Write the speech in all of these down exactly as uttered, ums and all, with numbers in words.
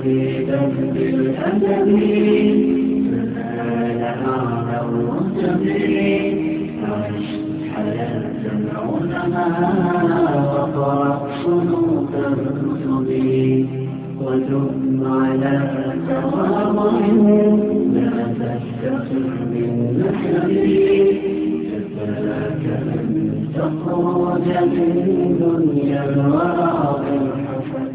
مزيدا بالأدب فنال أعلى الرتب عش حياة العلماء وقرأ صنوف الكتب وثم على تواضع لا تستخف بالنسب كفاك أن تخرج من دنيا الورى بالحسب.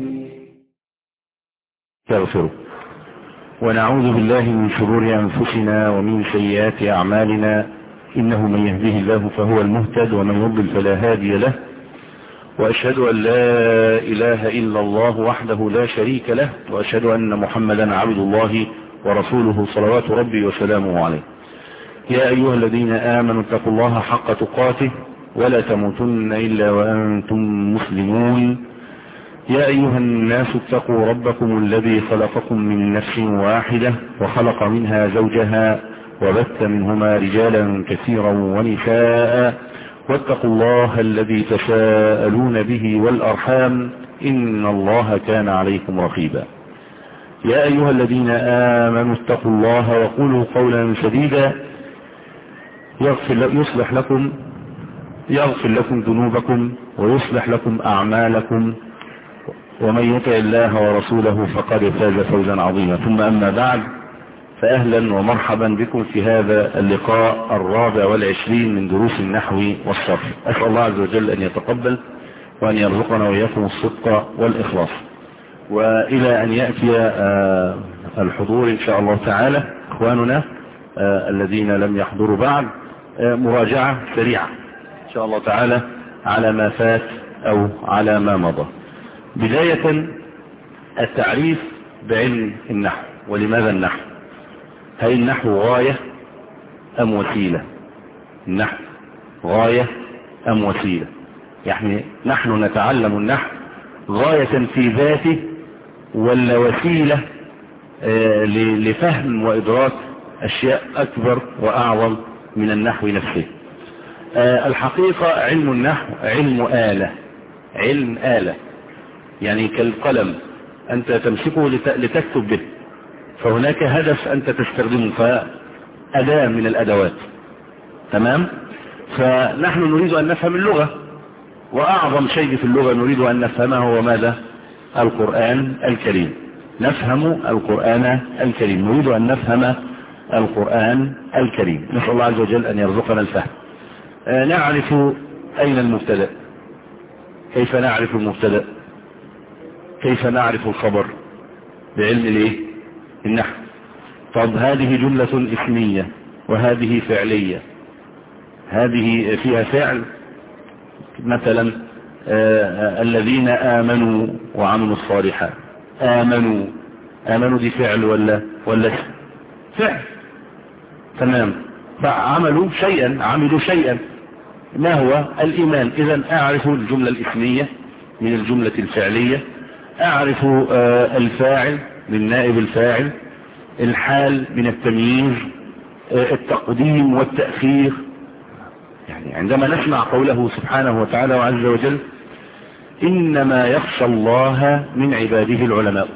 يغفر ونعوذ بالله من شرور أنفسنا ومن سيئات أعمالنا، إنه من يهده الله فهو المهتد ومن يضلل فلا هادي له، وأشهد أن لا إله إلا الله وحده لا شريك له، وأشهد أن محمدا عبد الله ورسوله صلوات ربي وسلامه عليه. يا أيها الذين آمنوا اتقوا الله حق تقاته ولا تموتن إلا وأنتم مسلمون. يا أيها الناس اتقوا ربكم الذي خلقكم من نفس واحدة وخلق منها زوجها وبث منهما رجالا كثيرا ونساء، واتقوا الله الذي تساءلون به والأرحام إن الله كان عليكم رقيبا. يا أيها الذين آمنوا اتقوا الله وقولوا قولا سديدا يغفر يصلح لكم يغفر لكم ذنوبكم ويصلح لكم أعمالكم، ومن يطع الله ورسوله فقد فاز فوزا عظيما. ثم أما بعد، فأهلا ومرحبا بكم في هذا اللقاء الرابع والعشرين من دروس النحو والصرف. أسأل الله عز وجل أن يتقبل وأن يرزقنا وإياكم الصدق والإخلاص. وإلى أن يأتي الحضور إن شاء الله تعالى إخواننا الذين لم يحضروا بعد، مراجعة سريعة إن شاء الله تعالى على ما فات أو على ما مضى. بداية التعريف بعلم النحو. ولماذا النحو؟ هل النحو غاية أم وسيلة؟ النحو غاية أم وسيلة؟ يعني نحن نتعلم النحو غاية في ذاته ولا وسيلة لفهم وإدراك أشياء أكبر وأعظم من النحو نفسه؟ الحقيقة علم النحو علم آلة، علم آلة يعني كالقلم أنت تمسكه لتكتب به، فهناك هدف أنت تستخدمه، فأداة من الأدوات. تمام؟ فنحن نريد أن نفهم اللغة، وأعظم شيء في اللغة نريد أن نفهمه هو ماذا؟ القرآن الكريم. نفهم القرآن الكريم، نريد أن نفهم القرآن الكريم. نسأل الله عز وجل أن يرزقنا الفهم. آه نعرف أين المبتدأ؟ كيف نعرف المبتدأ؟ كيف نعرف الخبر؟ بعلم الايه؟ النحو. طب هذه جملة اسمية وهذه فعلية، هذه فيها فعل مثلا آه الذين آمنوا وعملوا الصالحات. آمنوا آمنوا دي فعل ولا ولا فعل؟ تمام. فعملوا شيئا، عملوا شيئا، ما هو الإيمان. إذن أعرف الجملة الاسمية من الجملة الفعلية، أعرف آه الفاعل من نائب الفاعل، الحال من التمييز، آه التقديم والتأخير. يعني عندما نسمع قوله سبحانه وتعالى وعز وجل إنما يخشى الله من عباده العلماء،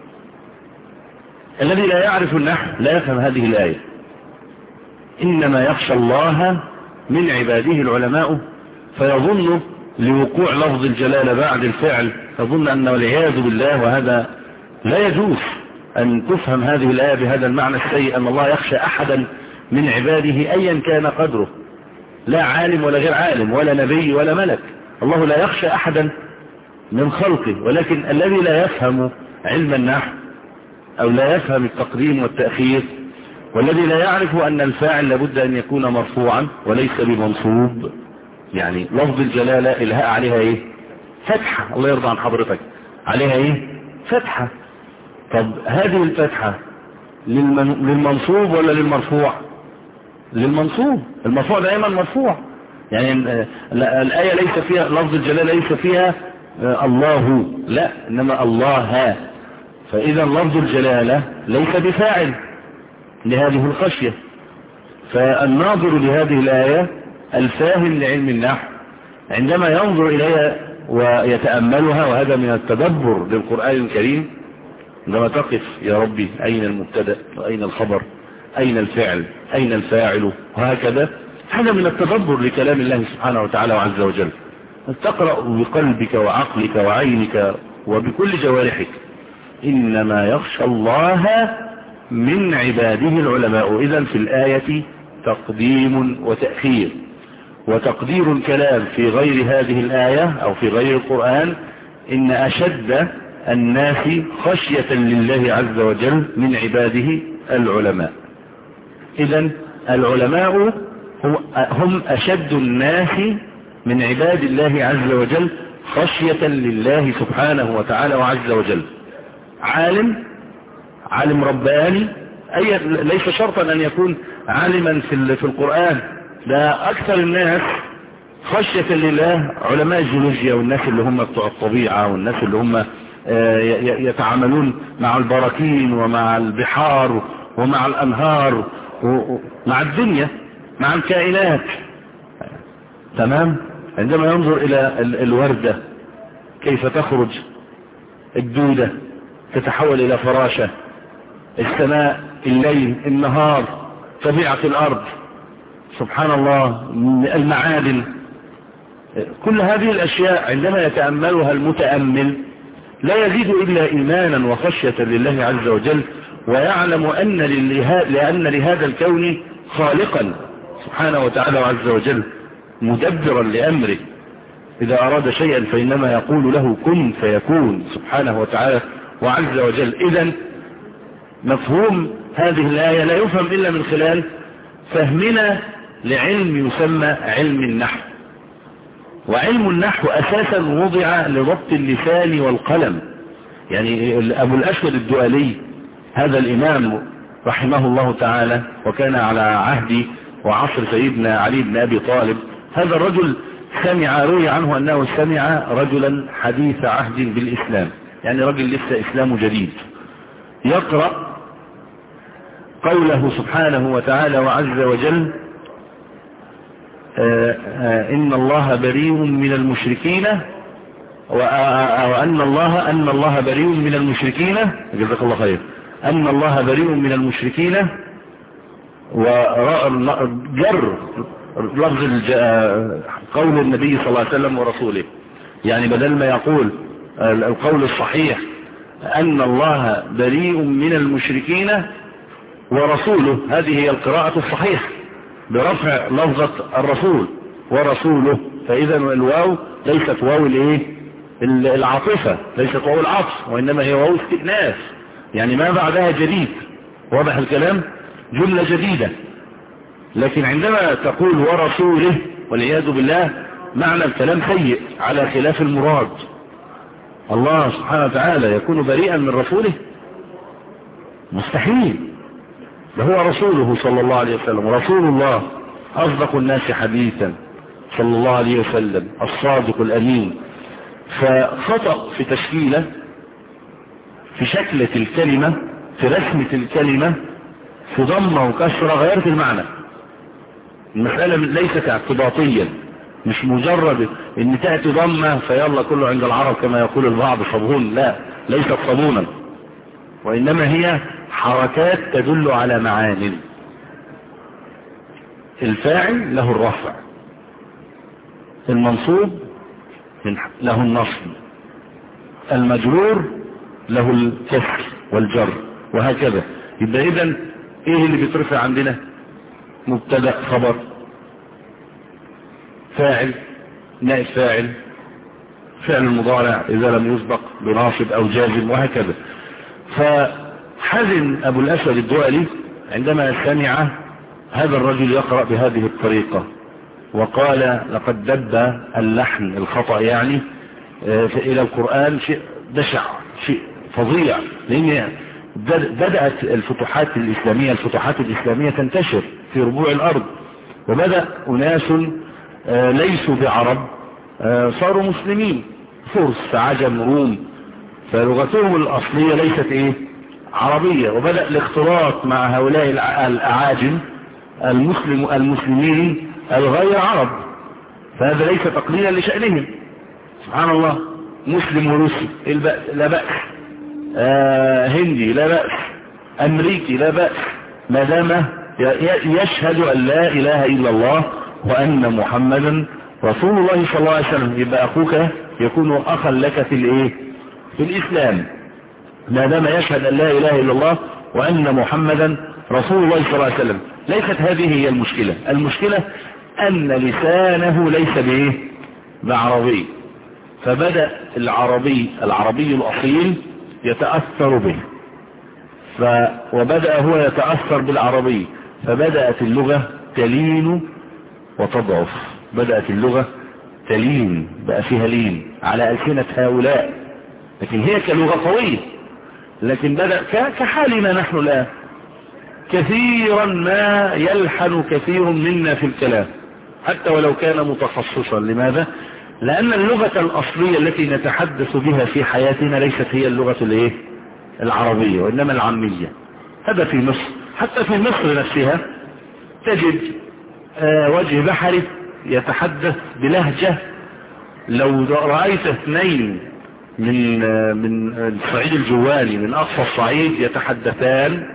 الذي لا يعرف النحو لا يفهم هذه الآية. إنما يخشى الله من عباده العلماء، فيظن لوقوع لفظ الجلالة بعد الفعل، يظن أنه والعياذ بالله، وهذا لا يجوز أن تفهم هذه الآية بهذا المعنى السيء، أن الله يخشى أحدا من عباده أيا كان قدره، لا عالم ولا غير عالم ولا نبي ولا ملك. الله لا يخشى أحدا من خلقه، ولكن الذي لا يفهم علم النحو أو لا يفهم التقديم والتأخير، والذي لا يعرف أن الفاعل لابد أن يكون مرفوعا وليس بمنصوب. يعني لفظ الجلالة الهاء عليها ايه؟ فتحة. الله يرضى عن حضرتك، عليها ايه؟ فتحة. طب هذه الفتحة للمن... للمنصوب ولا للمرفوع؟ للمنصوب. المرفوع دائما مرفوع. يعني الآية ليس فيها لفظ الجلالة، ليس فيها الله، لا، إنما الله. فإذا لفظ الجلالة ليس بفاعل لهذه الخشية. فالناظر لهذه الآية الفاهم لعلم النحو عندما ينظر إليها ويتأملها، وهذا من التدبر للقرآن الكريم، عندما تقف يا ربي أين المبتدأ وأين الخبر، أين الفعل، أين الفاعل، وهكذا. هذا من التدبر لكلام الله سبحانه وتعالى وعز وجل. تقرأ بقلبك وعقلك وعينك وبكل جوارحك. إنما يخشى الله من عباده العلماء. إذن في الآية تقديم وتأخير، وتقدير الكلام في غير هذه الآية أو في غير القرآن: إن أشد الناس خشية لله عز وجل من عباده العلماء. إذن العلماء هم أشد الناس من عباد الله عز وجل خشية لله سبحانه وتعالى وعز وجل. عالم عالم رباني، أي ليس شرطا أن يكون عالما في في القرآن، ده أكثر الناس خشية لله علماء الجيولوجيا، والناس اللي هم بتوع الطبيعة، والناس اللي هم يتعاملون مع البراكين ومع البحار ومع الأنهار ومع الدنيا، مع الكائنات. تمام. عندما ينظر إلى الوردة كيف تخرج، الدودة تتحول إلى فراشة، السماء، الليل، النهار، طبيعة الأرض، سبحان الله، المعادن، كل هذه الأشياء عندما يتأملها المتأمل لا يزيد إلا إيمانا وخشية لله عز وجل، ويعلم أن لأن لهذا الكون خالقا سبحانه وتعالى وعز وجل، مدبرا لأمره. إذا أراد شيئا فإنما يقول له كن فيكون سبحانه وتعالى وعز وجل. إذن مفهوم هذه الآية لا يفهم إلا من خلال فهمنا لعلم يسمى علم النحو. وعلم النحو أساسا وضع لضبط اللسان والقلم. يعني أبو الأسود الدؤلي هذا الإمام رحمه الله تعالى، وكان على عهد وعصر سيدنا علي بن أبي طالب، هذا الرجل سمع، روي عنه أنه سمع رجلا حديث عهد بالإسلام، يعني رجل لسه إسلام جديد، يقرأ قوله سبحانه وتعالى وعز وجل: آآ آآ إن الله بريء من المشركين، وأن الله أن الله بريء من المشركين، جزاك الله خير، أن الله بريء من المشركين، وجر لفظ قول النبي صلى الله عليه وسلم ورسوله، يعني بدل ما يقول القول الصحيح أن الله بريء من المشركين ورسوله، هذه هي القراءة الصحيحة برفع لفظة الرسول ورسوله. فإذا الواو ليست واو الايه العاطفة، ليست واو العطف، وإنما هي واو استئناف، يعني ما بعدها جديد. واضح الكلام؟ جملة جديدة. لكن عندما تقول ورسوله والعياذ بالله معنى الكلام سيء على خلاف المراد. الله سبحانه وتعالى يكون بريئا من رسوله؟ مستحيل. ده هو رسوله صلى الله عليه وسلم، رسول الله أصدق الناس حديثا صلى الله عليه وسلم، الصادق الأمين. فخطأ في تشكيله، في شكلة الكلمة، في رسمة الكلمة، في ضمة وكسرة، غيرت المعنى. المسألة ليست اعتباطيا، مش مجرد ان تأتي ضمة فيلا كله عند العرب كما يقول البعض صابون، لا، ليست صابونا، وإنما هي حركات تدل على معان. الفاعل له الرفع، المنصوب له النصب، المجرور له الكسر والجر، وهكذا. يبقى إذن ايه اللي بيترفع عندنا؟ مبتدأ، خبر، فاعل، نائب فاعل، فعل المضارع إذا لم يسبق بناصب أو جازم، وهكذا. فحزن أبو الأسود الدؤلي عندما سمع هذا الرجل يقرأ بهذه الطريقة، وقال لقد دب اللحن الخطأ يعني إلى القرآن شيء بشع، شيء فظيع، لأن بدأت الفتوحات الإسلامية الفتوحات الإسلامية تنتشر في ربوع الأرض، وبدأ أناس ليسوا بعرب صاروا مسلمين، فرس، عجم، روم، فلغتهم الأصلية ليست إيه؟ عربية. وبدأ الاختلاط مع هؤلاء الأعاجم المسلم المسلمين الغير عرب، فهذا ليس تقليلا لشأنهم. سبحان الله، مسلم وروسي لا بأس، آه هندي لا بأس، أمريكي لا بأس، ما دام يشهد أن لا إله إلا الله وأن محمدا رسول الله صلى الله عليه وسلم، يبقى أخوك يكون أخا لك في الإيه؟ في الإسلام، ما دام يشهد أن لا إله إلا الله وأن محمدا رسول الله صلى الله عليه وسلم. ليست هذه هي المشكلة، المشكلة أن لسانه ليس بإيه؟ بعربي، فبدأ العربي العربي الأصيل يتأثر به، ف وبدأ هو يتأثر بالعربي، فبدأت اللغة تلين وتضعف، بدأت اللغة تلين، بقى فيها لين على ألسنة هؤلاء، لكن هي كلغة قوية، لكن بدأ كحالنا نحن الآن كثيرا ما يلحن كثير منا في الكلام حتى ولو كان متخصصا. لماذا؟ لأن اللغة الأصلية التي نتحدث بها في حياتنا ليست هي اللغة الايه العربية، وإنما العامية. هذا في مصر، حتى في مصر نفسها تجد آه وجه بحري يتحدث بلهجة، لو رأيت اثنين من آه من الصعيد الجواني من أقصى الصعيد يتحدثان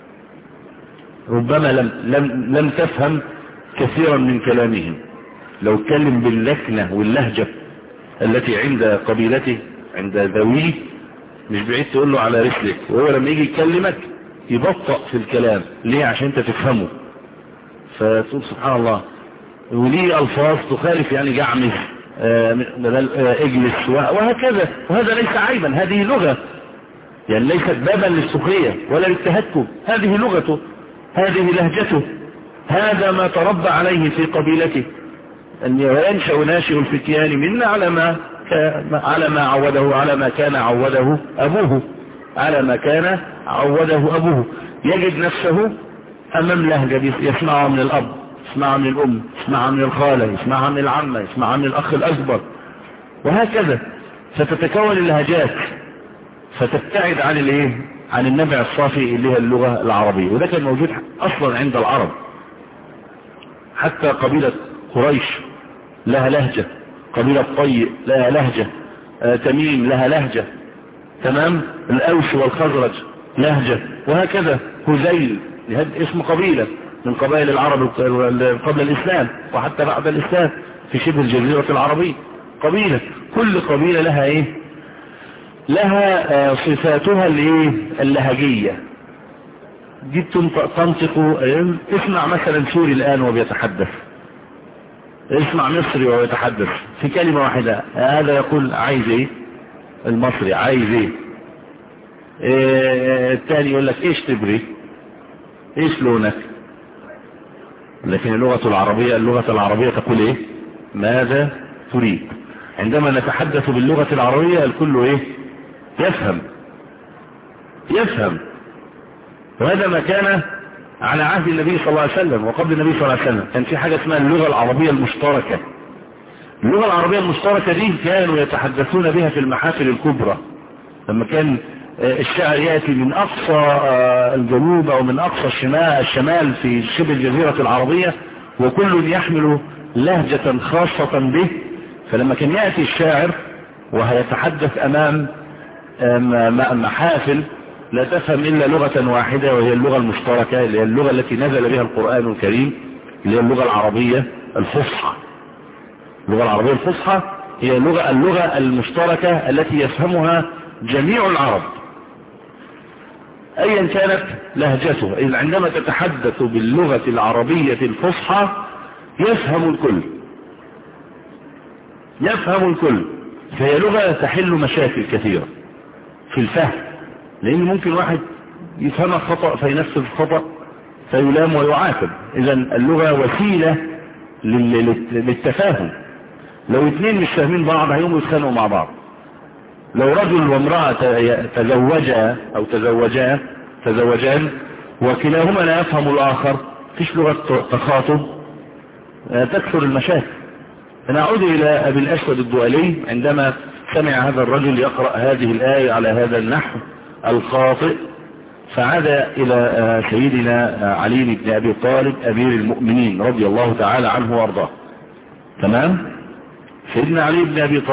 ربما لم, لم, لم تفهم كثيرا من كلامهم. لو اتكلم باللكنة واللهجة التي عند قبيلته عند ذويه مش بعيد تقول له على رسلك، وهو لما يجي يكلمك يبطأ في الكلام. ليه؟ عشان انت تفهمه. فتقول سبحان الله، وليه الفاظ تخالف يعني جعمه بدل اجلس وهكذا، وهذا ليس عيبا، هذه لغة يعني ليست بابا للسخرية ولا للتهكم، هذه لغته، هذه لهجته، هذا ما تربى عليه في قبيلته، أن ينشأ ناشئ الفتيان منا على ما على ما عوده على ما كان عوده أبوه على ما كان عوده أبوه. يجد نفسه أمام لهجة يسمعها من الأب، يسمعها من الأم، يسمعها من الخالة، يسمعها من العمة، يسمعها من الأخ الأكبر، وهكذا. فتتكون اللهجات فتبتعد عن الايه عن النبع الصافي اللي هي اللغة العربية. وده كان موجود أصلا عند العرب، حتى قبيلة قريش لها لهجة، قبيلة طي لها لهجة، آه تميم لها لهجة، تمام، الأوس والخزرج لهجة، وهكذا. هذيل اسم قبيلة من قبائل العرب قبل الإسلام وحتى بعد الإسلام في شبه الجزيرة العربية قبيلة، كل قبيلة لها ايه لها آه صفاتها الايه اللهجية دي تنطق. اسمع مثلا سوري الآن وبيتحدث، اسمع مصري ويتحدث في كلمة واحدة، هذا يقول عايز ايه، المصري عايز ايه، اه الثاني يقول لك ايش تبري، ايش لونك. لكن اللغة العربية اللغة العربية تقول ايه، ماذا تريد. عندما نتحدث باللغة العربية الكل ايه يفهم يفهم وهذا ما كان على عهد النبي صلى الله عليه وسلم وقبل النبي صلى الله عليه وسلم. كان في حاجة اسمها اللغة العربية المشتركة. اللغة العربية المشتركة دي كانوا يتحدثون بها في المحافل الكبرى، لما كان الشاعر يأتي من أقصى الجنوب أو من أقصى الشمال الشمال في شبه الجزيرة العربية، وكل يحمل لهجة خاصة به. فلما كان يأتي الشاعر وهيتحدث أمام محافل لا تفهم إلا لغة واحدة، وهي اللغة المشتركة اللي هي اللغة التي نزل بها القرآن الكريم، اللي هي اللغة العربية الفصحى. اللغة العربية الفصحى هي اللغة, اللغة المشتركة التي يفهمها جميع العرب أيا كانت لهجته. إذ عندما تتحدث باللغة العربية الفصحى يفهم الكل يفهم الكل فهي لغة تحل مشاكل كثيرة في الفهم، لأن ممكن واحد يفهم خطأ فينفذ خطأ فيلام ويعاقب. إذا اللغة وسيلة للتفاهم. لو اثنين مش فاهمين بعض هيقوموا يتخانقوا مع بعض. لو رجل وامرأة تزوجا أو تزوجا تزوجان وكلاهما لا يفهم الآخر، فيش لغة تخاطب، تكثر المشاكل. نعود إلى أبي الأسود الدؤلي عندما سمع هذا الرجل يقرأ هذه الآية على هذا النحو الخاطئ، فعاد إلى سيدنا علي بن أبي طالب أمير المؤمنين رضي الله تعالى عنه وارضاه. تمام. سيدنا علي بن أبي طالب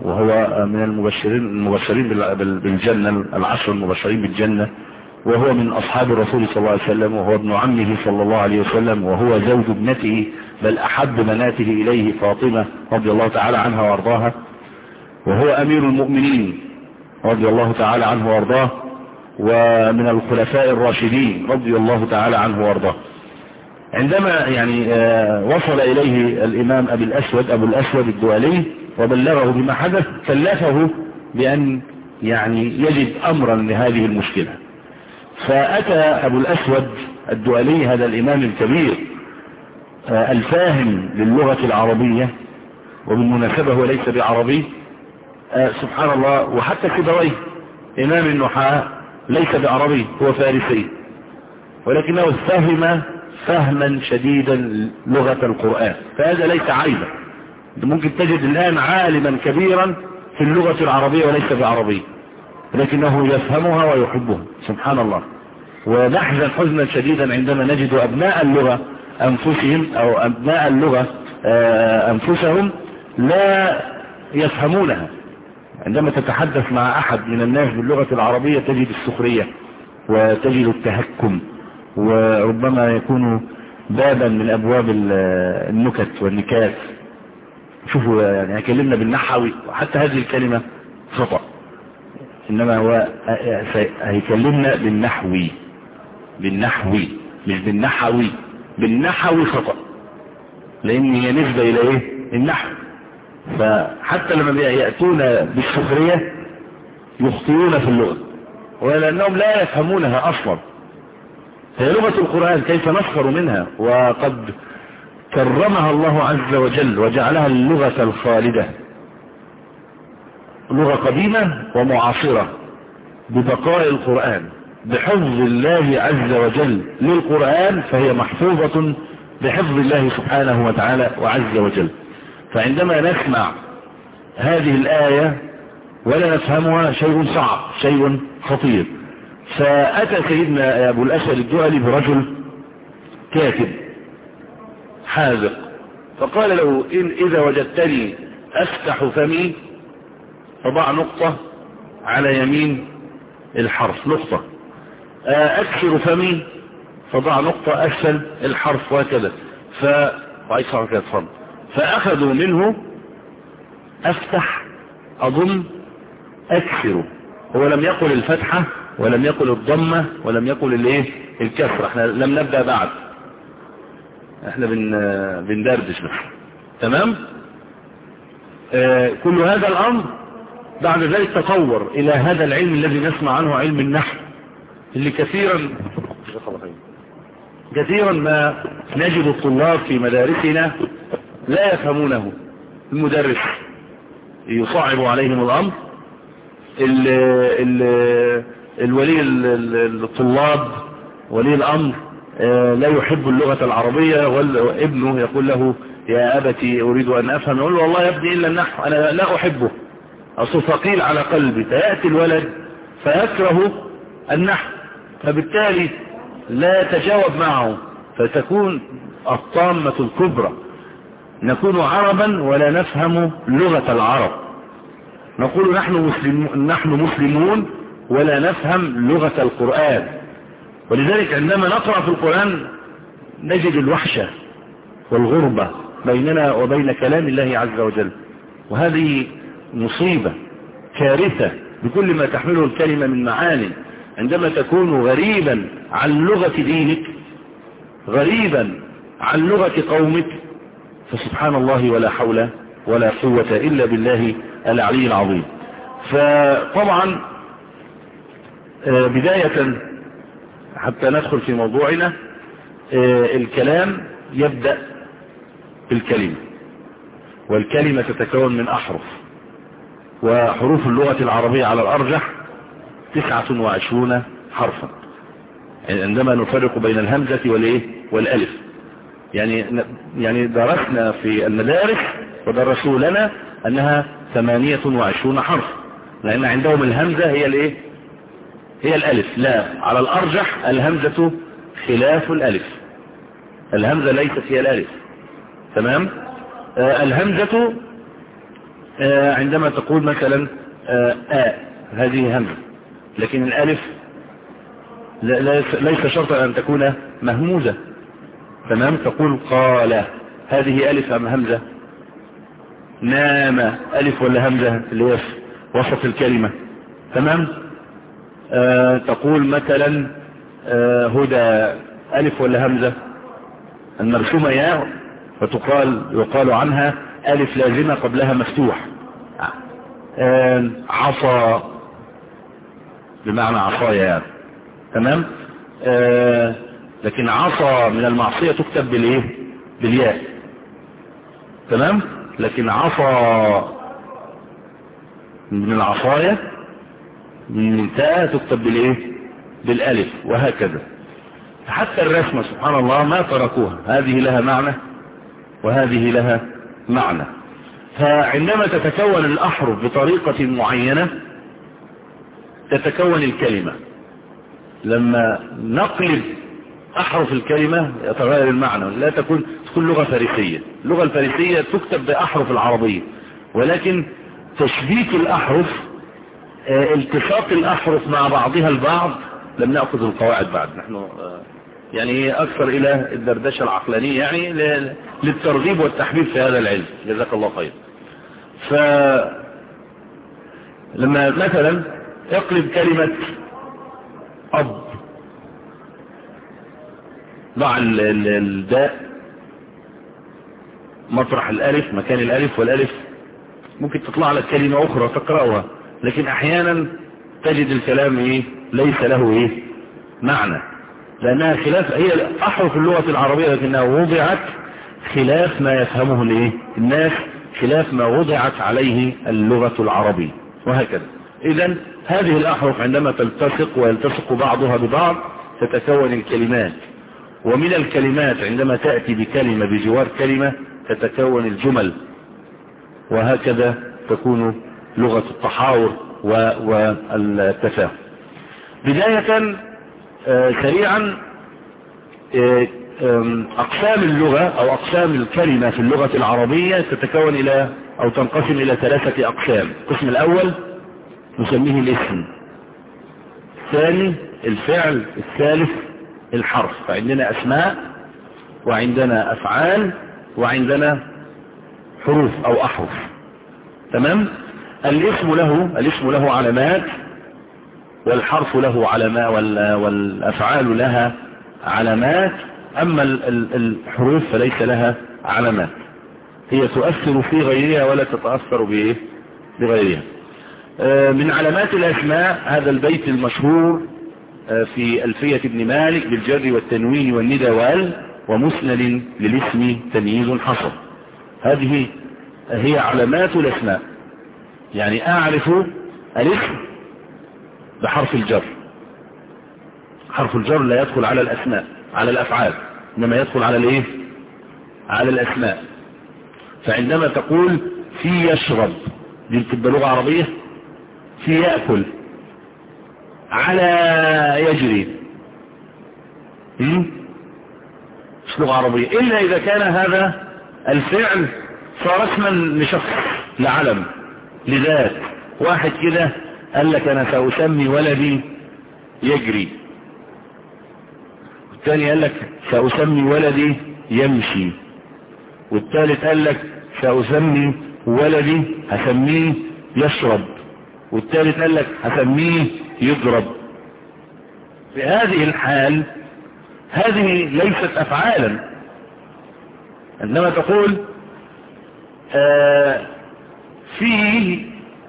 وهو من المبشرين المبشرين بالجنة، العشر المبشرين بالجنة، وهو من أصحاب الرسول صلى الله عليه وسلم، وهو ابن عمه صلى الله عليه وسلم، وهو زوج ابنته بل أحب بناته إليه فاطمة رضي الله تعالى عنها وارضاها، وهو أمير المؤمنين رضي الله تعالى عنه وارضاه، ومن الخلفاء الراشدين رضي الله تعالى عنه وارضاه. عندما يعني وصل إليه الإمام أبي الأسود أبو الأسود الدؤلي وبلغه بما حدث، كلفه بأن يعني يجد أمرا لهذه المشكلة. فأتى أبو الأسود الدؤلي هذا الإمام الكبير الفاهم للغة العربية، وبالمناسبة هو ليس بعربي سبحان الله، وحتى سيبويه إمام النحاة ليس بعربي، هو فارسي، ولكنه فهم فهما شديدا لغة القرآن، فهذا ليس عيبا. ممكن تجد الآن عالما كبيرا في اللغة العربية وليس بعربي، لكنه يفهمها ويحبها سبحان الله. ونحزن حزنا شديدا عندما نجد أبناء اللغة أنفسهم أو أبناء اللغة أنفسهم لا يفهمونها. عندما تتحدث مع أحد من الناس باللغة العربية تجد السخرية وتجد التهكم، وربما يكون بابا من أبواب النكت والنكات. شوفوا يعني هيكلمنا بالنحوي، وحتى هذه الكلمة خطأ، إنما هو هيكلمنا بالنحوي بالنحوي مش بالنحوي. بالنحوي خطأ، لأن هي نسبة إلى إيه؟ النحو. فحتى لما يأتون بالسخرية يخطئون في اللغة، ولأنهم لا يفهمونها أصلا. هي لغة القرآن كيف نسخر منها، وقد كرمها الله عز وجل وجعلها اللغة الخالدة، لغة قديمة ومعاصرة ببقاء القرآن، بحفظ الله عز وجل للقرآن، فهي محفوظة بحفظ الله سبحانه وتعالى وعز وجل. فعندما نسمع هذه الآية ولا نفهمها شيء صعب، شيء خطير. فأتى سيدنا أبو الأسود الدؤلي برجل كاتب حاذق، فقال له إن إذا وجدتني أفتح فمي فضع نقطة على يمين الحرف، نقطة أكسر فمي فضع نقطة أسفل الحرف، وهكذا. فأخذوا منه أفتح أضم أكسر، هو لم يقل الفتحة ولم يقل الضمة ولم يقل الايه الكسر. احنا لم نبدأ بعد، احنا بن بندردش بس. تمام. آه كل هذا الامر بعد ذلك تطور الى هذا العلم الذي نسمع عنه، علم النحو، اللي كثيرا كثيرا ما نجد الطلاب في مدارسنا لا يفهمونه. المدرس يصعب عليهم الامر، ال ال الولي الطلاب ولي الامر لا يحب اللغة العربية، وابنه يقول له يا أبتي أريد أن أفهم، يقول له والله يا ابني إلا النحو أنا لا أحبه، أصل ثقيل على قلبي. فيأتي الولد فيكره النحو، فبالتالي لا يتجاوب معه، فتكون الطامة الكبرى. نكون عربا ولا نفهم لغة العرب، نقول نحن مسلمون, نحن مسلمون ولا نفهم لغة القرآن. ولذلك عندما نقرأ في القرآن نجد الوحشة والغربة بيننا وبين كلام الله عز وجل، وهذه مصيبة كارثة بكل ما تحمله الكلمة من معاني. عندما تكون غريبا عن لغة دينك، غريبا عن لغة قومك، فسبحان الله ولا حول ولا قوة إلا بالله العلي العظيم. فطبعا بداية حتى ندخل في موضوعنا، الكلام يبدأ بالكلمة، والكلمة تتكون من أحرف، وحروف اللغة العربية على الأرجح تسعة وعشرون حرفا، عندما نفرق بين الهمزة والإيه والألف. يعني يعني درسنا في المدارس ودرسوا لنا أنها ثمانية وعشرون حرف، لأن عندهم الهمزة هي الإيه هي الألف. لا، على الأرجح الهمزة خلاف الألف، الهمزة ليست هي الألف. تمام. آه الهمزة آه عندما تقول مثلا آه آ هذه همزة، لكن الألف ليس شرطا أن تكون مهموزة. تمام. تقول قال، هذه ألف أم همزة؟ نام، ألف ولا همزة اللي هي وسط الكلمة. تمام. آه تقول مثلا آه هدى، ألف ولا همزة؟ المرسومة ياء، فتقال يقال عنها ألف لازمة قبلها مفتوح. آه عصا بمعنى عصايا يعني. تمام. آه لكن عصا من المعصية تكتب بالايه؟ بالياء. تمام. لكن عصا من العصايا من تاء تكتب بالايه؟ بالالف، وهكذا. حتى الرسمة سبحان الله ما تركوها، هذه لها معنى وهذه لها معنى. فعندما تتكون الأحرف بطريقة معينة تتكون الكلمة. لما نقلب أحرف الكلمة يتغير المعنى. لا تكون تكون لغة فارسية. اللغة الفارسية تكتب بأحرف العربية، ولكن تشبيك الأحرف، التصاق الأحرف مع بعضها البعض، لم نأخذ القواعد بعد. نحن يعني أكثر إلى الدردشة العقلانية، يعني للترغيب والتحبيب في هذا العلم. جزاك الله خير. فلما مثلا يقلب كلمة أب، ضع الداء مطرح الألف مكان الألف، والألف ممكن تطلع لك كلمة أخرى تقرأها، لكن أحيانا تجد الكلام إيه؟ ليس له إيه؟ معنى، لأنها خلاف، هي أحرف اللغة العربية لكنها وضعت خلاف ما يفهمه الإيه؟ الناس، خلاف ما وضعت عليه اللغة العربية، وهكذا. إذن هذه الأحرف عندما تلتصق ويلتصق بعضها ببعض تتكون الكلمات، ومن الكلمات عندما تأتي بكلمة بجوار كلمة تتكون الجمل، وهكذا تكون لغة التحاور والتفاهم. بداية آه سريعا آه أقسام اللغة أو أقسام الكلمة في اللغة العربية تتكون إلى أو تنقسم إلى ثلاثة أقسام. القسم الأول نسميه الاسم، الثاني الفعل، الثالث الحرف. فعندنا أسماء وعندنا أفعال وعندنا حروف أو أحرف. تمام. الاسم له الاسم له علامات، والحرف له علامات، والأفعال لها علامات. أما الحروف فليس لها علامات، هي تؤثر في غيرها ولا تتأثر بغيرها. من علامات الأسماء هذا البيت المشهور في ألفية ابن مالك: بالجر والتنوين والندى وال ومسند للاسم تمييز حصر. هذه هي علامات الأسماء. يعني أعرف الاسم بحرف الجر. حرف الجر لا يدخل على الأسماء، على الأفعال، إنما يدخل على الإيه؟ على الأسماء. فعندما تقول في يشرب، دي بتبقى لغة عربية. في يأكل، على يجري، مش لغة عربية إلا إذا كان هذا الفعل صار اسما لشخص، لعلم، لذات. واحد كده قال لك أنا سأسمي ولدي يجري، والثاني قال لك سأسمي ولدي يمشي، والثالث قال لك سأسمي ولدي هسميه يشرب، والثالث قال لك هسميه يضرب. في هذه الحال هذه ليست أفعالا. عندما تقول آه فيه،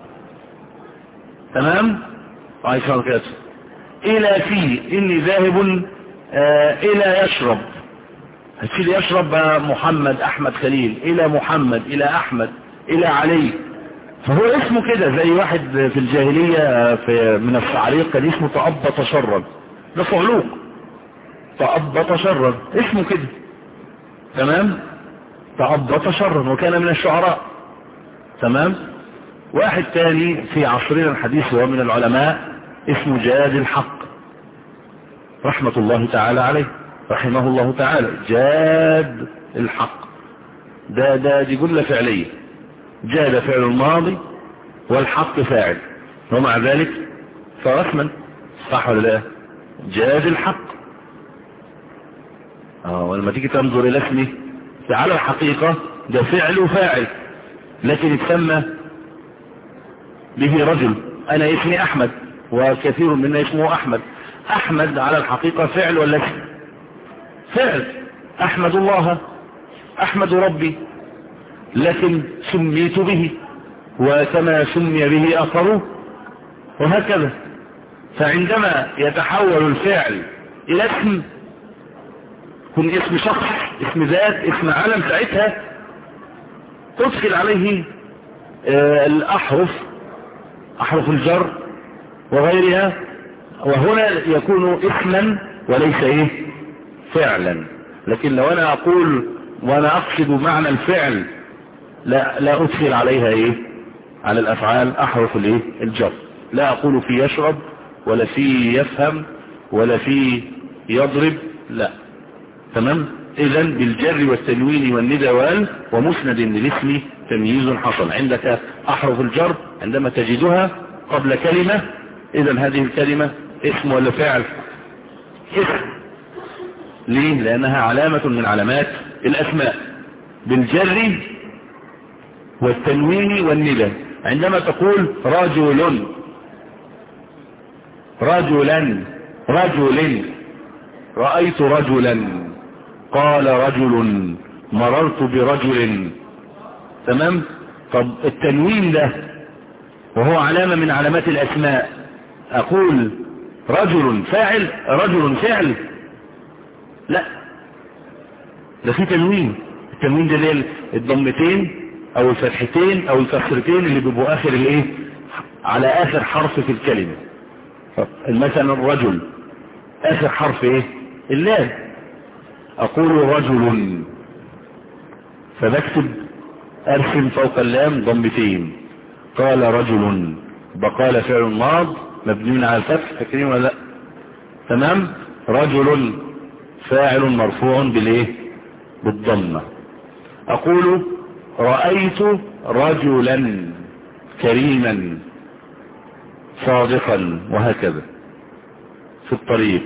تمام، عايشان كده، إلى فيه إني ذاهب آه إلى يشرب، هتشيل يشرب محمد أحمد خليل، إلى محمد، إلى أحمد، إلى علي. فهو اسمه كده، زي واحد في الجاهلية في من الصعاليق كان اسمه تأبط شرا، ده صعلوق، تأبط شرا اسمه كده. تمام. تأبط شرا، وكان من الشعراء. تمام. واحد تاني في عصرنا الحديث وهو من العلماء اسمه جاد الحق رحمة الله تعالى عليه، رحمه الله تعالى. جاد الحق، ده ده دي جملة فعلية، جاد فعل الماضي والحق فاعل، ومع ذلك فرسما، صح ولا لا؟ جاد الحق. اه ولما تيجي تنظر الى اسمه على الحقيقة ده فعل وفاعل، لكن اتسمى به رجل. انا اسمي احمد وكثير منا اسمه احمد. احمد على الحقيقة فعل ولا اسم؟ فعل. احمد الله، احمد ربي، لكن سميت به وكما سمي به اخر وهكذا. فعندما يتحول الفعل الى اسم، يكون اسم شخص، اسم ذات، اسم علم، ساعتها تدخل عليه آه الاحرف، احرف الجر وغيرها، وهنا يكون اسما وليس ايه فعلا. لكن لو انا اقول وانا اقصد معنى الفعل لا لا ادخل عليها ايه على الافعال احرف الايه الجر. لا اقول في يشرب ولا في يفهم ولا في يضرب، لا. تمام. اذن بالجر والتنوين والندى وال ومسند للاسم تمييز حصل. عندك احرف الجر عندما تجدها قبل كلمة، اذن هذه الكلمة اسم ولا فعل؟ اسم. ليه؟ لانها علامة من علامات الاسماء. بالجر والتنوين والندى. عندما تقول رجل، رجلا، رجل، رأيت رجلا، قال رجل، مررت برجل. تمام. طب التنوين ده وهو علامة من علامات الاسماء، اقول رجل فاعل، رجل فعل؟ لا، ده في تنوين. التنوين ده زي الضمتين او الفتحتين او الكسرتين اللي بيبقوا اخر الايه على اخر حرف في الكلمة. مثلا الرجل اخر حرف ايه؟ اللام. اقول رجل، فبكتب ارسم فوق اللام ضمتين. قال رجل، بقال فعل ماض مبني على الفتح، فاكرين ولا لا؟ تمام. رجل فاعل مرفوع بالايه بالضمه. اقول رأيت رجلا كريما صادقا، وهكذا في الطريق.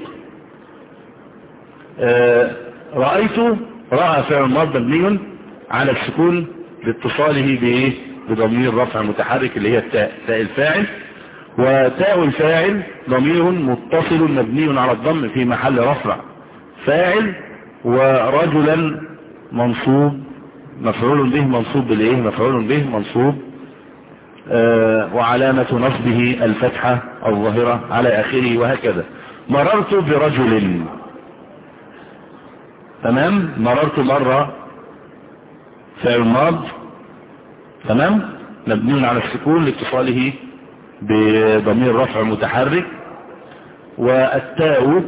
آه رأيت، رأى فعل ماض مبني على السكون لاتصاله بايه بضمير رفع متحرك اللي هي التاء، تاء الفاعل. وتاء الفاعل ضمير متصل مبني على الضم في محل رفع فاعل. ورجلا منصوب مفعول به منصوب بالايه مفعول به منصوب آه وعلامة نصبه الفتحة الظاهرة على اخره، وهكذا. مررت برجل. تمام. مررت مرة فعل ماض، تمام، مبني على السكون لاتصاله بضمير رفع متحرك. والتاء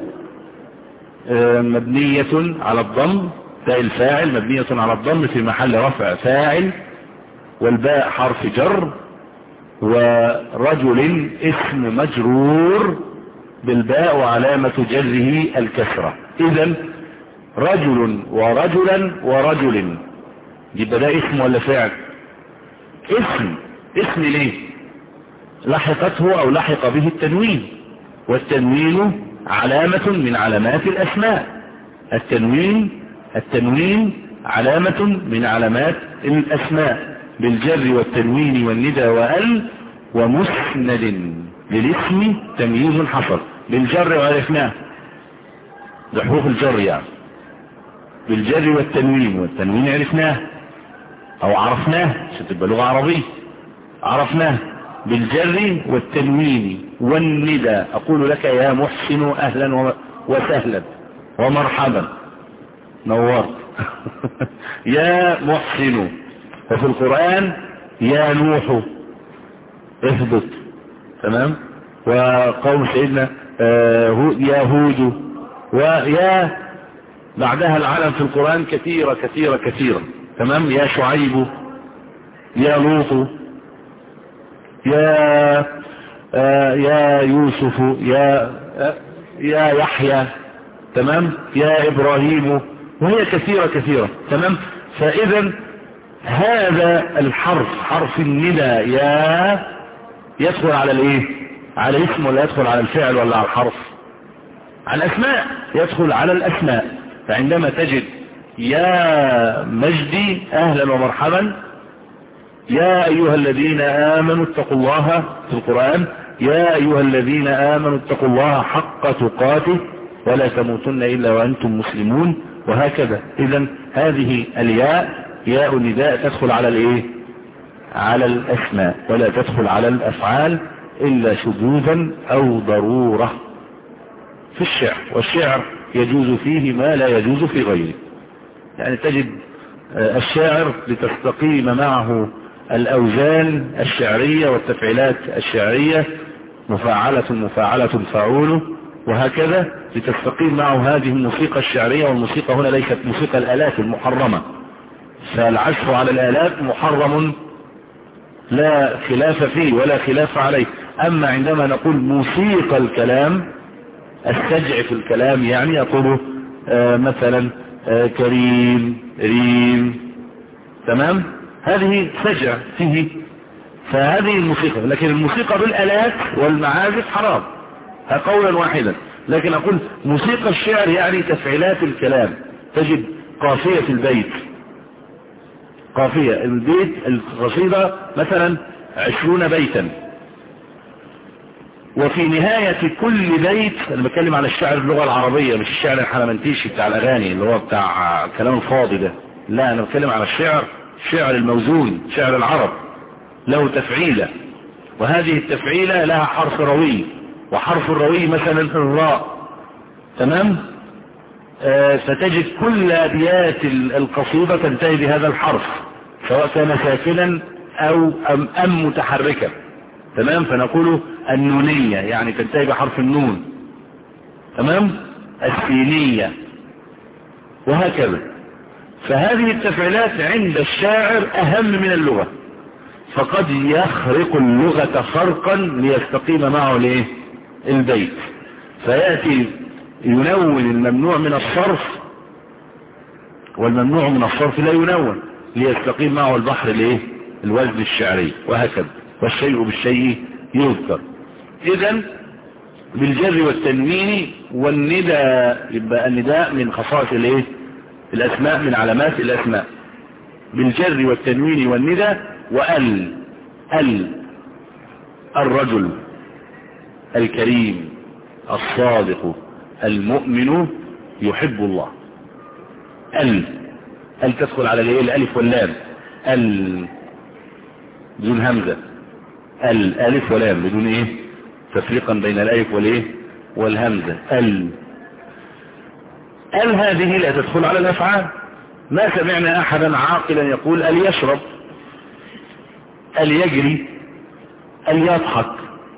مبنية على الضم، تاء الفاعل مبنية على الضم في محل رفع فاعل. والباء حرف جر. ورجل اسم مجرور بالباء وعلامة جره الكسرة. اذا رجل ورجلا ورجل، يبقى ده اسم ولا فعل؟ اسم. اسم ليه؟ لحقته او لحق به التنوين، والتنوين علامة من علامات الاسماء. التنوين التنوين علامة من علامات الاسماء بالجر والتنوين والندى وال ومسند للاسم تمييز حصل. بالجر وعرفناه، بحروف الجر يعني. بالجر والتنوين، والتنوين عرفناه او عرفناه عشان تبقى لغة عربية، عرفناه. بالجر والتنوين والندى. اقول لك يا محسن اهلا وسهلا ومرحبا، نورت. يا محسن. وفي القرآن يا نوح اهبط. تمام. وقوم سيدنا آه يا هود. ويا بعدها العلم في القرآن كثيرة كثيرة كثيرة. تمام. يا شعيب، يا لوط، يا آه يا يوسف، يا آه يا يحيى. تمام. يا إبراهيم، وهي كثيرة كثيرة. تمام. فإذا هذا الحرف حرف الندى يا يدخل على الايه؟ على الاسم ولا يدخل على الفعل ولا على الحرف؟ على الاسماء، يدخل على الاسماء. فعندما تجد يا مجدي اهلا ومرحبا، يا ايها الذين امنوا اتقوا الله في القرآن، يا ايها الذين امنوا اتقوا الله حق تقاته ولا تموتن الا وانتم مسلمون، وهكذا. اذا هذه الياء ياء النداء تدخل على الايه؟ على الاسماء، ولا تدخل على الافعال الا شذوذا او ضرورة في الشعر. والشعر يجوز فيه ما لا يجوز في غيره. يعني تجد الشاعر لتستقيم معه الاوزان الشعرية والتفعيلات الشعرية، مفاعلة مفاعلة فاعول، وهكذا لتستقيم معه هذه الموسيقى الشعرية. والموسيقى هنا ليست موسيقى الآلات المحرمة، فالعزف على الآلات محرم لا خلاف فيه ولا خلاف عليه. أما عندما نقول موسيقى الكلام، السجع في الكلام، يعني يقول آه مثلا آه كريم ريم، تمام، هذه سجع فيه، فهذه الموسيقى. لكن الموسيقى بالآلات والمعازف حرام قولا واحدا. لكن أقول موسيقى الشعر يعني تفعيلات الكلام. تجد قافية البيت، قافية البيت القصيدة مثلا عشرون بيتا، وفي نهاية كل بيت، أنا بتكلم على الشعر باللغة العربية مش الشعر الحلمنتيشي بتاع الأغاني اللي هو بتاع كلام الفاضي ده، لا، أنا بتكلم على الشعر الشعر الموزون، شعر العرب له تفعيلة، وهذه التفعيلة لها حرف روي، وحرف الروي مثلا الراء، تمام. آه فتجد كل أبيات القصيدة تنتهي بهذا الحرف، سواء كان ساكنا أو أم, أم متحركا، تمام. فنقول النونية يعني تنتهي بحرف النون، تمام، السينية، وهكذا. فهذه التفعيلات عند الشاعر أهم من اللغة، فقد يخرق اللغة خرقا ليستقيم معه الايه؟ البيت. فيأتي ينون الممنوع من الصرف، والممنوع من الصرف لا ينون ليستقيم معه البحر الايه؟ الوزن الشعري، وهكذا. والشيء بالشيء يذكر. اذا بالجر والتنوين والنداء، يبقى النداء من خصائص الايه؟ الاسماء، من علامات الاسماء. بالجر والتنوين والنداء. وال ال الرجل الكريم الصادق المؤمن يحب الله. ال ال تدخل على الايه؟ الالف واللام. ال بدون همزة، ال الف ولام بدون ايه؟ تفريقا بين الالف والايه؟ والهمزة. ال ال هذه لا تدخل على الافعال. ما سمعنا احدا عاقلا يقول ال يشرب، ال يجري، ال يضحك،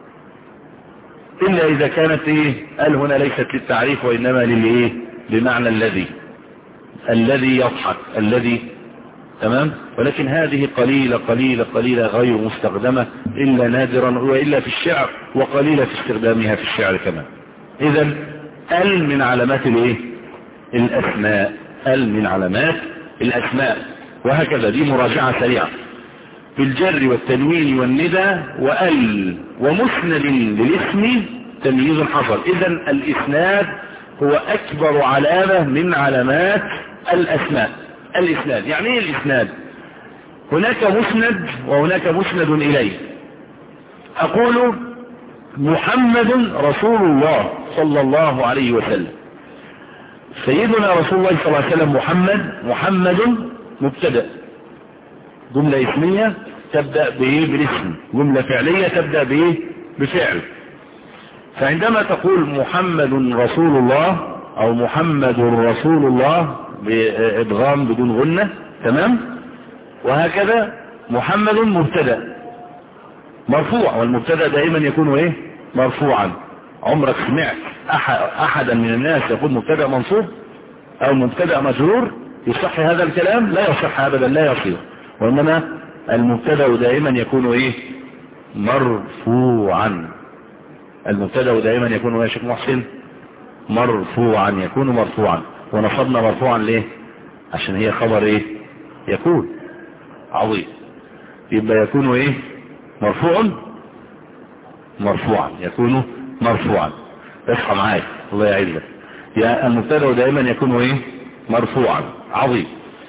إلا إذا كانت إيه؟ ال هنا ليست للتعريف وإنما للإيه؟ بمعنى الذي، الذي يضحك، الذي، تمام. ولكن هذه قليلة قليلة قليلة غير مستخدمة إلا نادرا، وإلا في الشعر، وقليلة في استخدامها في الشعر كمان. إذا ال من علامات الإيه؟ الأسماء. ال من علامات الأسماء، وهكذا. دي مراجعة سريعة. بالجر والتنوين والندى. وال ومسند للاسم تمييز حصل. اذا الاسناد هو اكبر علامة من علامات الاسماء. الاسناد يعني ايه الاسناد؟ هناك مسند وهناك مسند اليه. اقول محمد رسول الله صلى الله عليه وسلم. سيدنا رسول الله صلى الله عليه وسلم محمد. محمد مبتدأ، جملة اسمية تبدأ بايه؟ بالاسم. جملة فعلية تبدأ بايه؟ بفعل. فعندما تقول محمد رسول الله او محمد رسول الله بادغام بدون غنة، تمام، وهكذا. محمد مبتدأ مرفوع، والمبتدأ دائما يكون ايه؟ مرفوعا. عمرك سمعت احدا من الناس يقول مبتدأ منصوب او مبتدأ مجرور؟ يصح هذا الكلام؟ لا يصح ابدا، لا يصير. وإنما المبتدأ دائما يكون ايه؟ مرفوعا. المبتدأ دائما يكون يا شيخ محسن مرفوعا، يكون مرفوعا. ونصبنا مرفوعا ليه؟ عشان هي خبر ايه؟ يكون. عظيم. يبقى يكون ايه مرفوع مرفوعا يكون مرفوعا. اصحى معايا الله يعزك. يا المبتدا دائما يكون ايه مرفوعا. عظيم.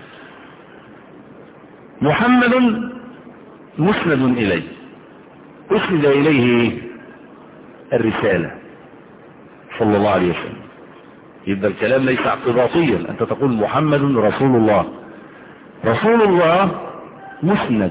محمد مسند اليه، اسند اليه الرسالة صلى الله عليه وسلم. يبقى الكلام ليس اعتباطيا، انت تقول محمد رسول الله، رسول الله مسند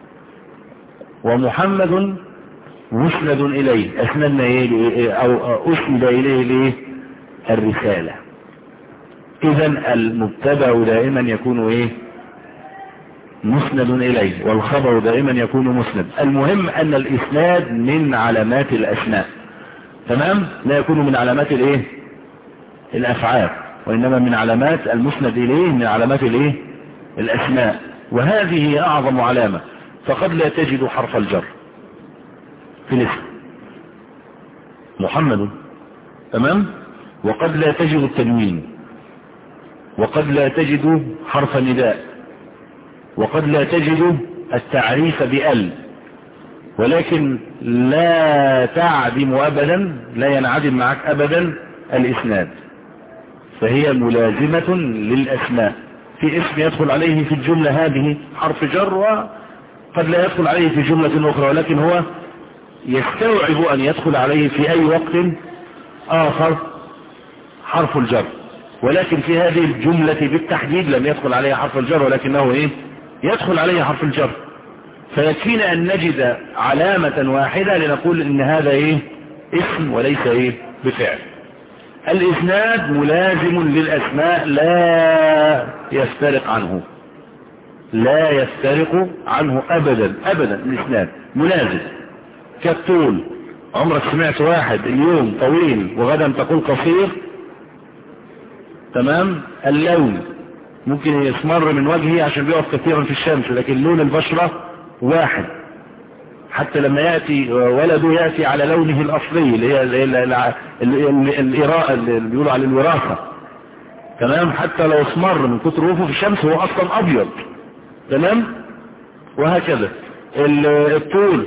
ومحمد مسند اليه، اسندنا ايه او اسند اليه ليه الرسالة. اذا المبتدا دائما يكون ايه مسند اليه، والخبر دائما يكون مسند. المهم ان الاسناد من علامات الاسماء، تمام، لا يكون من علامات الايه الافعال، وانما من علامات المسند اليه، من علامات الايه الاسماء. وهذه هي اعظم علامة. فقد لا تجد حرف الجر في الاسم محمد، تمام، وقد لا تجد التنوين، وقد لا تجد حرف النداء، وقد لا تجد التعريف بأل، ولكن لا تعدم أبدا، لا ينعدم معك أبدا الإسناد. فهي ملازمة للأسماء. في اسم يدخل عليه في الجملة هذه حرف جر، وقد لا يدخل عليه في جملة أخرى، ولكن هو يستوعب أن يدخل عليه في أي وقت آخر حرف الجر. ولكن في هذه الجملة بالتحديد لم يدخل عليها حرف الجر، ولكنه إيه يدخل عليها حرف الجر. فيكفينا أن نجد علامة واحدة لنقول إن هذا إيه اسم وليس إيه بفعل. الإسناد ملازم للأسماء، لا يفترق عنه، لا يفترق عنه أبدا أبدا. الإسناد ملازم. كالطول، عمرك سمعت واحد اليوم طويل وغدا تقول قصير؟ تمام. اللون ممكن يسمر من وجهه عشان بيقف كثيرا في الشمس، لكن لون البشرة واحد. حتى لما يأتي ولده يأتي على لونه الأصلي اللي هي الإراءة اللي بيقولوا على الوراثة، تمام، حتى لو اسمر من كتر وقوفه في الشمس هو أصلا أبيض، تمام. وهكذا الطول،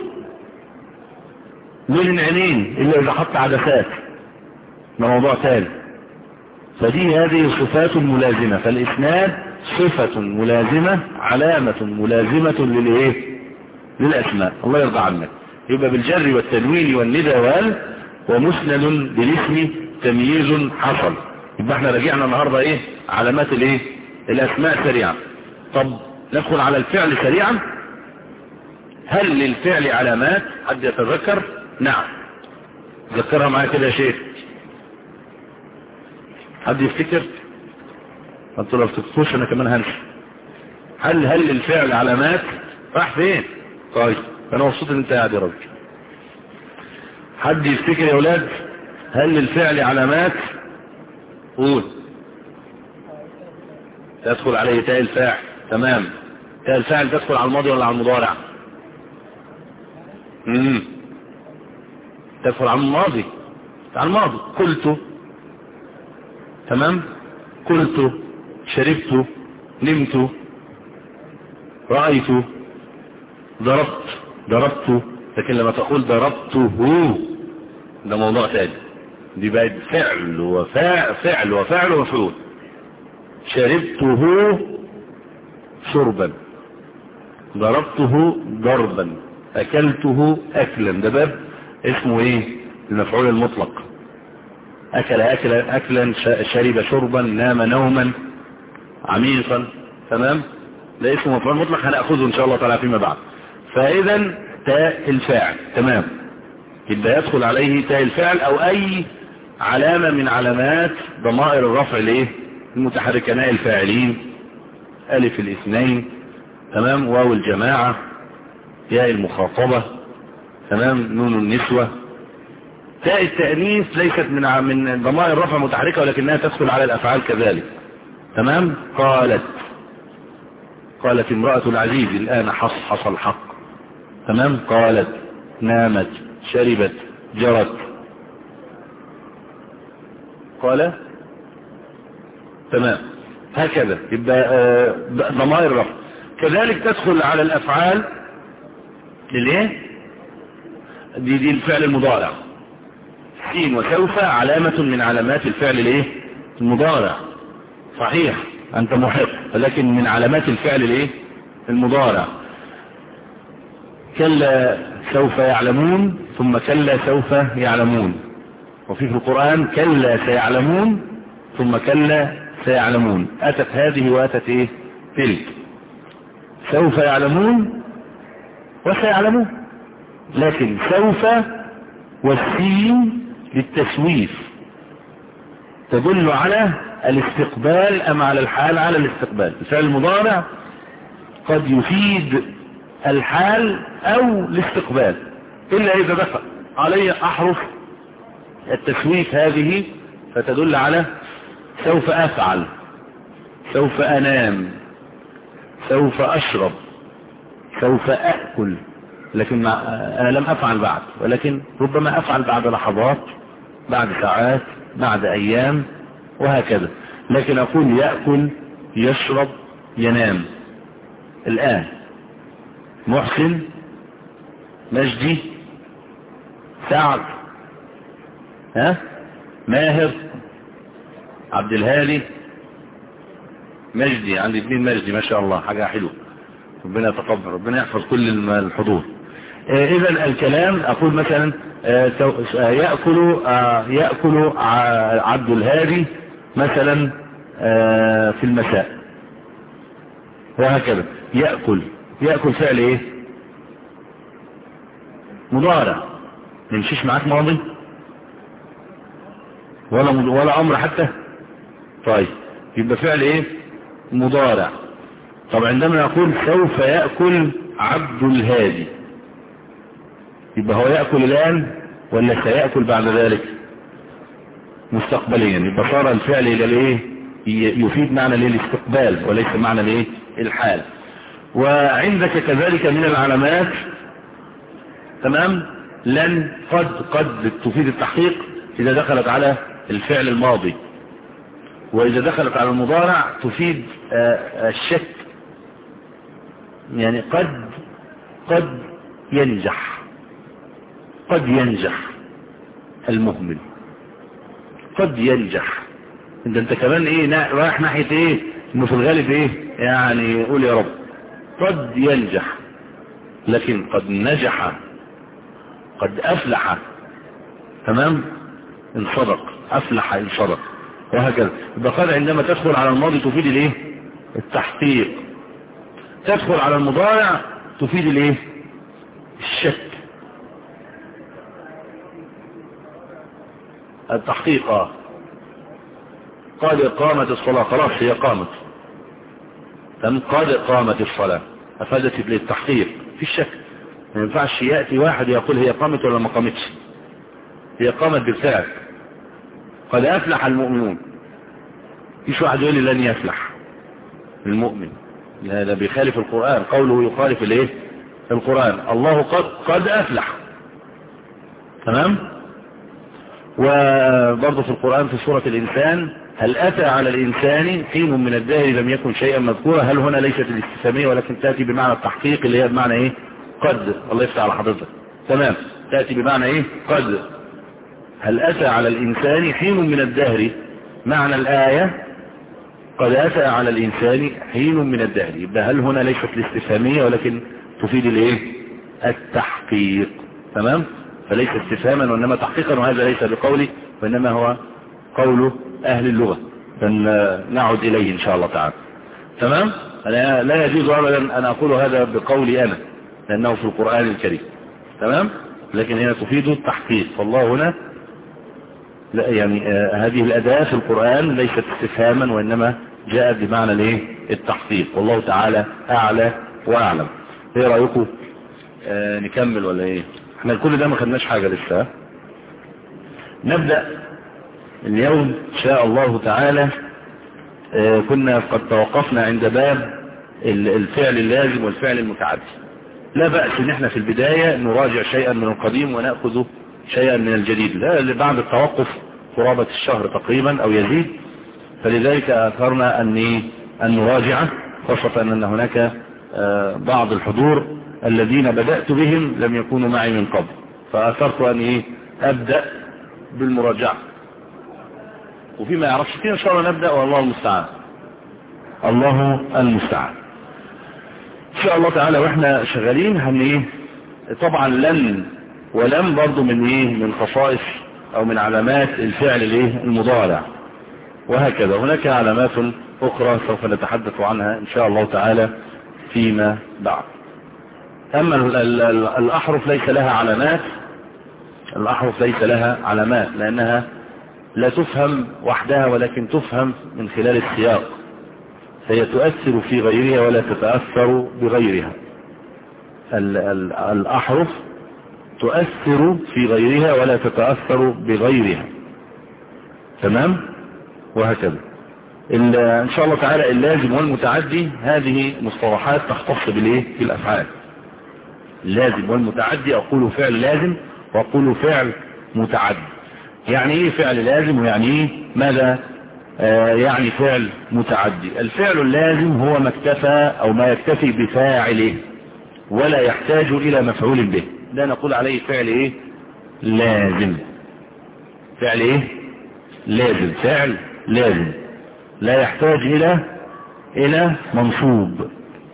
لون العينين إلا إذا حط عدسات، ده موضوع ثاني. فدي هذه صفات ملازمة. فالإسناد صفة ملازمة، علامة ملازمة للإيه للأسماء. الله يرضى عنك. يبقى بالجر والتنوين والندى وال، ومسند بالاسم تمييز حصل. يبقى احنا رجعنا النهاردة ايه علامات الايه الأسماء سريعا. طب ندخل على الفعل سريعا. هل للفعل علامات؟ حد يتذكر؟ نعم، ذكرها معايا كده يا شيخ. حد يفتكر؟ انتوا لو تفتكروش انا كمان هنسى. هل هل للفعل علامات؟ راح فين؟ طيب انا مبسوط ان انت قاعد يا راجل. حد يفتكر يا اولاد؟ هل للفعل علامات؟ قول. تدخل عليه تاء الفاعل، تمام. تاء الفاعل تدخل على الماضي ولا على المضارع؟ امم تدخل على الماضي، على الماضي. قلت، تمام، قلت، شربت، نمت، رأيت، ضربت، ضربت. لكن لما تقول ضربته ده موضوع ثاني، دي بقت فعل وفاعل، فعل وفعل ومفعول. شربته شربا، ضربته ضربا، اكلته اكلا. ده باب اسمه ايه المفعول المطلق. اكل اكلا اكلا، شرب شربا، نام نوما عميقا، تمام. ده اسمه مفعول مطلق، هنأخذه ان شاء الله تعالى فيما بعد. فاذا تاء الفاعل، تمام، يبقى يدخل عليه تاء الفاعل او اي علامة من علامات ضمائر الرفع الايه المتحركة. ناء الفاعلين، الف الاثنين، تمام، واو الجماعة، ياء المخاطبة، تمام، نون النسوة. تاء التأنيث ليست من من ضمائر الرفع المتحركة، ولكنها تدخل على الافعال كذلك، تمام. قالت، قالت امرأة العزيز الآن حصحص الحق، تمام. قالت، نامت، شربت، جرت. قال، تمام. هكذا يبقى ضمائر الرفع. كذلك تدخل على الأفعال للإيه؟ دي, دي الفعل المضارع. سين وسوف علامة من علامات الفعل الإيه؟ المضارع. صحيح أنت محق، ولكن من علامات الفعل الإيه؟ المضارع. كلا سوف يعلمون، ثم كلا سوف يعلمون. وفي في القرآن كلا سيعلمون ثم كلا سيعلمون. أتت هذه وأتت إيه؟ تلك. سوف يعلمون وسيعلمون، لكن سوف والسين للتسويف تدل على الاستقبال أم على الحال؟ على الاستقبال. الفعل المضارع قد يفيد الحال أو الاستقبال، إلا إذا دخل علي أحرف التسويف هذه فتدل على سوف أفعل، سوف أنام، سوف أشرب، سوف أأكل. لكن أنا لم أفعل بعد، ولكن ربما أفعل بعد لحظات، بعد ساعات، بعد أيام، وهكذا. لكن أقول يأكل، يشرب، ينام الآن. محسن، مجدي، سعد، ها، ماهر، عبد الهادي، مجدي. عندي اثنين مجدي ما شاء الله، حاجة حلوة. ربنا يتقبل، ربنا يحفظ كل الحضور. آه اذا الكلام اقول مثلا آه يأكل آه يأكل عبد الهادي مثلا آه في المساء، وهكذا. يأكل، يأكل فعل ايه؟ مضارع. نمشيش معاك ماضي ولا ولا امر حتى. طيب يبقى فعل ايه؟ مضارع. طب عندما نقول سوف يأكل عبد الهادي، يبقى هو يأكل الآن ولا سيأكل بعد ذلك؟ مستقبليا. يبقى صار الفعل الى الايه؟ يفيد معنى الاستقبال وليس معنى الايه؟ الحال. وعندك كذلك من العلامات، تمام، لن، قد. قد تفيد التحقيق إذا دخلت على الفعل الماضي، وإذا دخلت على المضارع تفيد الشك. يعني قد قد ينجح، قد ينجح المهمل، قد ينجح. انت انت كمان ايه رايح ناحية ايه؟ انه في الغالب ايه يعني؟ قول يا رب. قد ينجح، لكن قد نجح، قد افلح، تمام، ان صدق، افلح ان صدق، وهكذا. يبقى قد عندما تدخل على الماضي تفيد الايه؟ التحقيق. تدخل على المضارع تفيد الايه؟ الشك، التحقيق. اه قد قامت الصلاة، خلاص هي قامت، تم، قد قامت الصلاة، افادت للتحقيق في الشك. ما ينفعش يأتي واحد يقول هي قامت ولا ما قامتش، هي قامت بالفعل. قد أفلح المؤمنون. فيش واحد يقول لي لن يفلح المؤمن، هذا بيخالف القرآن، قوله يخالف الايه؟ القرآن. الله قد قد أفلح، تمام. وبرضه في القرآن في سورة الإنسان هل أتى على الإنسان حين من الدهر لم يكن شيئا مذكورا. هل هنا ليست الاستفهامية ولكن تأتي بمعنى التحقيق اللي هي بمعنى ايه؟ قد. الله يفتح على حضرتك، تمام، تأتي بمعنى ايه؟ قد. هل أتى على الإنسان حين من الدهر، معنى الآية قد أتى على الإنسان حين من الدهر. يبقى هل هنا ليست الاستفهامية ولكن تفيد الايه؟ التحقيق، تمام. فليس استفهاما وإنما تحقيقا، وهذا ليس بقولي وإنما هو قول أهل اللغة، فنعود إليه إن شاء الله تعالى، تمام. أنا لا يجوز أبدا أن أقول هذا بقولي أنا لأنه في القرآن الكريم، تمام، لكن هنا تفيد التحقيق. فالله هنا لا يعني آه هذه الأداة في القرآن ليست استفهاما وإنما جاءت بمعنى الايه؟ التحقيق. والله تعالى أعلى وأعلم. ايه رأيكم؟ آه نكمل ولا ايه؟ احنا كل ده ما خدناش حاجة لسه. نبدأ اليوم إن شاء الله تعالى. آه كنا قد توقفنا عند باب الفعل اللازم والفعل المتعدي. لا بأس ان احنا في البداية نراجع شيئا من القديم ونأخذ شيئا من الجديد، لا بعد التوقف قرابة الشهر تقريبا او يزيد، فلذلك اثرنا ان ان نراجع، خاصة ان هناك بعض الحضور الذين بدأت بهم لم يكونوا معي من قبل، فأثرت أن إيه أبدأ بالمراجعة، وفيما يعرفش فيه إن شاء الله نبدأ، والله المستعان. الله المستعان إن شاء الله تعالى. وإحنا شغالين هن إيه طبعا لن ولم برضو من إيه من خصائص أو من علامات الفعل الإيه المضارع، وهكذا هناك علامات أخرى سوف نتحدث عنها إن شاء الله تعالى فيما بعد. أما الأحرف ليس لها علامات، الأحرف ليس لها علامات لأنها لا تفهم وحدها، ولكن تفهم من خلال السياق، هي تؤثر في غيرها ولا تتأثر بغيرها. الأحرف تؤثر في غيرها ولا تتأثر بغيرها، تمام؟ وهكذا إن شاء الله تعالى اللازم والمتعدي هذه مصطلحات تختص بالإيه في الأفعال. اللازم والمتعدي أقول فعل لازم وأقول فعل متعدي. يعني إيه فعل لازم ويعني إيه ماذا آه يعني فعل متعدي؟ الفعل اللازم هو ما اكتفى أو ما يكتفي بفاعله ولا يحتاج إلى مفعول به، ده نقول عليه فعل إيه لازم. فعل إيه لازم، فعل لازم لا يحتاج إلى إلى منصوب.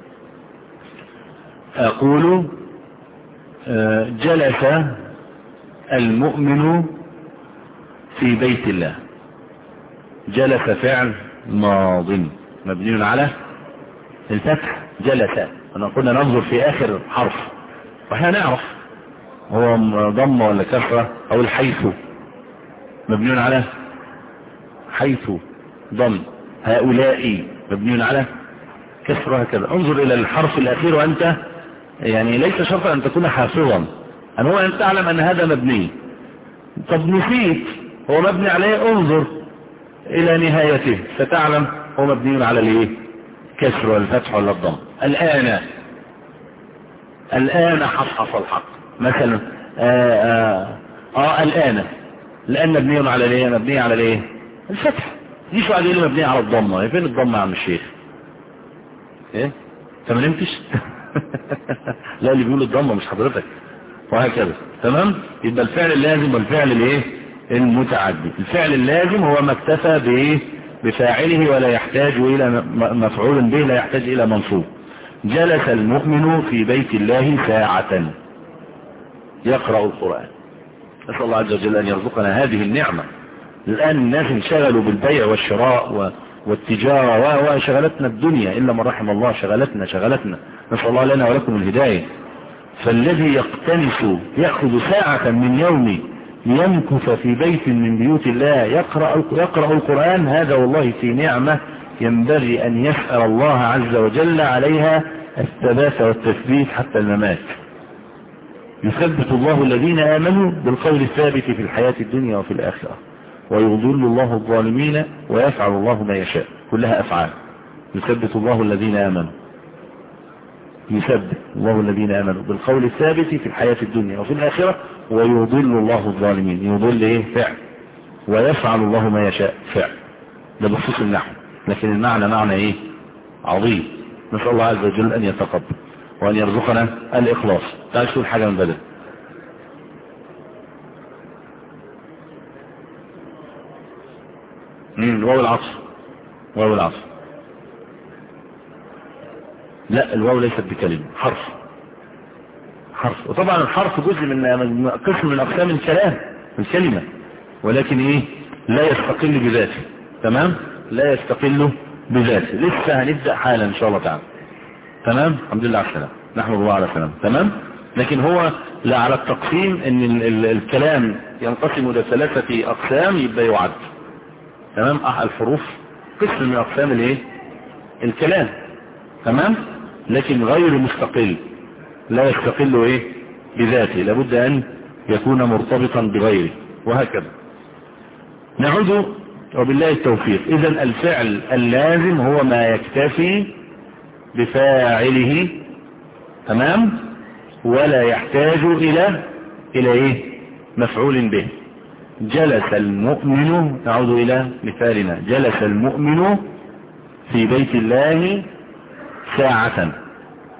أقول آه جلس المؤمن في بيت الله. جلس فعل ماض مبني على الفتح، جلس. انا قلنا ننظر في اخر حرف واحنا نعرف هو ضم ولا كسره، او الحيث مبني على حيث ضم، هؤلاء مبني على كسره، هكذا. انظر الى الحرف الاخير وانت يعني ليس شرطا ان تكون حافظا، ان هو ان تعلم ان هذا مبني. طب نسيت هو مبني عليه، انظر الى نهايته فتعلم هو مبني على الايه كسر ولا الفتح ولا الضم. الان الان حصحص الحق مثلا. آآ آآ آآ الان الان مبني على الايه مبني على الايه الفتح. يجي واحد يقول لي مبني على الضمه، فين الضمه يا عم الشيخ؟ ايه انت ما نمتش؟ لا اللي بيقول الضمه مش حضرتك، وهكذا. تمام. يبقى الفعل اللازم والفعل الايه المتعدي. الفعل اللازم هو ما اكتفى بايه بفاعله ولا يحتاج الى مفعول به، لا يحتاج الى منصوب. جلس المؤمن في بيت الله ساعة يقرأ القرآن. نسأل الله عز وجل ان يرزقنا هذه النعمة. الان الناس انشغلوا بالبيع والشراء والتجارة وشغلتنا الدنيا الا من رحم الله، شغلتنا شغلتنا نسأل الله لنا ولكم الهداية. فالذي يقتنس يأخذ ساعة من يومه ليمكث في بيت من بيوت الله يقرأ, يقرأ القرآن، هذا والله في نعمة ينبغي أن يسأل الله عز وجل عليها الثبات والتثبيت حتى الممات. يثبت الله الذين آمنوا بالقول الثابت في الحياة الدنيا وفي الآخرة، ويضل الله الظالمين ويفعل الله ما يشاء. كلها أفعال. يثبت الله الذين آمنوا، يثبت الله الذين آمنوا بالقول الثابت في الحياة الدنيا وفي الآخرة، ويضل الله الظالمين. يضل ايه فعل، ويفعل الله ما يشاء فعل. ده بخصوص النحو، لكن المعنى معنى ايه عظيم. نسأل الله عز وجل ان يتقبل وان يرزقنا الاخلاص. تعال تقول حاجة من بدل. امم واو العصر، واو العصر. لا الواو ليست بكلمة، حرف حرف. وطبعا الحرف جزء من قسم من اقسام الكلام الكلمة، ولكن ايه لا يستقل بذاته. تمام، لا يستقل بذاته. لسه هنبدأ حالا ان شاء الله تعالى. تمام. الحمد لله على السلام، نحمد الله على السلام. تمام. لكن هو لا على التقسيم ان ال ال الكلام ينقسم الى ثلاثة اقسام يبقى يعد. تمام. الحروف قسم من اقسام الايه الكلام. تمام. لكن غير مستقل، لا يستقل ايه بذاته، لابد ان يكون مرتبطا بغيره، وهكذا. نعود وبالله التوفيق. اذا الفعل اللازم هو ما يكتفي بفاعله، تمام، ولا يحتاج الى الى ايه مفعول به. جلس المؤمن، نعود الى مثالنا، جلس المؤمن في بيت الله ساعة.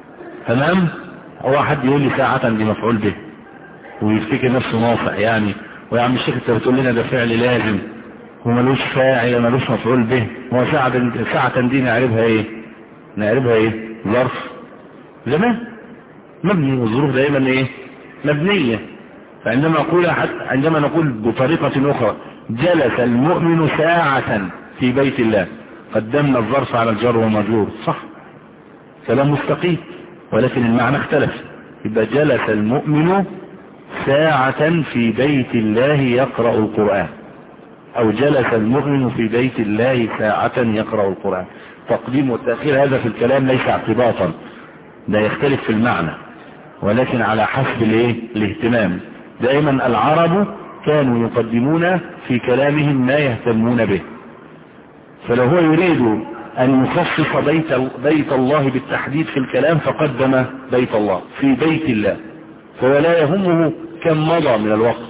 تمام. هو حد يقول لي ساعة دي مفعول به ويفتكر نفسه ناصح يعني، ويا عم الشيخ انت بتقول لنا ده فعل لازم وملوش فاعل ملوش مفعول به، هو ساعة ساعة دي نعرفها ايه؟ نعرفها ايه؟ ظرف زمان مبني، والظروف دائما ايه؟ مبنية. فعندما نقول عندما نقول بطريقة اخرى جلس المؤمن ساعة في بيت الله، قدمنا الظرف على الجر والمجرور، صح؟ كلام مستقيم، ولكن المعنى اختلف. يبقى جلس المؤمن ساعة في بيت الله يقرأ القرآن، او جلس المؤمن في بيت الله ساعة يقرأ القرآن. تقديم والتأخير هذا في الكلام ليس اعتباطا، لا يختلف في المعنى، ولكن على حسب الايه؟ الاهتمام. دائما العرب كانوا يقدمون في كلامهم ما يهتمون به، فلو هو يريد ان يخصص بيت, بيت الله بالتحديد في الكلام فقدم بيت الله في بيت الله، فهو لا يهمه كم مضى من الوقت،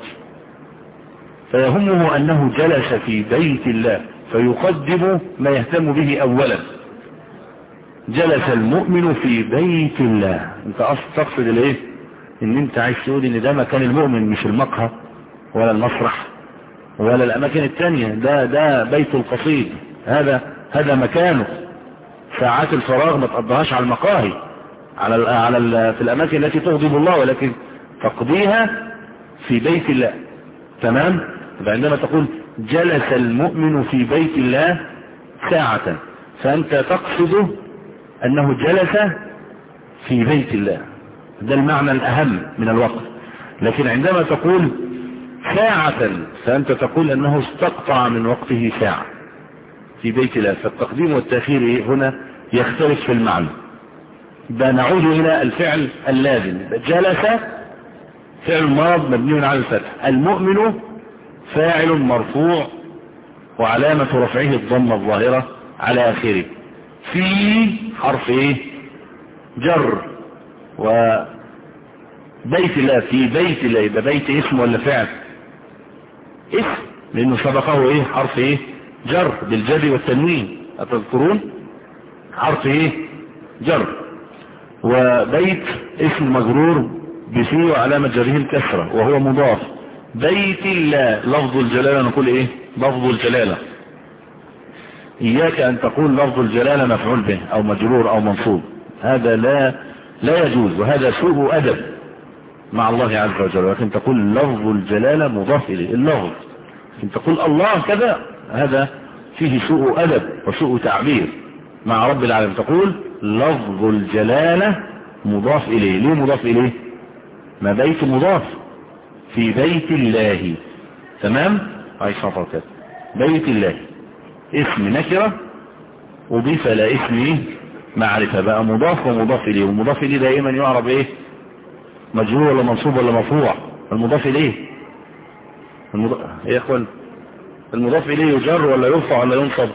فيهمه انه جلس في بيت الله فيقدم ما يهتم به اولا. جلس المؤمن في بيت الله، انت اصلا تقصد الايه؟ ان انت عايز تقول ان ده مكان المؤمن، مش المقهى ولا المسرح ولا الاماكن التانية، ده ده بيت القصيد، هذا هذا مكانه. ساعات الفراغ ما تقضيهاش على المقاهي على ال على ال في الاماكن التي تغضب الله، ولكن تقضيها في بيت الله. تمام. عندما تقول جلس المؤمن في بيت الله ساعة، فانت تقصد انه جلس في بيت الله، ده المعنى الاهم من الوقت. لكن عندما تقول ساعة فانت تقول انه استقطع من وقته ساعة في بيت الله، فالتقديم والتأخير هنا يختلف في المعنى. نعود الى الفعل اللازم. جلس فعل ماض مبني على الفتح، المؤمن فاعل مرفوع وعلامة رفعه الضمة الظاهرة على آخره، في حرف ايه؟ جر. وبيت الله في بيت الله، يبقى بيت اسم ولا فعل؟ اسم، لانه سبقه ايه؟ حرف ايه؟ جر بالجر والتنوين، أتذكرون؟ حرف ايه؟ جر. وبيت اسم مجرور بفي وعلامة جره الكسرة وهو مضاف. بيت الله لفظ الجلالة، نقول ايه؟ لفظ الجلالة. اياك ان تقول لفظ الجلالة مفعول به او مجرور او منصوب، هذا لا لا يجوز، وهذا سوء ادب مع الله عز وجل. ولكن تقول لفظ الجلالة مضاف اليه اللفظ، لكن تقول الله كذا، هذا فيه سوء ادب وسوء تعبير مع رب العالمين. تقول لفظ الجلالة مضاف اليه. ليه مضاف اليه؟ ما بيت مضاف في بيت الله. تمام. عايش فقط بيت الله اسم نكرة وضيف الى اسم معرفة، بقى مضاف ومضاف اليه. والمضاف اليه دائما يعرب ايه؟ مجرور ولا منصوب ولا مرفوع؟ المضاف اليه المضاف ايه يا اخوان؟ المضاف اليه يجر ولا يرفع ولا ينصب؟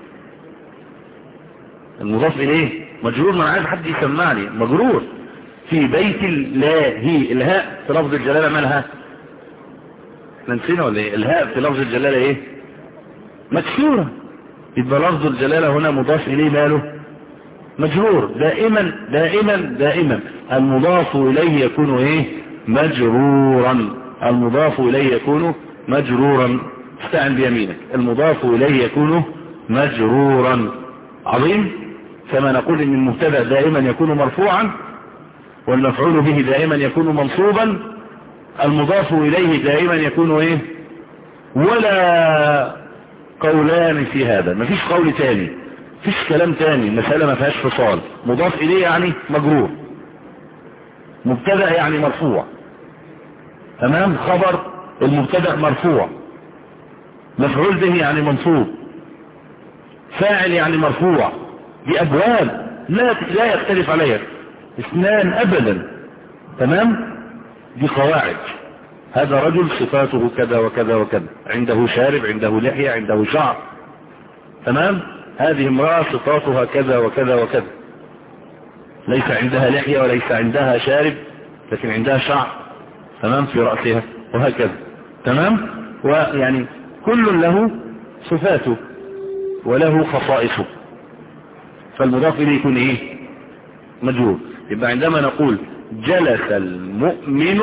المضاف اليه مجرور. ما انا عايز حد يسمع لي مجرور في بيت الله. هي الهاء في لفظ الجلالة مالها؟ احنا نسينا ولا ايه؟ الهاء في لفظ الجلالة ايه؟ مكسورة. يبقى لفظ الجلالة هنا مضاف اليه ماله؟ مجرور. دائما دائما دائما المضاف اليه يكون ايه؟ مجرورا. المضاف اليه يكون مجرورا. استعن بيمينك. المضاف اليه يكون مجرورا. عظيم. كما نقول ان المبتدا دائما يكون مرفوعا والمفعول به دائما يكون منصوبا، المضاف اليه دائما يكون ايه؟ ولا قولان في هذا، مفيش قول تاني، مفيش كلام تاني، المسألة ما فيهاش فصال. مضاف اليه يعني مجرور، مبتدا يعني مرفوع. تمام. خبر المبتدا مرفوع، مفعول به يعني منصوب، فاعل يعني مرفوع. دي ابواب لا لا يختلف عليها اثنان ابدا. تمام. دي قواعد. هذا رجل صفاته كذا وكذا وكذا، عنده شارب، عنده لحية، عنده شعر. تمام. هذه امرأة صفاتها كذا وكذا وكذا، ليس عندها لحية وليس عندها شارب، لكن عندها شعر. تمام. في رأسها وهكذا. تمام. ويعني كل له صفاته وله خصائصه، فالمضاف إليه يكون ايه؟ مجرور. يبقى عندما نقول جلس المؤمن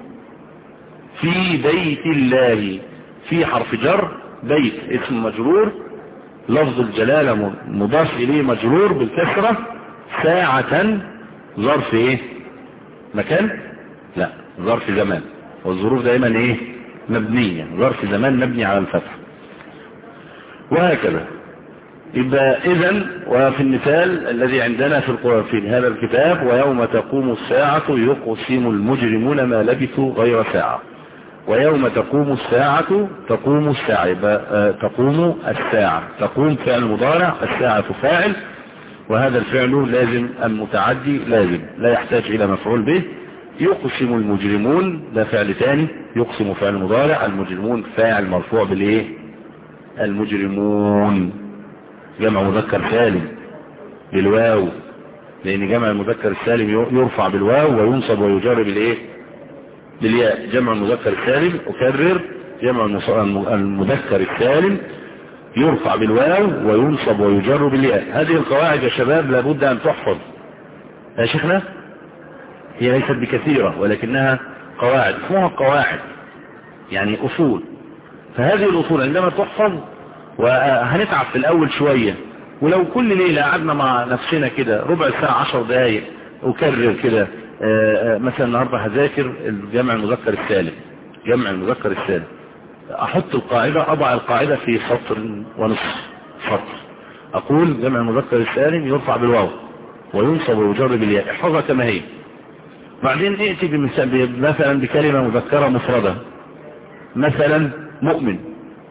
في بيت الله، في حرف جر، بيت اسم مجرور، لفظ الجلالة مضاف إليه مجرور بالكسرة، ساعة ظرف ايه؟ مكان؟ لا، ظرف زمان، والظروف دائما ايه؟ مبنية. ظرف زمان مبني على الفتح، وهكذا. يبقى اذن وفي المثال الذي عندنا في في هذا الكتاب: ويوم تقوم الساعة يقسم المجرمون ما لبثوا غير ساعة. ويوم تقوم الساعة، تقوم الساعة، يبقى تقوم الساعة، تقوم فعل مضارع، الساعة فاعل، وهذا الفعل لازم، المتعدي لازم لا يحتاج إلى مفعول به. يقسم المجرمون ده فعل ثاني، يقسم فعل مضارع، المجرمون فاعل مرفوع بالايه؟ المجرمون جمع مذكر سالم بالواو، لان جمع المذكر السالم يرفع بالواو وينصب ويجر بالايه؟ بالياء. جمع المذكر السالم، اكرر، جمع المذكر السالم يرفع بالواو وينصب ويجر بالياء. هذه القواعد يا شباب لابد ان تحفظ يا شيخنا، هي ليست بكثيرة ولكنها قواعد، اسمها قواعد يعني اصول. فهذه الاصول عندما تحفظ، وهنتعب في الاول شوية، ولو كل ليلة قعدنا مع نفسنا كده ربع ساعة عشر دقايق اكرر كده، مثلا النهاردة هذاكر الجمع المذكر السالم، جمع المذكر السالم، احط القاعدة، اضع القاعدة في سطر ونصف سطر، اقول جمع المذكر السالم يرفع بالواو وينصب ويجر بالياء، احفظها كما هي. بعدين ائتي مثلا بكلمة مذكرة مفردة، مثلا مؤمن،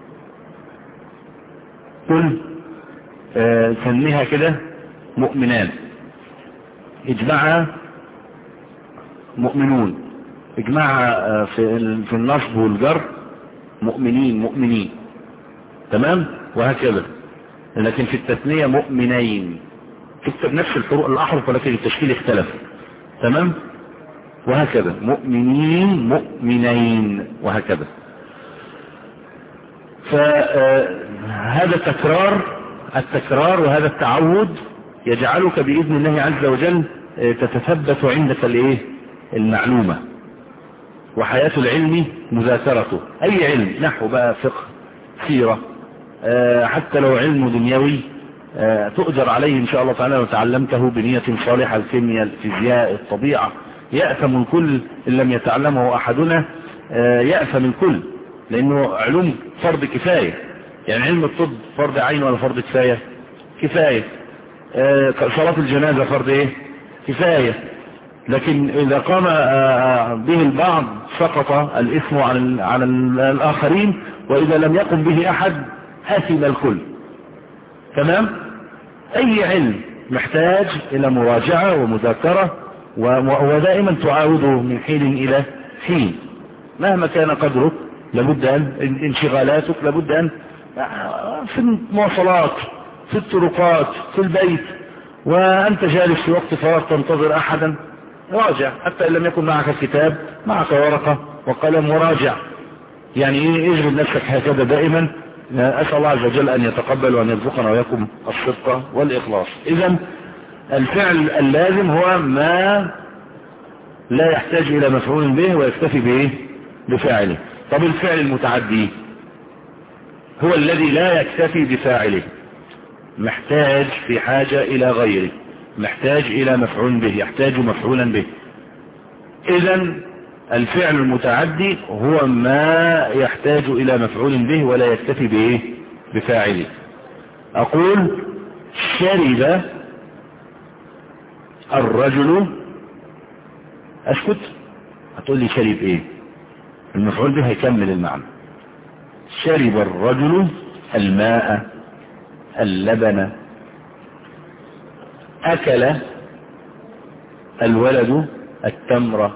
قل آه سميها كده مؤمنان، اجمعها مؤمنون، اجمعها آه في, في النصب والجر مؤمنين مؤمنين، تمام، وهكذا. لكن في التثنية مؤمنين، تكتب نفس الحروف الأحرف ولكن التشكيل اختلف، تمام، وهكذا. مؤمنين مؤمنين وهكذا. فهذا التكرار التكرار وهذا التعود يجعلك بإذن الله عز وجل تتثبت عندك الايه؟ المعلومة. وحياة العلم مذاكرته، اي علم، نحو بقى، فقه، سيرة، حتى لو علم دنيوي تؤجر عليه ان شاء الله تعالى لو تعلمته بنية صالحة، الكيمياء، الفيزياء، الطبيعة، يأثم الكل ان لم يتعلمه احدنا، يأثم الكل، لانه علوم فرض كفاية. يعني علم الطب فرض عين ولا فرض كفاية؟ كفاية. صلاة الجنازة فرض ايه؟ كفاية. لكن اذا قام به البعض سقط الاثم عن عن الاخرين، واذا لم يقم به احد اثم الكل، تمام. اي علم محتاج الى مراجعة ومذاكرة، ودائما تعاوده من حين الى حين، مهما كان قدرك، لابد ان انشغالاتك، لابد ان في المواصلات، في الطرقات، في البيت، وانت جالس في وقت فراغ تنتظر احدا، راجع، حتى ان لم يكن معك الكتاب، معك ورقة وقلم وراجع. يعني ايه؟ اشغل نفسك هكذا دائما. اسأل الله عز وجل ان يتقبل وان يرزقنا وياكم الصدق والاخلاص. اذا الفعل اللازم هو ما لا يحتاج الى مفعول به ويكتفي بايه؟ بفاعله. طب الفعل المتعدي هو الذي لا يكتفي بفاعله، محتاج في حاجة الى غيره، محتاج الى مفعول به، يحتاج مفعولا به. اذا الفعل المتعدي هو ما يحتاج الى مفعول به ولا يكتفي بايه؟ بفاعله. اقول شرب الرجل، اسكت، هتقول لي شرب ايه؟ المفعول به هيكمل المعنى. شرب الرجل الماء، اللبن، اكل الولد التمر،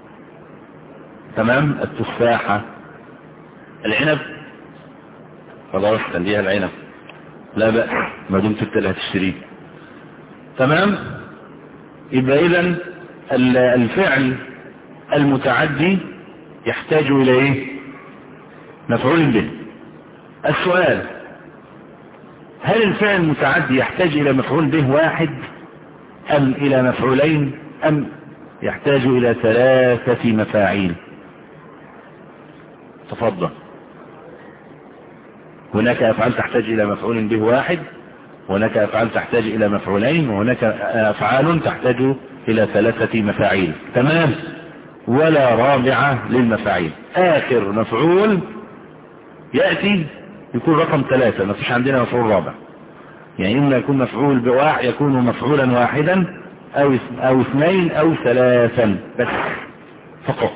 تمام، التفاحة، العنب، خلاص خليها العنب، لا بأس ما دمت انت اللي هتشتريه، تمام. يبقى اذا الفعل المتعدي يحتاج الى ايه؟ مفعول به. السؤال: هل الفعل المتعدي يحتاج الى مفعول به واحد ام الى مفعولين أم يحتاج إلى ثلاثة مفاعيل؟ تفضل. هناك أفعال تحتاج إلى مفعول به واحد، وهناك أفعال تحتاج إلى مفعولين، وهناك أفعال تحتاج إلى ثلاثة مفاعيل. تمام. ولا رابعة للمفاعيل. آخر مفعول يأتي يكون رقم ثلاثة، ما فيش عندنا مفعول رابع. يعني إما يكون مفعول بواحد يكون مفعولا واحدا أو أو اثنين أو ثلاثا بس فقط،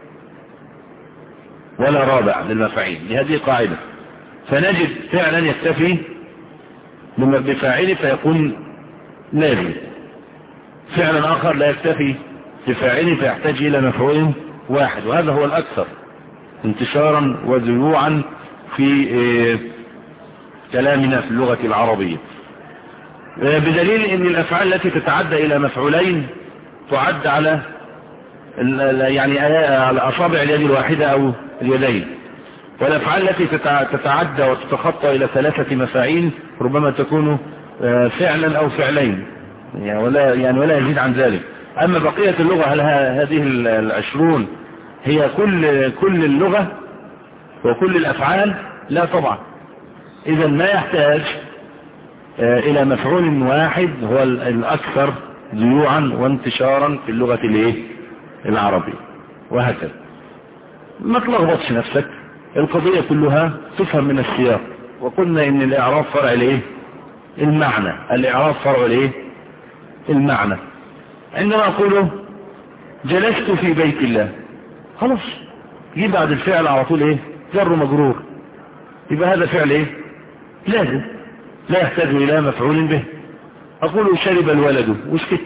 ولا رابع للمفاعيل. لهذه قاعدة. فنجد فعلا يكتفي بفاعله فيكون لازم، فعلا آخر لا يكتفي بفاعله فيحتاج إلى مفعول واحد، وهذا هو الأكثر انتشارا وذيوعا في كلامنا في اللغة العربية، بدليل ان الافعال التي تتعدى الى مفعولين تعد على يعني على اصابع اليد الواحدة او اليدين، والافعال التي تتعدى وتتخطى الى ثلاثة مفاعيل ربما تكون فعلا او فعلين يعني ولا يعني ولا يزيد عن ذلك. اما بقية اللغة هل هذه العشرون هي كل كل اللغة وكل الافعال؟ لا طبعا. اذا ما يحتاج الى مفعول واحد هو الاكثر ذيوعا وانتشارا في اللغة الايه العربية، وهكذا. ما تلخبطش نفسك، القضية كلها تفهم من السياق. وقلنا ان الاعراب فرع الايه المعنى، الاعراب فرع الايه المعنى. عندما اقوله جلست في بيت الله، خلاص جيب بعد الفعل على طول ايه جر مجرور، يبقى هذا فعل ايه لازم لا يحتاج الى مفعول به. اقول شرب الولد وسكت،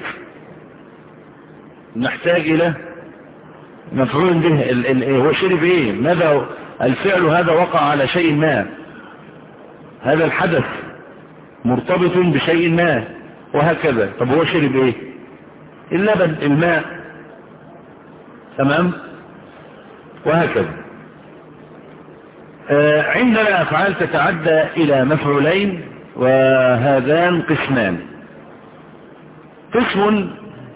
نحتاج الى مفعول به. ال ال هو شرب ايه؟ ماذا الفعل هذا؟ وقع على شيء ما، هذا الحدث مرتبط بشيء ما، وهكذا. طب هو شرب ايه؟ اللبن، الماء، تمام، وهكذا. آه عندنا افعال تتعدى الى مفعولين، وهذان قسمان. قسم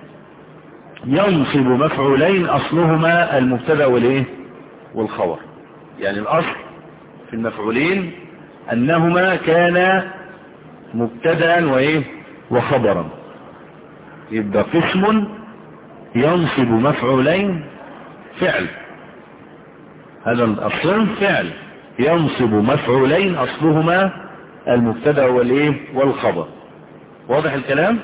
ينصب مفعولين اصلهما المبتدا والايه والخبر، يعني الاصل في المفعولين انهما كانا مبتدا وايه وخبرا. يبقى قسم ينصب مفعولين فعل، هذا الصنف فعل ينصب مفعولين اصلهما المبتدا والايه والخبر. واضح الكلام؟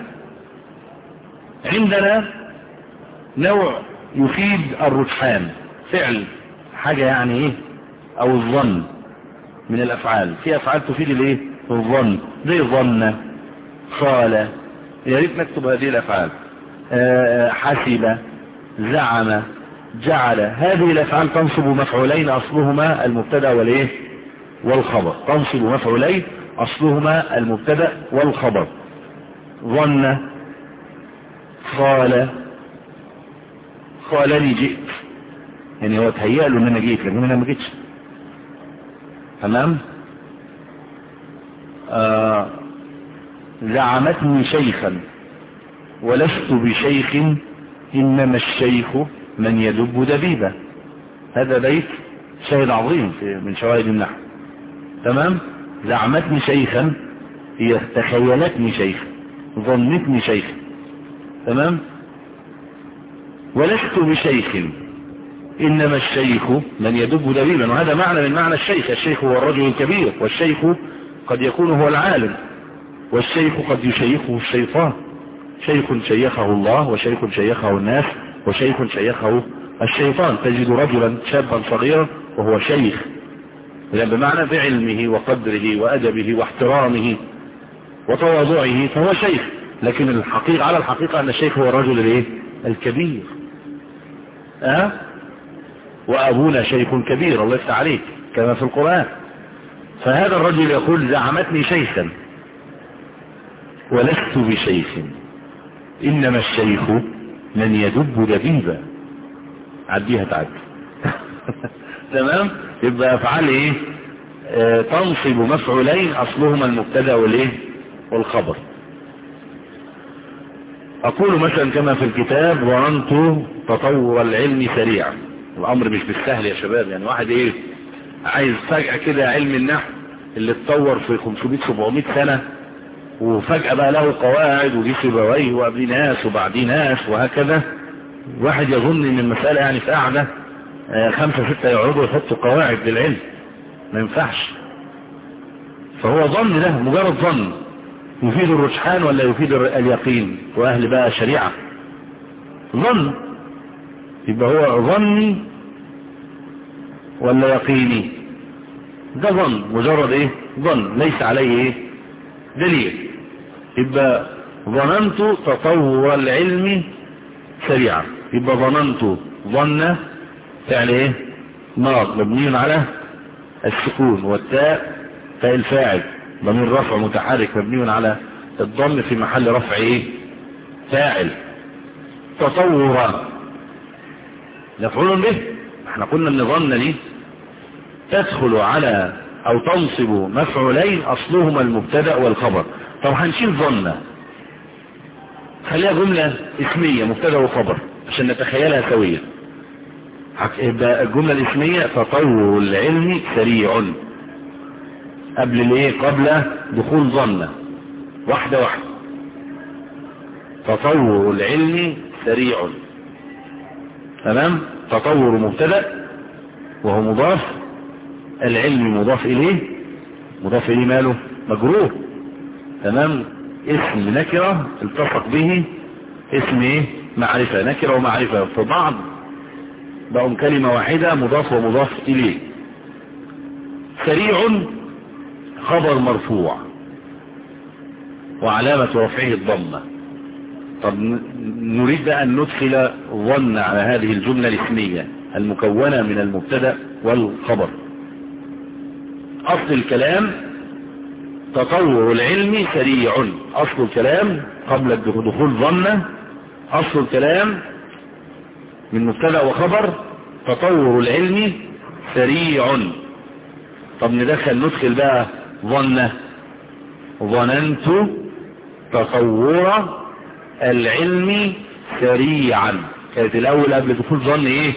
عندنا نوع يفيد الرجحان، فعل حاجة يعني ايه او الظن من الافعال. في افعال تفيد الايه الظن، زي ظن، قال. يا ريت نكتب هذه الافعال. أه حسب، زعم، جعل. هذه الافعال تنصب مفعولين اصلهما المبتدا والايه والخبر، تنصب مفعولين اصلهما المبتدا والخبر. ظن، قال، قالني جئت، يعني هو تهيأ له ان انا جيت لكن انا ما جيتش. تمام. آه زعمتني شيخا ولست بشيخ انما الشيخ من يدب دبيبه. هذا بيت شاهد عظيم من شواهد النحو. تمام. زعمتني شيخا هي تخيلتني شيخا، ظنتني شيخا. تمام. ولست بشيخ انما الشيخ من يدب دبيبا، وهذا معنى من معنى الشيخ. الشيخ هو الرجل الكبير، والشيخ قد يكون هو العالم، والشيخ قد يشيخه الشيطان. شيخ شيخه الله، وشيخ شيخه الناس، وشيخ شيخه الشيطان. تجد رجلا شابا صغيرا وهو شيخ، يعني بمعنى بعلمه وقدره وأدبه واحترامه وتواضعه فهو شيخ. لكن الحقيقة على الحقيقة أن الشيخ هو الرجل الايه الكبير. أه؟ وأبونا شيخ كبير، الله يفتح عليك، كما في القرآن. فهذا الرجل يقول زعمتني شيخا ولست بشيخ إنما الشيخ من يدب دبيبا. عديها تعد. تمام. يبقى افعال ايه آه تنصب مفعولين اصلهما المبتدا والايه والخبر. اقول مثلا كما في الكتاب ظننت تطور العلم سريعا. الامر مش بالسهل يا شباب، يعني واحد ايه عايز فجأة كده علم النحو اللي اتطور في خمسمائة سبعمائة سنة وفجأة بقى له قواعد وجي سيبويه وقبل ناس وبعد ناس وهكذا، واحد يظن ان المسألة يعني في قاعدة خمسة ستة يقعدوا يحطوا قواعد للعلم، ما ينفعش. فهو ظن، ده مجرد ظن يفيد الرجحان ولا يفيد اليقين؟ واهل بقى شريعة ظن، يبقى هو ظني ولا يقيني؟ ده ظن، مجرد ايه ظن ليس عليه ايه دليل. يبقى ظننت تطور العلم سريعا، يبقى ظننت ظن فعل ايه ماض مبني على السكون، والتاء تاء الفاعل ضمير رفع متحرك مبني على الضم في محل رفع ايه فاعل. تطور مفعول به. احنا قلنا ان ظن دي تدخل على او تنصب مفعولين اصلهما المبتدا والخبر. طب هنشيل ظن خليها جملة اسمية مبتدا وخبر عشان نتخيلها سوية. يبقى الجملة الاسمية تطور العلم سريع، قبل الايه قبل دخول ظن، واحدة واحدة. تطور العلم سريع، تمام. تطور مبتدا وهو مضاف، العلم مضاف اليه، مضاف اليه ماله مجرور، تمام. اسم نكرة التصق به اسم ايه معرفة، نكرة ومعرفة في بعض بقوا كلمة واحدة مضاف ومضاف اليه. سريع خبر مرفوع وعلامة رفعه الضمة. طب نريد أن ندخل ظن على هذه الجملة الاسمية المكونة من المبتدا والخبر. أصل الكلام تطور العلم سريع، أصل الكلام قبل دخول ظن، أصل الكلام من مبتدا وخبر تطور العلم سريع. طب ندخل ندخل بقى ظن، ظننت تطور العلم سريعا. كانت الأول قبل دخول ظن ايه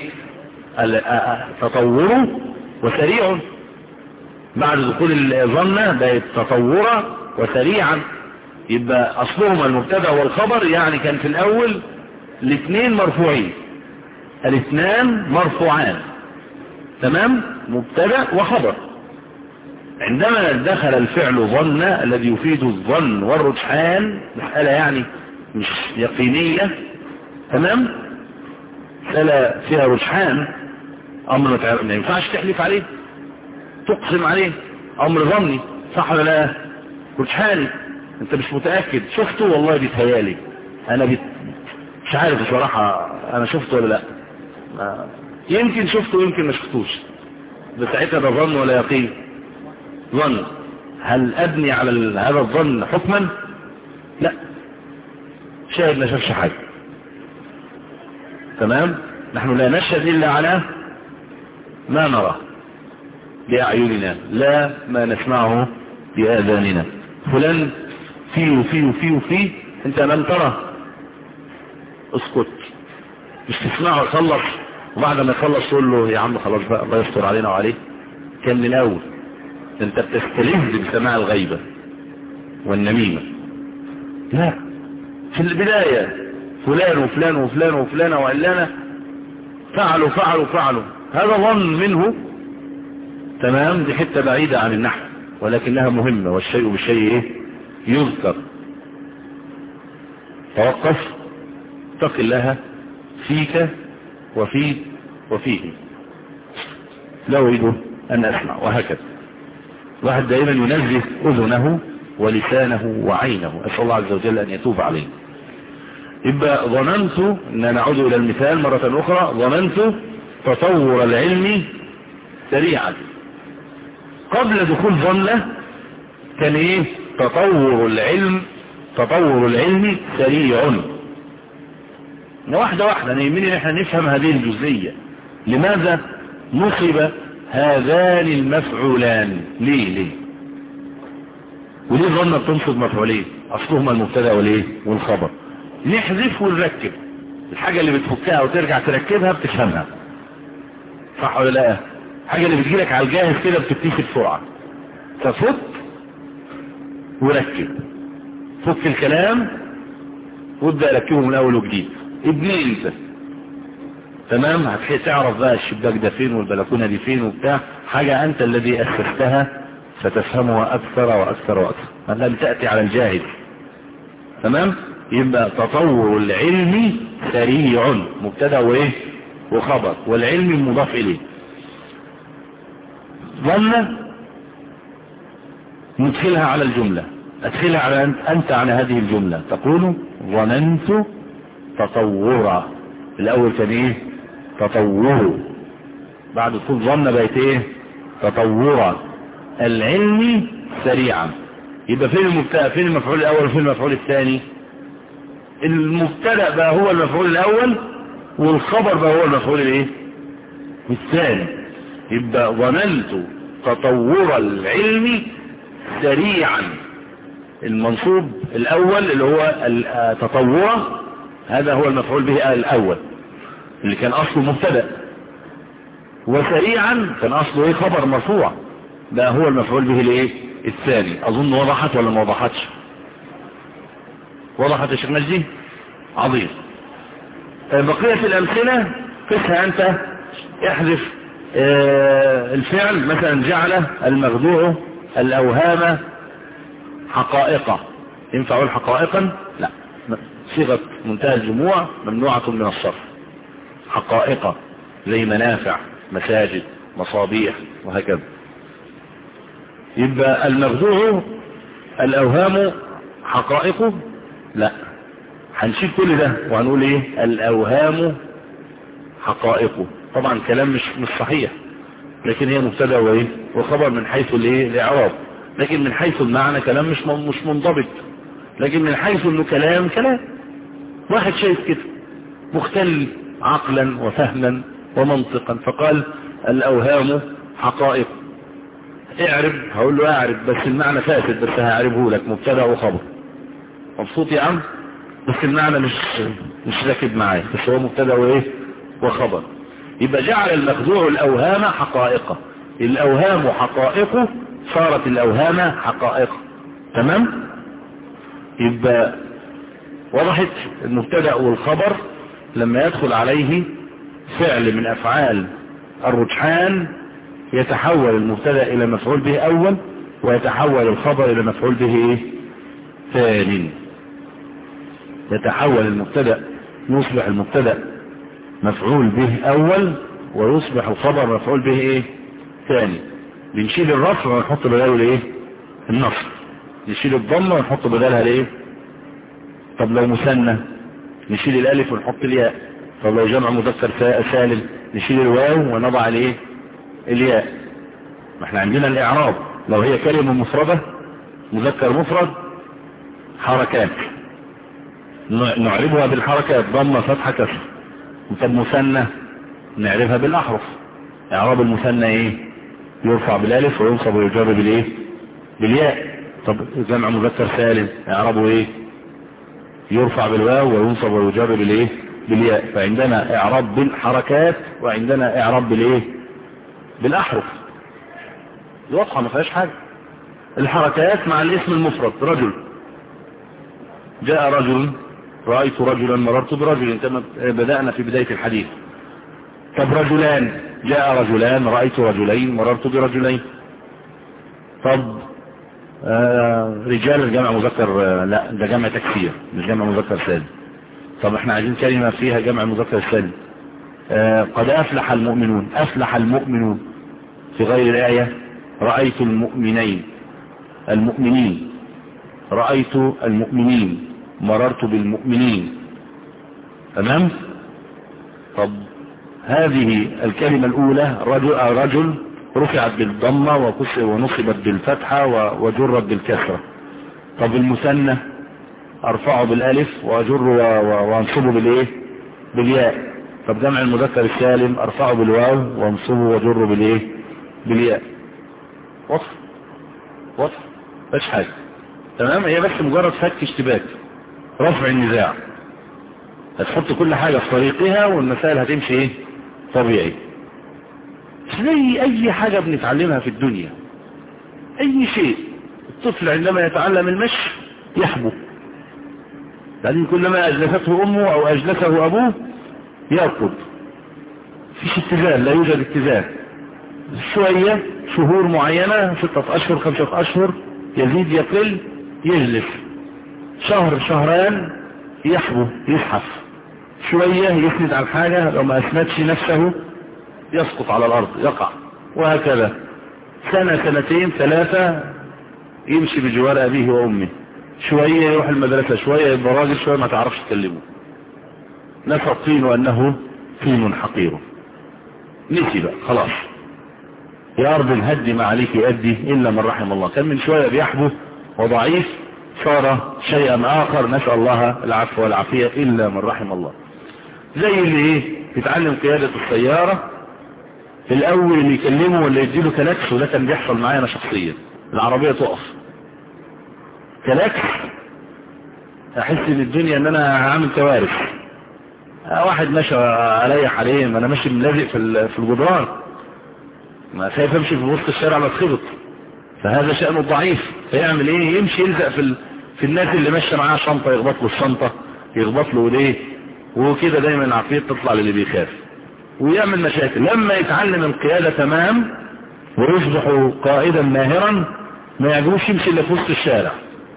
تطور وسريع، بعد دخول الظن بقت تطورا وسريعا. يبقى اصلهما المبتدا والخبر، يعني كان في الاول الاثنين مرفوعين، الاثنان مرفوعان، تمام، مبتدا وخبر. عندما دخل الفعل ظن الذي يفيد الظن والرجحان، مسألة يعني مش يقينية، تمام، مسألة فيها رجحان، امر ما ينفعش تحلف عليه تقسم عليه، امر ظني صح ولا لا؟ رجحاني، انت مش متأكد، شفته والله بيتهيالي انا بيت... مش عارف بصراحة انا شفته ولا لا، يمكن شفته يمكن ما شفتوش، بس ساعتها ده ظن ولا يقين؟ ظن. هل ابني على هذا الظن حكما؟ لا، شاهد ما شافش حاجة، تمام. نحن لا نشهد الا على ما نرى بأعيننا، لا ما نسمعه بآذاننا. فلان فيه وفيه وفيه وفيه، انت لم ترى، اسكت، مش تسمعه يخلص وبعد ما يخلص تقول له يا عم خلاص بقى الله يستر علينا وعليه. كان من الاول انت بتستلذ بسماع الغيبة والنميمة. لا، في البداية فلان وفلان وفلان وفلان وعلانة فعلوا فعلوا فعلوا، هذا ظن منه، تمام. دي حتة بعيدة عن النحو ولكنها مهمة، والشيء بالشيء ايه يذكر. توقف، اتق الله فيك وفي وفيه، لا أريد أن أسمع، وهكذا. واحد دائما ينزه أذنه ولسانه وعينه، أسأل الله عز وجل أن يتوب عليه. يبقى ظننت، أن نعود إلى المثال مرة أخرى، ظننت تطور العلم سريعا. قبل دخول ظن كان ايه تطور العلم، تطور العلم سريع. واحدة واحدة انا يهمني ان احنا نفهم هذه الجزئية. لماذا نصب هذان المفعولان؟ ليه ليه وليه ظن بتنصب مفعولين اصلهما المبتدا والايه والخبر؟ نحذف ونركب. الحاجة اللي بتفكها وترجع تركبها بتفهمها، صح ولا لا؟ الحاجة اللي بتجيلك على الجاهز كده بتبتيك بسرعة، تفك وركب، فك الكلام وابدأ ركبه من اول وجديد. ابني انت تمام، هتحيث تعرف بقى الشباك ده فين والبلكونة دي فين وبتاع، حاجة انت الذي اسستها ستفهمها اكثر واكثر واكثر، هذا بتأتي على الجاهز. تمام. يبقى تطور العلم سريع، مبتدا وايه وخبر، والعلم مضاف اليه. ظن ندخلها على الجملة، ادخلها على انت على هذه الجملة، تقول ظننت تطورا. الاول كان ايه؟ تطور، بعد تقول ظن بقت ايه؟ تطورا العلم سريعا. يبقى فين المبتدا، فين المفعول الاول وفين المفعول الثاني؟ المبتدا بقى هو المفعول الاول والخبر بقى هو المفعول الايه؟ الثاني. يبقى ظننت تطور العلم سريعا، المنصوب الاول اللي هو تطور هذا هو المفعول به الاول اللي كان اصله مبتدا، وسريعا كان اصله ايه؟ خبر مرفوع، ده هو المفعول به الايه؟ الثاني. اظن وضحت ولا ما وضحتش؟ وضحت يا شيخ مجدي؟ عظيم. بقية الامثلة قسها انت، احذف اه الفعل، مثلا جعل المخدوع الاوهام حقائق، ينفع اقول حقائقا؟ لا، صيغة منتهى الجموع ممنوعة من الصرف. حقائق زي منافع، مساجد، مصابيح وهكذا. يبقى المخدوع الاوهام حقائق، لا، هنشيل كل ده وهنقول ايه؟ الاوهام حقائق. طبعا كلام مش مش صحيح، لكن هي مبتدا وايه وخبر من حيث الايه الاعراب، لكن من حيث المعنى كلام مش مش منضبط، لكن من حيث انه كلام كلام. واحد شايف كده مختل عقلا وفهما ومنطقا، فقال الاوهام حقائق. اعرب، هقول له اعرب بس المعنى فاسد، بس هعربه لك مبتدا وخبر. مبسوط يا عم؟ بس المعنى مش مش راكب معايا، بس هو مبتدا وايه وخبر. يبقى جعل المخدوع الاوهام حقائق، الاوهام حقائق، صارت الاوهام حقائق. تمام. يبقى وضحت المبتدا والخبر لما يدخل عليه فعل من افعال الرجحان يتحول المبتدا الى مفعول به اول، ويتحول الخبر الى مفعول به ايه ثاني. يتحول المبتدا، يصبح المبتدا مفعول به اول، ويصبح الخبر مفعول به ايه ثاني. بنشيل الرفع ونحط بداله الايه النصب، نشيل الضمه ونحط بدالها الايه. طب لو مثنى نشيل الالف ونحط الياء. طب لو جمع مذكر سالم نشيل الواو ونضع الايه الياء. ما احنا عندنا الاعراب لو هي كلمه مفرده مذكر مفرد حركات نعربها بالحركات، ضمه فتحه كسر. طب مثنى نعرفها بالاحرف. اعراب المثنى ايه؟ يرفع بالالف وينصب ويجر بالايه بالياء. طب جمع مذكر سالم اعرابه ايه؟ يرفع بالواو وينصب ويجر بالايه بالياء. فعندنا اعراب بالحركات وعندنا اعراب بالايه بالاحرف. واضحه ما فيهاش حاجه. الحركات مع الاسم المفرد، رجل، جاء رجل، رأيت رجلا، مررت برجل، كما بدأنا في بداية الحديث. طب رجلان، جاء رجلان، رأيت رجلين، مررت برجلين. طب آه رجال جمع مذكر، آه لا ده جمع تكسير مش جمع مذكر سالم. طب احنا عايزين كلمة فيها جمع مذكر سالم. آه قد أفلح المؤمنون، أفلح المؤمنون في غير الآية. رأيت المؤمنين، المؤمنين، رأيت المؤمنين، مررت بالمؤمنين. تمام. طب هذه الكلمة الأولى رجل, رجل رفعت بالضمة ونصبت بالفتحة وجرت بالكسرة. طب المثنى أرفعه بالألف وأجر وأنصبه بالإيه بالياء. طب جمع المذكر السالم أرفعه بالواو وأنصبه وأجر بالإيه بالياء. وصف وصف مش حاجة. تمام. هي بس مجرد فك اشتباك، رفع النزاع. هتحط كل حاجة في طريقها والمسائل هتمشي ايه طبيعي. زي اي حاجة بنتعلمها في الدنيا، اي شيء. الطفل عندما يتعلم المشي يحبو، بعدين كلما اجلسته امه او اجلسه ابوه يركض، فيش اتزان، لا يوجد اتزان. شوية شهور معينة، ستة اشهر خمسة اشهر، يزيد يقل يجلس، شهر شهران يحبو يزحف، شوية يسند على حاجة، لو ما اسندش نفسه يسقط على الارض يقع، وهكذا. سنة سنتين ثلاثة يمشي بجوار ابيه وامه، شوية يروح المدرسة، شوية يبقى راجل، شوية ما تعرفش تكلمه. نفى الطين انه طين حقير. نسي بقى خلاص. يا ارض هدي ما عليك يؤدي الا من رحم الله. كان من شوية بيحبه وضعيف، صار شيئا اخر، نسأل الله العفو والعافية الا من رحم الله. زي اللي ايه يتعلم قيادة السيارة، في الاول اللي يكلمه ولا يديله كلاكس، وده كان بيحصل معايا انا شخصيا. العربية تقف كلاكس، احس ان الدنيا ان انا هعمل كوارث. واحد ماشي عليا حاليا، ما انا ماشي ملازق في في الجدران، ما خايف امشي في وسط الشارع ما اتخبط. فهذا شأنه ضعيف، فيعمل ايه؟ يمشي يلزق في ال... في الناس اللي ماشيه معاه شنطه، يخبط له الشنطه، يخبط له ايديه، وكده دايما العافيه تطلع للي بيخاف ويعمل مشاكل. لما يتعلم القياده تمام ويصبح قائدا ماهرا، ما يعجبوش يمشي الا في وسط الشارع.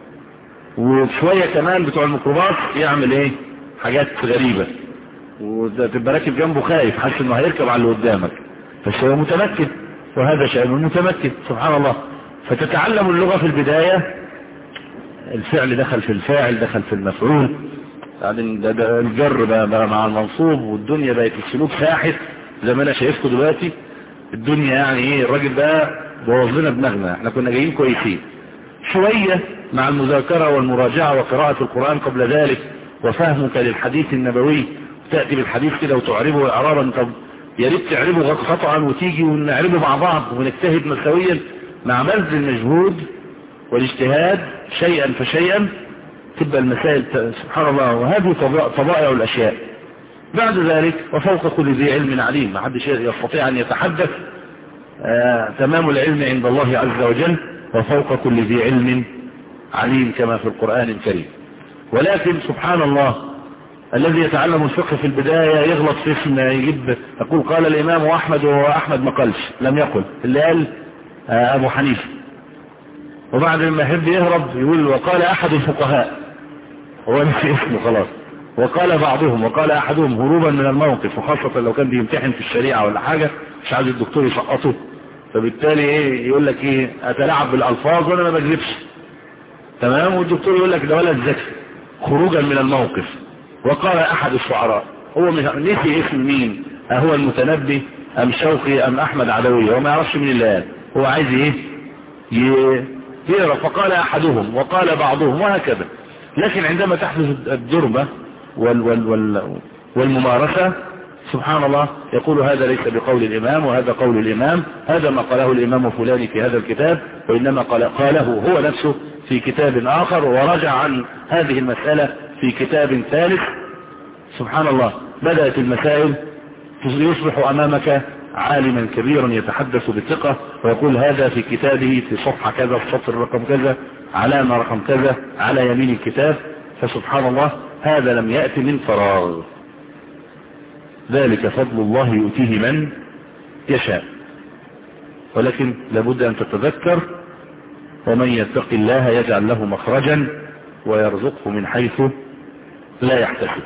وشويه كمان بتوع الميكروباص يعمل ايه؟ حاجات غريبه، وتبقى راكب جنبه خايف، حاسس انه هيركب على اللي قدامك، بس هو متمكن، وهذا شأنه المتمكن سبحان الله. فتتعلم اللغة في البداية، الفعل دخل في الفاعل، دخل في المفعول، بعدين ده ده الجر بقى مع المنصوب، والدنيا بقت السلوك ساحت زي ما انا شايفكم دلوقتي. الدنيا يعني ايه، الراجل بقى بوظ لنا دماغنا، احنا كنا جايين كويسين. شوية مع المذاكرة والمراجعة وقراءة القرآن قبل ذلك، وفهمك للحديث النبوي، تأتي بالحديث كده وتعربه إعرابا. طب يا ريت تعربه خطأ وتيجي ونعربه مع بعض ونجتهد مساويا، مع بذل المجهود والاجتهاد شيئا فشيئا تبقى المسائل سبحان الله. وهذه طبائع الأشياء. بعد ذلك وفوق كل ذي علم عليم، ما حدش يستطيع أن يتحدث. آه تمام العلم عند الله عز وجل، وفوق كل ذي علم عليم كما في القرآن الكريم. ولكن سبحان الله الذي يتعلم الفقه في البداية يغلط في اسم، يجيب يقول قال الإمام أحمد، وهو أحمد ما قالش، لم يقل، اللي قال آه أبو حنيفة. وبعد ما يحب يهرب يقول وقال أحد الفقهاء، هو نسي اسمه خلاص. وقال بعضهم، وقال أحدهم، هروبا من الموقف، وخاصة لو كان بيمتحن في الشريعة ولا حاجة مش عايز الدكتور يسقطه، فبالتالي ايه يقول لك ايه اتلاعب بالالفاظ وانا ما بكذبش تمام، والدكتور يقول لك ده ولد ذكي، خروجا من الموقف. وقال احد الشعراء، هو نسي اسم مين، اهو المتنبي ام شوقي ام احمد عدوية، هو ما يعرفش مين اللي قال، هو عايز ايه يقرا. فقال احدهم وقال بعضهم وهكذا. لكن عندما تحدث الدربة وال وال وال والممارسة سبحان الله يقول هذا ليس بقول الإمام وهذا قول الإمام، هذا ما قاله الإمام فلاني في هذا الكتاب، وإنما قال قاله هو نفسه في كتاب آخر، ورجع عن هذه المسألة في كتاب ثالث. سبحان الله بدأت المسائل يصبح أمامك عالما كبيرا يتحدث بالثقة ويقول هذا في كتابه في صفحة كذا، في سطر رقم كذا، علامة رقم كذا، على يمين الكتاب. فسبحان الله هذا لم يأتي من فراغ، ذلك فضل الله يؤتيه من يشاء. ولكن لابد أن تتذكر ومن يتق الله يجعل له مخرجا ويرزقه من حيث لا يحتسب.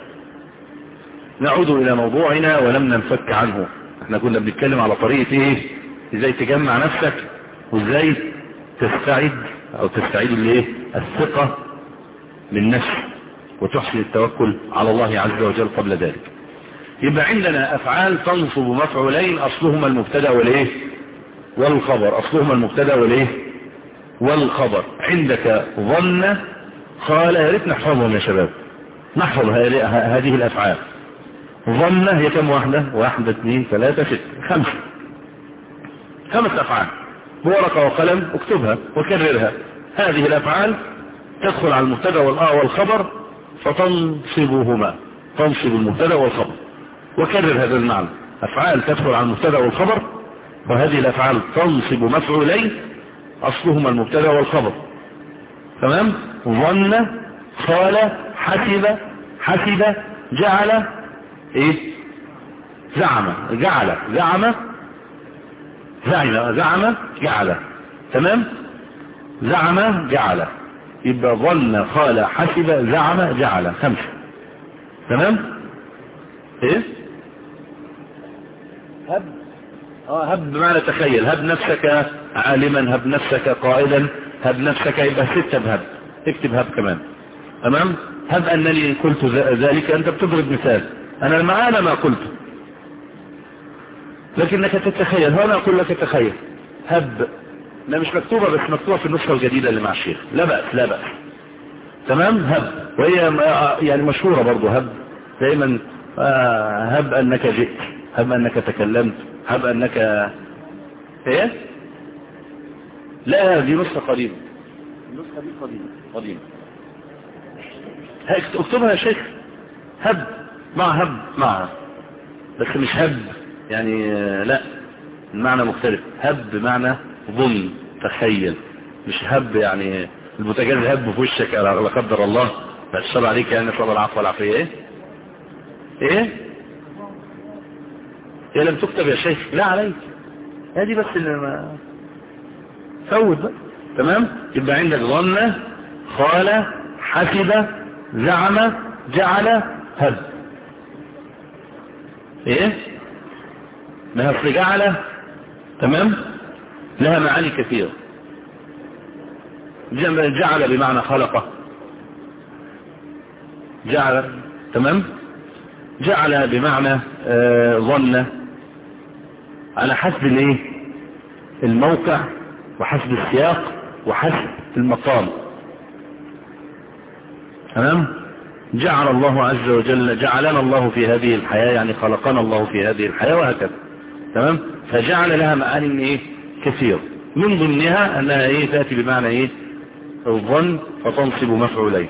نعود إلى موضوعنا ولم ننفك عنه. احنا كنا بنتكلم على طريقة ايه، ازاي تجمع نفسك وازاي تستعد او تستعيد الايه الثقة بالنفس وتحسن التوكل على الله عز وجل قبل ذلك. يبقى عندنا افعال تنصب مفعولين اصلهما المبتدا والايه والخبر، اصلهما المبتدا والايه والخبر. عندك ظن قال، يا ريت نحفظهم يا شباب، نحفظ هذه الافعال. ظن هي كم واحدة؟ واحدة اثنين ثلاثة ستة خمسة، خمس افعال بورقة وقلم اكتبها وكررها. هذه الافعال تدخل على المبتدا والخبر فتنصبهما. تنصب المبتدا والخبر. وكرر هذا المعنى، افعال تدخل على المبتدا والخبر، وهذه الافعال تنصب مفعولين اصلهما المبتدا والخبر. تمام. ظن، قال، حسب، حسب، جعل، ايه، زعم، جعل، زعم، زعم، زعم، جعل. تمام. زعم، جعل، يبقى ظن، قال، حسب، زعم، جعل، خمسة. تمام. ايه، هب، اه هب بمعنى تخيل، هب نفسك عالما، هب نفسك قائدا، هب نفسك، يبقى ستة بهب، اكتب هب كمان. تمام. هب انني قلت ذلك، انت بتضرب مثال، انا المعانى ما قلته لكنك تتخيل، هنا اقول لك تخيل. هب، لا مش مكتوبة، بس مكتوبة في النسخة الجديدة اللي مع الشيخ، لا بأس لا بأس. تمام. هب، وهي يعني مشهورة برضو، هب دائما، هب انك جئت، هب انك تكلمت، هب انك ايه. لا دي نسخة قديمة، النسخة دي قديمة قديمة، اكتبها يا شيخ. هب مع هب معها، بس مش هب يعني، لا المعنى مختلف. هب بمعنى ظن، تخيل، مش هب يعني البوتاجاز هب في وشك لا قدر الله، فالشر عليك يعني، نسأل الله العفو والعافية. ايه ايه هي لم تكتب يا شيخ، لا عليك، هذه بس اللي ما فوت بقى. تمام. يبقى عندك ظن، قال، حسب، زعم، جعل، هب. ايه ما هي اصل جعل، تمام، لها معاني كثيرة. جعل بمعنى خلقه، جعل، تمام، جعل بمعنى آه ظن، على حسب الايه الموقع، وحسب السياق، وحسب المقام. تمام. جعل الله عز وجل، جعلنا الله في هذه الحياة، يعني خلقنا الله في هذه الحياة، وهكذا. تمام. فجعل لها معاني ايه كثير، من ضمنها انها ايه تأتي بمعنى ايه الظن، فتنصب مفعولين.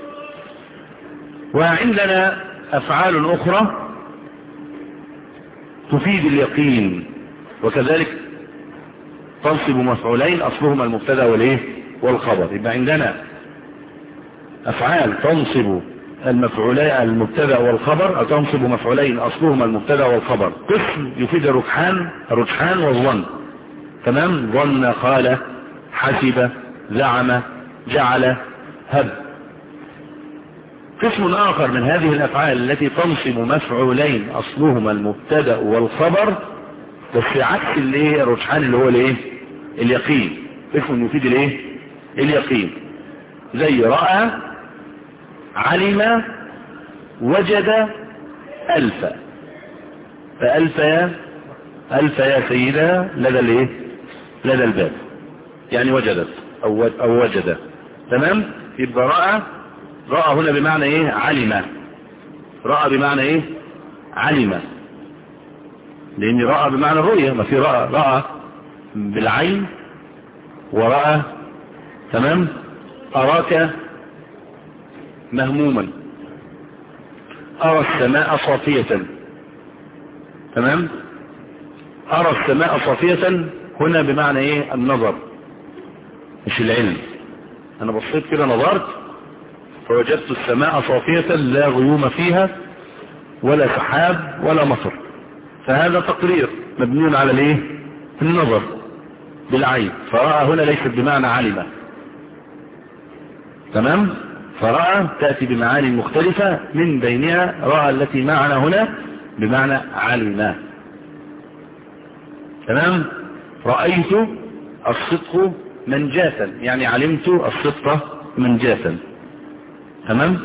وعندنا افعال اخرى تفيد اليقين، وكذلك تنصب مفعولين اصلهما المبتدا والايه والخبر. يبقى عندنا افعال تنصب المفعولين المبتدا والخبر، او تنصب مفعولين اصلهما المبتدا والخبر. قسم يفيد الرجحان، الرجحان والظن. تمام. ظن، قال، حسب، زعم، جعل، هب. قسم اخر من هذه الافعال التي تنصب مفعولين اصلهما المبتدا والخبر، بس عكس الايه الرجحان اللي هو الايه اليقين. قسم يفيد الايه اليقين، زي رأى، علم، وجد، ألف. فألف يا ألف يا سيدة لدى الايه لدى الباب، يعني وجدت او او وجد. تمام. يبقى رأى، رأى هنا بمعنى ايه علم، رأى بمعنى ايه علم، لان رأى بمعنى الرؤية، ما في رأى، رأى بالعين، ورأى، تمام، أراك مهموما، أرى السماء صافية. تمام. أرى السماء صافية هنا بمعنى ايه النظر، مش العلم. انا بصيت كده، نظرت، فوجدت السماء صافية لا غيوم فيها ولا سحاب ولا مطر، فهذا تقرير مبني على الايه النظر بالعين. فرأى هنا ليست بمعنى علم. تمام. فرأى تأتي بمعاني مختلفة، من بينها رأى التي معنا هنا بمعنى علم. تمام. رأيت الصدق منجاة، يعني علمت الصدق منجاة. تمام.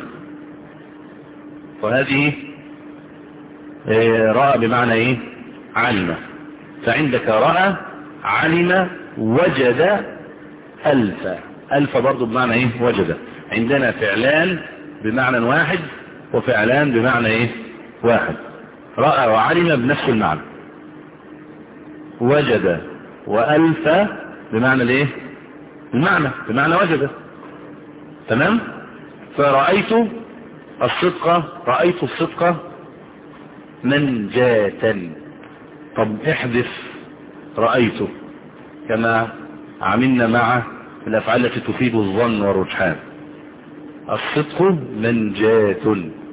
وهذه رأى بمعنى ايه علم. فعندك رأى، علم، وجد، ألف. ألف برضو بمعنى ايه وجد. عندنا فعلان بمعنى واحد، وفعلان بمعنى ايه واحد. رأى وعلم بنفس المعنى. وجد وألف بمعنى الايه المعنى بمعنى وجد. تمام. فرأيت الصدق، رأيت الصدق منجاة. طب احذف رأيته كما عملنا مع الأفعال التي تفيد الظن والرجحان. الصدق منجاة،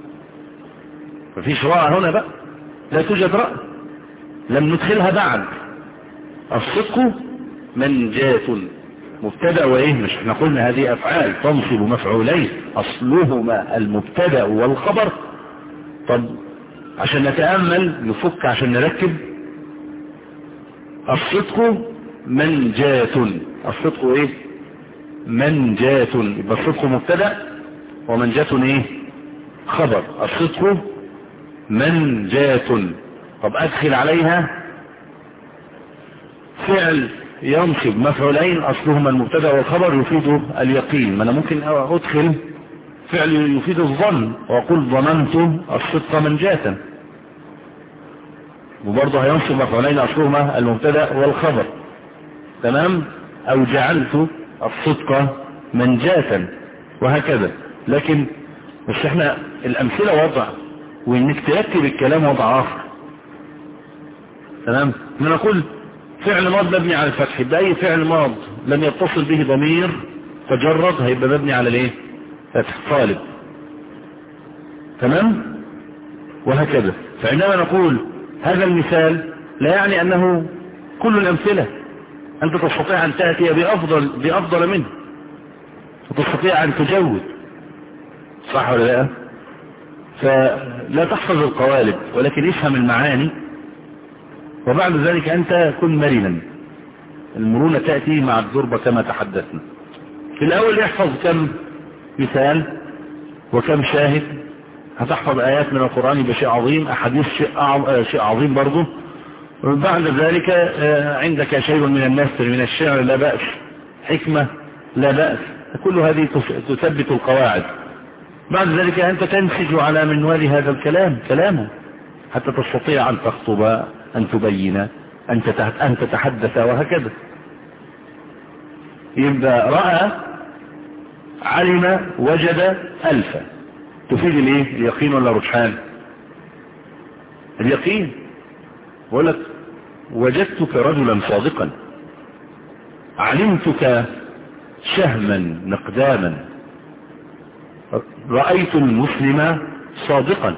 مفيش راء هنا بقى، لا توجد راء، لم ندخلها بعد. الصدق منجاة مبتدأ وايه، مش احنا قلنا هذه افعال تنصب مفعولين اصلهما المبتدأ والخبر. طب عشان نتأمل نفك عشان نركب. الصدق منجاة، الصدق ايه منجاة، يبقى الصدق مبتدأ ومنجاة ايه خبر. الصدق منجاة. طب ادخل عليها فعل ينصب مفعولين اصلهما المبتدا والخبر يفيد اليقين. ما انا ممكن ادخل فعل يفيد الظن واقول ظننت الصدق منجاة، وبرضه هينصب مفعولين اصلهما المبتدا والخبر. تمام. او جعلت الصدق منجاة وهكذا. لكن مش احنا الامثله وضع، وانك ترتب الكلام وضع اخر. تمام. ان انا اقول فعل ماض مبني على الفتح، بأي فعل ماض لم يتصل به ضمير تجرد هيبقى مبني على الايه فتح طالب. تمام. وهكذا. فعندما نقول هذا المثال لا يعني انه كل الامثلة، انت تستطيع ان تأتي بافضل بافضل منه، وتستطيع ان تجود، صح ولا لا؟ فلا تحفظ القوالب ولكن افهم المعاني، وبعد ذلك أنت كن مرنا. المرونة تأتي مع الضربة كما تحدثنا. في الأول احفظ كم مثال وكم شاهد، هتحفظ آيات من القرآن بشيء عظيم، أحاديث شيء عظيم برضه. وبعد ذلك عندك شيء من النثر من الشعر لا بأس، حكمة لا بأس، كل هذه تثبت القواعد. بعد ذلك أنت تنسج على منوال هذا الكلام كلامه حتى تستطيع أن تخطب، أن تبين، أن تتحدث وهكذا. يبقى رأى علم وجد ألف تفيد الايه اليقين ولا رجحان؟ اليقين. بقول لك وجدتك رجلا صادقا، علمتك شهما مقداما، رأيت المسلم صادقا.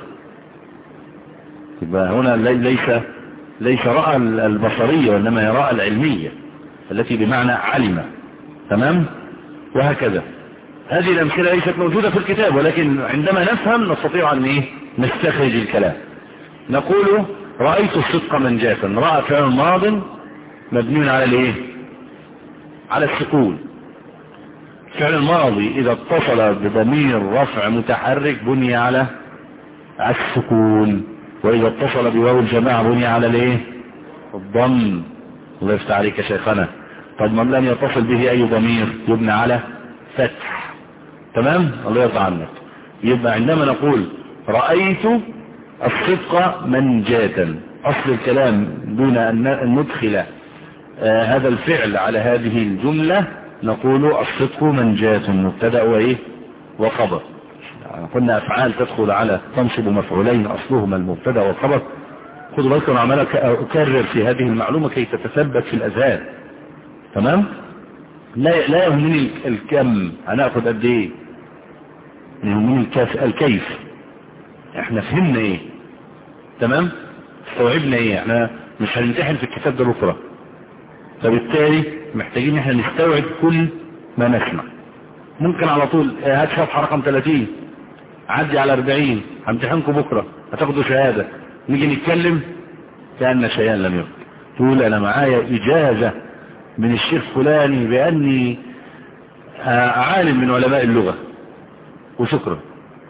يبقى هنا ليس ليس رأى البصرية وإنما رأى العلمية التي بمعنى علم. تمام. وهكذا. هذه الأمثلة ليست موجودة في الكتاب، ولكن عندما نفهم نستطيع أن إيه نستخرج الكلام. نقول رأيت الصدق منجاة، رأى فعل ماض مبني على الايه على السكون. فعل الماضي إذا اتصل بضمير رفع متحرك بني على السكون، وإذا اتصل بواو الجماعة بني على الايه الضم. الله يفتح عليك يا شيخنا. طب من لم يتصل به أي ضمير يبنى على فتح. تمام. الله يرضى عنك. يبقى عندما نقول رأيت الصدق منجاة، أصل الكلام دون أن ندخل آه هذا الفعل على هذه الجملة نقول الصدق منجاة مبتدأ وإيه وخبر. قلنا أفعال تدخل على تنصب مفعولين أصلهما المبتدأ والخبر. خذوا بالكم أنا عمال أكرر في هذه المعلومة كي تتثبت في الأذهان. تمام. لا لا يهمني الكم هناخد قد ايه، يهمني الكيف. احنا فهمنا ايه. تمام. استوعبنا ايه. احنا مش هنمتحن في الكتاب ده بكره، فبالتالي محتاجين احنا نستوعب كل ما نسمع. ممكن على طول هات صفحه رقم ثلاثين عدي على أربعين همتحنكم بكره هتاخدوا شهاده، نيجي نتكلم كأن شيئا لم يكن. تقول انا معايا اجازه من الشيخ فلاني بأني عالم من علماء اللغة وشكرا.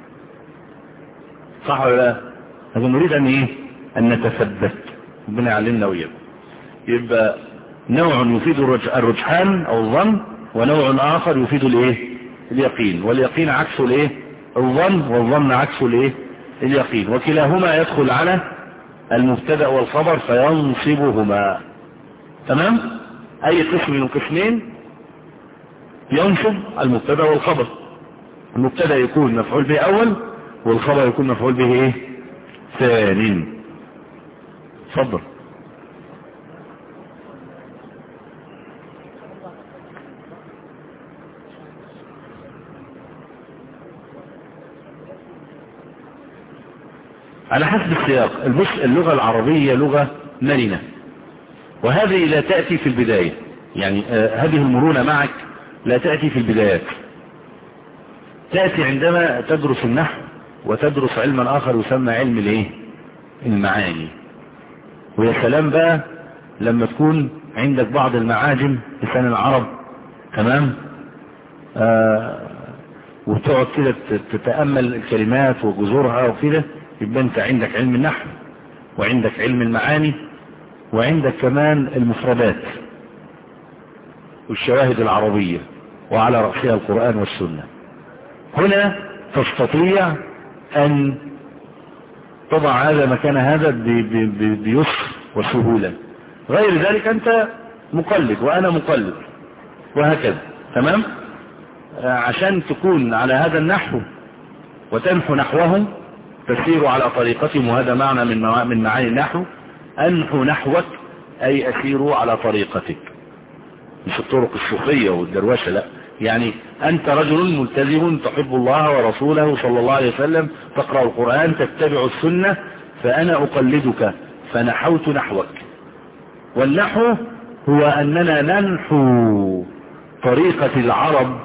صح ولا لا؟ هذا نريد أن إيه أن نتثبت. ربنا يعلمنا وياكم. يبقى نوع يفيد الرجحان أو الظن، ونوع آخر يفيد الإيه اليقين. واليقين عكسه الإيه الظن، والظن عكسه الإيه اليقين. وكلاهما يدخل على المبتدأ والخبر فينصبهما. تمام. اي قسم من القسمين ينصب المبتدا والخبر. المبتدا يكون مفعول به اول، والخبر يكون مفعول به ايه ثاني. اتفضل. على حسب السياق. البص، اللغة العربية لغة مرنة، وهذه لا تأتي في البداية، يعني آه هذه المرونة معك لا تأتي في البدايات، تأتي عندما تدرس النحو وتدرس علما آخر يسمى علم الايه؟ المعاني. ويا سلام بقى لما تكون عندك بعض المعاجم لسان العرب، تمام، آه وتقعد كده تتأمل الكلمات وجذورها وكده، يبقى انت عندك علم النحو وعندك علم المعاني وعندك كمان المفردات والشواهد العربية، وعلى رأسها القرآن والسنة. هنا تستطيع أن تضع هذا مكان هذا بيسر وسهولة. غير ذلك أنت مقلد وأنا مقلد وهكذا، تمام. عشان تكون على هذا النحو وتنحو نحوهم تسير على طريقتهم، وهذا معنى من من معاني النحو، أنحو نحوك أي أسير على طريقتك، مش الطرق الصوفية والدروشة، لا، يعني أنت رجل ملتزم تحب الله ورسوله صلى الله عليه وسلم، تقرأ القرآن، تتبع السنة، فأنا أقلدك فنحوت نحوك. والنحو هو أننا ننحو طريقة العرب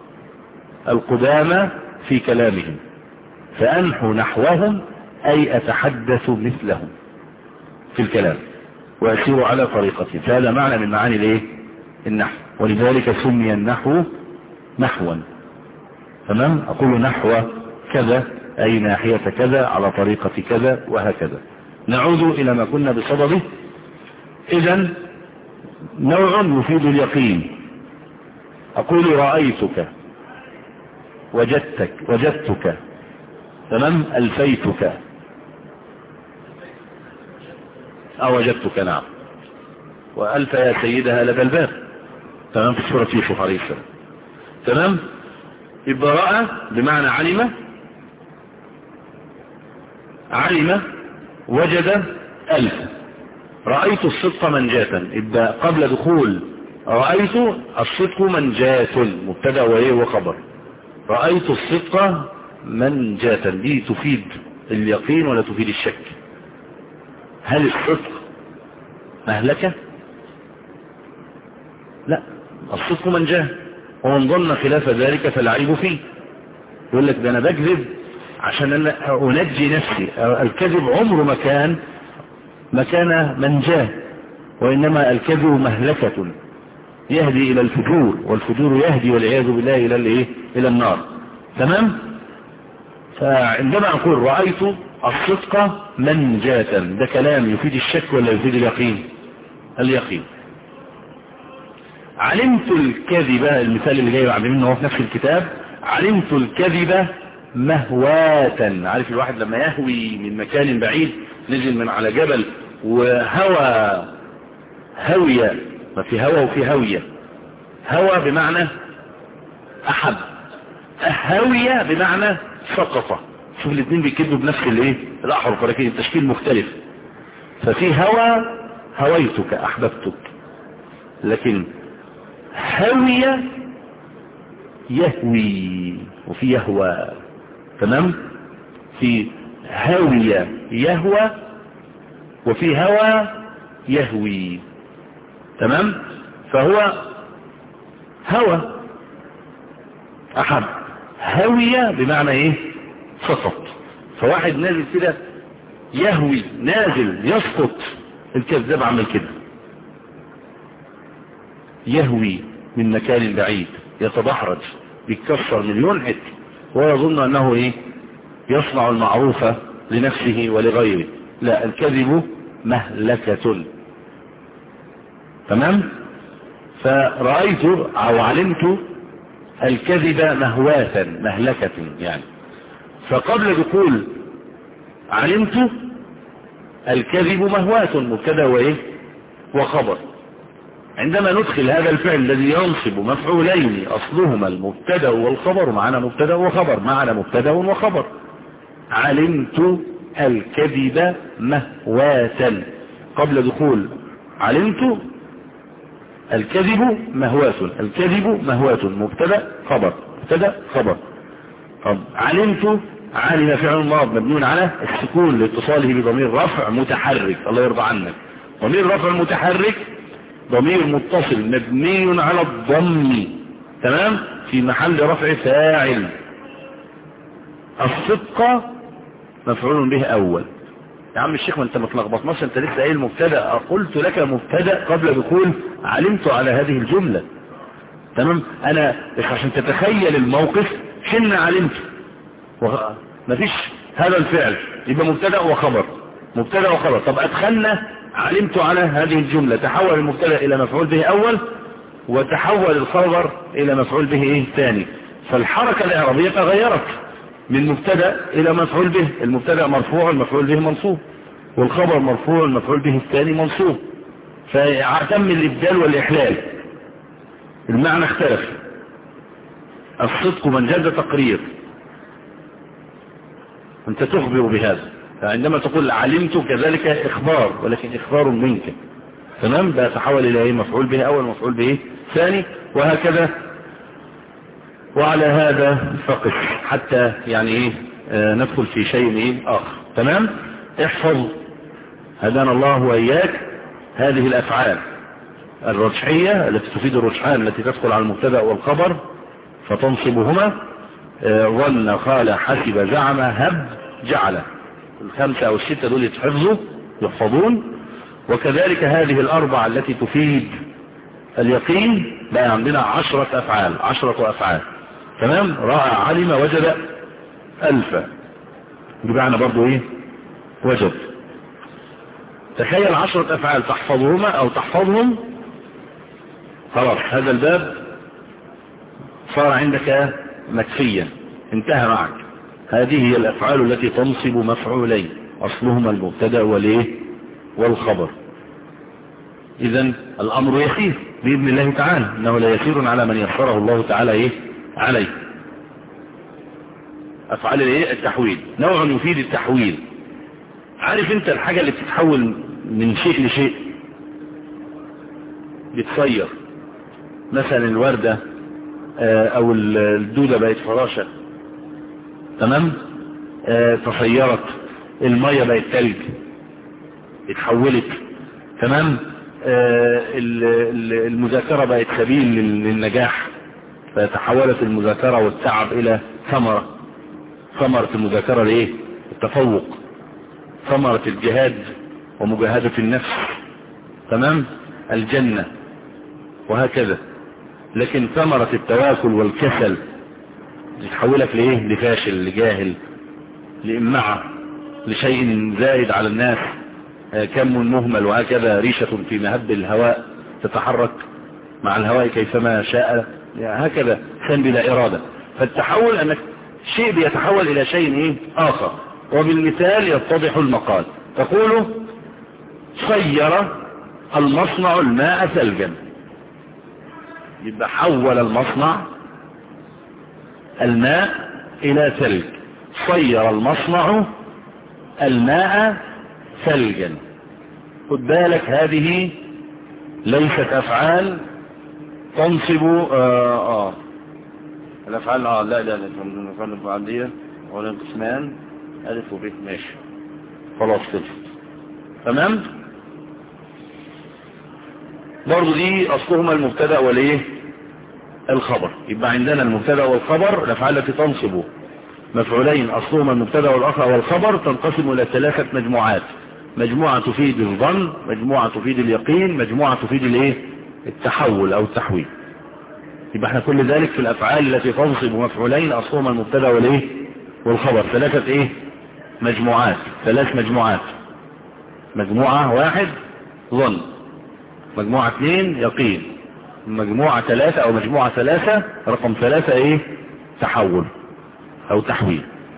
القدامى في كلامهم، فأنحو نحوهم أي أتحدث مثلهم في الكلام وأسير على طريقتهم. فهذا معنى من معاني الايه؟ النحو، ولذلك سمي النحو نحوا، تمام. أقول نحو كذا أي ناحية كذا على طريقة كذا وهكذا. نعود إلى ما كنا بصدده. إذن نوع يفيد اليقين، أقول رأيتك، وجدتك وجدتك تمام، ألفيتك أو وجدتك، نعم، وألف يا سيدها لدى الباب، تمام، في سورة يوسف عليه السلام، تمام. يبقى رأى بمعنى علم، علم وجد ألف. رأيت الصدق منجاة، يبقى قبل دخول رأيت الصدق منجاة مبتدأ وإيه وخبر. رأيت الصدق منجاة دي تفيد اليقين ولا تفيد الشك؟ هل الصدق مهلكة؟ لا، الصدق منجاة، ومن ظن خلاف ذلك فالعيب فيه. يقول لك ده انا بكذب عشان انا انجي نفسي. الكذب عمره ما كان مكان منجاه، وانما الكذب مهلكة يهدي الى الفجور، والفجور يهدي والعياذ بالله الى الايه؟ الى النار، تمام. فعندما اقول رأيت الصدق منجاة، ده كلام يفيد الشك ولا يفيد اليقين؟ اليقين. علمت الكذب، المثال اللي جاي بعد منه هو في نفس الكتاب، علمت الكذب مهواة. عارف الواحد لما يهوي من مكان بعيد، نزل من على جبل وهوى هوية، ما في هوى وفي هوية. هوى بمعنى أحب، هوية بمعنى سقط. شوف الاثنين بيكذبوا بنفس الايه؟ الأحرف، ولكن التشكيل مختلف. ففي هوى هويتك أحببتك، لكن هوية يهوي وفي يهوى، تمام. في هوية يهوى وفي هوى يهوي، تمام. فهو هوى أحب، هوية بمعنى ايه؟ سقط. فواحد نازل كده يهوي، نازل يسقط، الكذاب عمل كده، يهوي من مكان بعيد، يتدحرج، بيتكسر مليون حته، ويظن انه ايه؟ يصنع المعروف لنفسه ولغيره. لا، الكذب مهلكة، تمام. فرأيت او علمت الكذب مهواة، مهلكة يعني. فقبل دخول علمت الكذب مهواة مبتدا وايه؟ وخبر. عندما ندخل هذا الفعل الذي ينصب مفعولين اصلهما المبتدا والخبر، معنا مبتدا وخبر، معنا مبتدا وخبر. علمت الكذب مهواة، قبل دخول علمت الكذب مهوات، الكذب مهوات مبتدا خبر، مبتدا خبر. طب علمت علم فعل ماض مبنون على السكون لاتصاله بضمير رفع متحرك، الله يرضى عنك. ضمير رفع متحرك ضمير متصل مبني على الضم، تمام، في محل رفع فاعل. الصدق مفعول به اول. يا عم الشيخ ما انت متلخبطناش، انت لسه قايل مبتدا، قلت لك مبتدا قبل دخول علمت على هذه الجمله، تمام. انا بس عشان تتخيل الموقف، حين علمت مفيش هذا الفعل يبقى مبتدا وخبر، مبتدا وخبر. طب ادخلنا علمت على هذه الجمله، تحول المبتدا الى مفعول به اول، وتحول الخبر الى مفعول به ايه ثاني. فالحركه الاعرابيه تغيرت من مبتدا الى مفعول به. المبتدا مرفوع المفعول به منصوب، والخبر مرفوع المفعول به الثاني منصوب. فاعتم الابدال والاحلال، المعنى اختلف. الصدق من جد تقرير، انت تخبر بهذا. فعندما تقول علمت كذلك اخبار، ولكن اخبار منك، تمام. ده تحول الى ايه؟ مفعول به اول مفعول به ثاني، وهكذا. وعلى هذا فقط حتى يعني ايه آه ندخل في شيء ايه اخر، تمام. احفظ هدانا الله واياك هذه الافعال الرجحية التي تفيد الرجحان، التي تدخل على المبتدا والخبر فتنصبهما. آه ظن، قال، حسب، زعم، هب، جعل. الخمسة او الستة دول يتحفظوا يحفظون. وكذلك هذه الاربعة التي تفيد اليقين بقى عندنا عشرة افعال، عشرة افعال، تمام. رأى، علم، وجد، ألف، بمعنى برضو ايه؟ وجد. تخيل عشرة افعال تحفظهما او تحفظهم، خلاص هذا الباب صار عندك مكفيا، انتهى معك. هذه هي الافعال التي تنصب مفعولين اصلهما المبتدا والايه والخبر. اذا الامر يسير باذن الله تعالى، انه لا يسير على من يسره الله تعالى ايه عليه. افعال الايه التحويل نوع يفيد التحويل. عارف انت الحاجة اللي بتتحول من شيء لشيء، بتصير مثلا الوردة او الدودة بقت فراشة، تمام. آه تصيرت. المية بقت تلج، اتحولت، تمام. آه المذاكرة بقت سبيل للنجاح، فتحولت المذاكرة والتعب الى ثمرة. ثمرة المذاكرة لايه؟ التفوق. ثمرة الجهاد ومجاهدة النفس، تمام، الجنة، وهكذا. لكن ثمرة التواكل والكسل تتحولك لايه؟ لفاشل، لجاهل، لإمعة، لشيء زائد على الناس، كم مهمل، وهكذا. ريشة في مهب الهواء تتحرك مع الهواء كيفما شاء، هكذا كان بلا إرادة. فالتحول أنك شيء بيتحول إلى شيء إيه؟ آخر. وبالمثال يتضح المقال. تقول صير المصنع الماء ثلجا، يبقى حول المصنع الماء إلى ثلج. صير المصنع الماء ثلجا. خد بالك هذه ليست أفعال تنصب آه آه الأفعال آه لا لا لا الأفعال الفعالية ولا القسمان ألف وب ماشي، خلاص كده، تمام. برضو دي أصلهما المبتدأ والإيه الخبر. يبقى عندنا المبتدأ والخبر الأفعال التي تنصب مفعولين أصلهما المبتدأ والخبر تنقسم إلى ثلاثة مجموعات. مجموعة تفيد الظن، مجموعة تفيد اليقين، مجموعة تفيد الإيه التحول أو التحويل. يبقى احنا كل ذلك في الأفعال التي تنصب مفعولين أصلهما المبتدأ والإيه والخبر ثلاثة إيه مجموعات، ثلاث مجموعات. مجموعة واحد ظن، مجموعة اثنين يقين، مجموعة ثلاثة او مجموعة ثلاثة رقم ثلاثة ايه تحول او تحويل.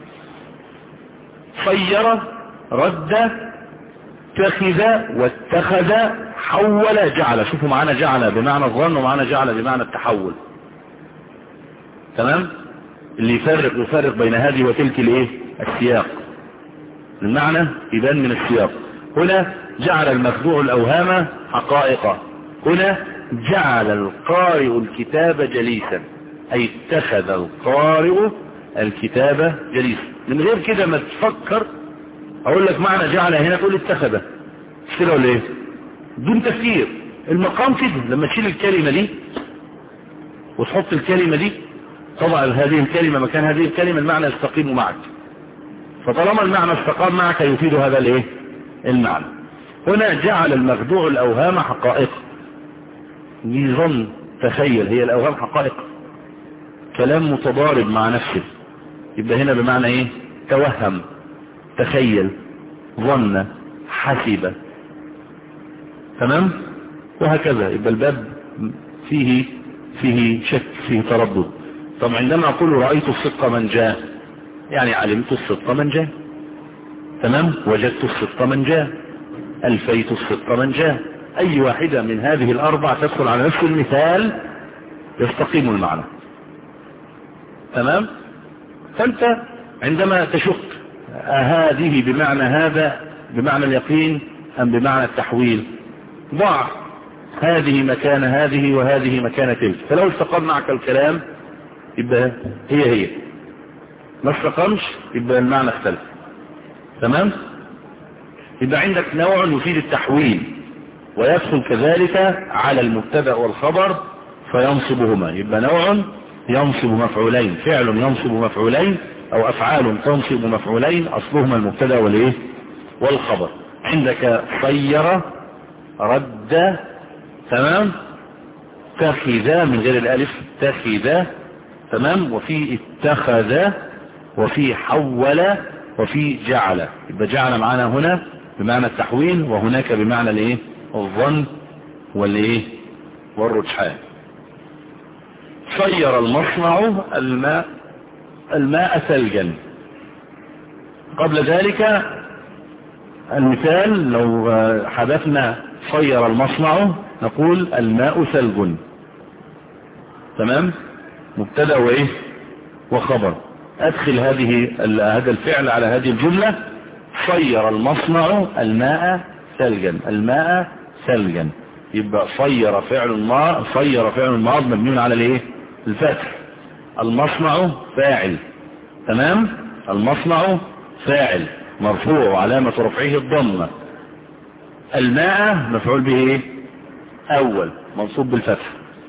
صير، رد، اتخذ، واتخذ، حول، جعل. شوفوا معانا جعل بمعنى الظن ومعانا جعل بمعنى التحول، تمام. اللي يفرق يفرق بين هذه وتلك الايه السياق، المعنى يبان من السياق. هنا جعل المخدوع الأوهام حقائق. هنا جعل القارئ الكتاب جليسا، أي اتخذ القارئ الكتاب جليسا. من غير كده ما تفكر أقول لك معنى جعل هنا تقول اتخذ كده ولا ايه؟ دون تفكير. المقام كده لما تشيل الكلمة دي وتحط الكلمة دي، طبعا هذه الكلمة مكان هذه الكلمة المعنى يستقيم معك، فطالما المعنى استقام معك يفيد هذا الايه المعنى. هنا جعل المخدوع الأوهام حقائق، نظن تخيل، هي الأوهام حقائق، كلام متضارب مع نفسه، يبقى هنا بمعنى ايه؟ توهم، تخيل، ظن، حسب، تمام، وهكذا. يبقى الباب فيه فيه شك، فيه تردد. طب عندما أقول رأيت الصدق من جاء، يعني علمت الصدق من جاء، تمام، وجدت الصدق من جاء، ألفيت الصدق من جاء. أي واحدة من هذه الأربع تدخل على نفس المثال يستقيم المعنى، تمام. فأنت عندما تشك هذه بمعنى هذا بمعنى اليقين أم بمعنى التحويل، ضع هذه مكان هذه وهذه مكان تلك، فلو استقام معك الكلام يبقى هي هي، ما استقامش يبقى المعنى اختلف، تمام. يبقى عندك نوع يفيد التحويل ويدخل كذلك على المبتدا والخبر فينصبهما. يبقى نوع ينصب مفعولين، فعل ينصب مفعولين او افعال تنصب مفعولين، اصلهما المبتدا والايه والخبر. عندك صير، رد، تمام، تخذ من غير الالف، تخذ، تمام، وفي اتخذ، وفي حول، وفي جعل. يبقى جعل معنا هنا بمعنى التحويل، وهناك بمعنى الايه الظن والايه والرجحان. صير المصنع الماء الماء ثلجا. قبل ذلك المثال لو حدثنا صير المصنع نقول الماء ثلج، تمام، مبتدا وايه وخبر. ادخل هذه هذا الفعل على هذه الجملة، صير المصنع الماء ثلجا، الماء ثلجا. يبقى صير فعل ما صير فعل الماض مبني على الايه الفتح، المصنع فاعل، تمام، المصنع فاعل مرفوع وعلامة رفعه الضمة، الماء مفعول به ايه اول منصوب بالفتح،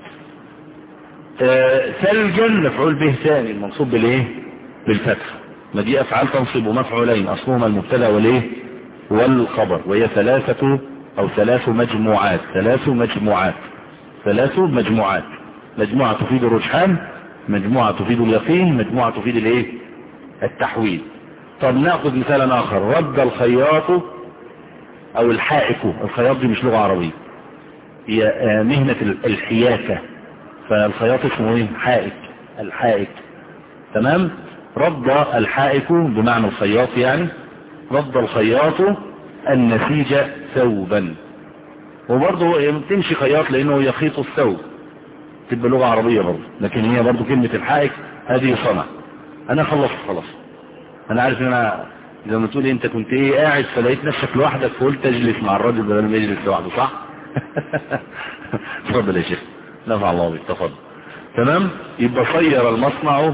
آه ثلجا مفعول به ثاني منصوب بالايه بالفتح. ما دي افعال تنصب مفعولين اصلهما المبتدا والايه والخبر، وهي ثلاثة او ثلاث مجموعات، ثلاث مجموعات ثلاث مجموعات مجموعة تفيد الرجحان، مجموعة تفيد اليقين، مجموعة تفيد الايه التحويل. طب ناخذ مثالا اخر، رد الخياط او الحائك. الخياط دي مش لغة عربية، هي مهنة الحياكة، فالخياط اسمه ايه حائك، الحائك، تمام. رد الحائك بمعنى الخياط، يعني رد الخياط النسيج ثوبا. وبرضه تمشي خياط لانه يخيط الثوب، تبقى لغة عربية برضه، لكن هي برضه كلمة الحائك هذه صنع. انا خلصت خلاص، انا عارف ان انا زي ما تقول انت كنت ايه قاعد فلقيت نفسك لوحدك فقلت اجلس مع الراجل بدل ما يجلس لوحده، صح؟ تفضل يا شيخ، نفع الله بك، تفضل، تمام. يبقى صير المصنع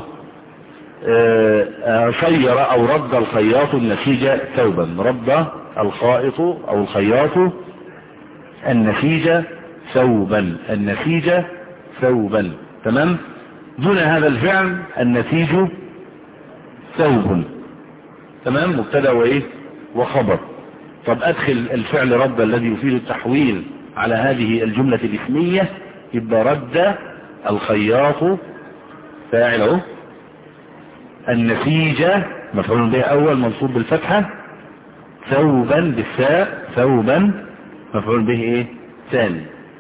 صير او رد الخياط النسيج ثوبا، رد الخائط او الخياط النسيج ثوبا، النسيج ثوبا، تمام. دون هذا الفعل النسيج ثوب، تمام، مبتدا وايه وخبر. طب ادخل الفعل رد الذي يفيد التحويل على هذه الجملة الاسمية، يبقى رد الخياط فاعله، النسيج مفعول به اول منصوب بالفتحة، ثوبا بالثاء، ثوبا مفعول به ايه ثاني.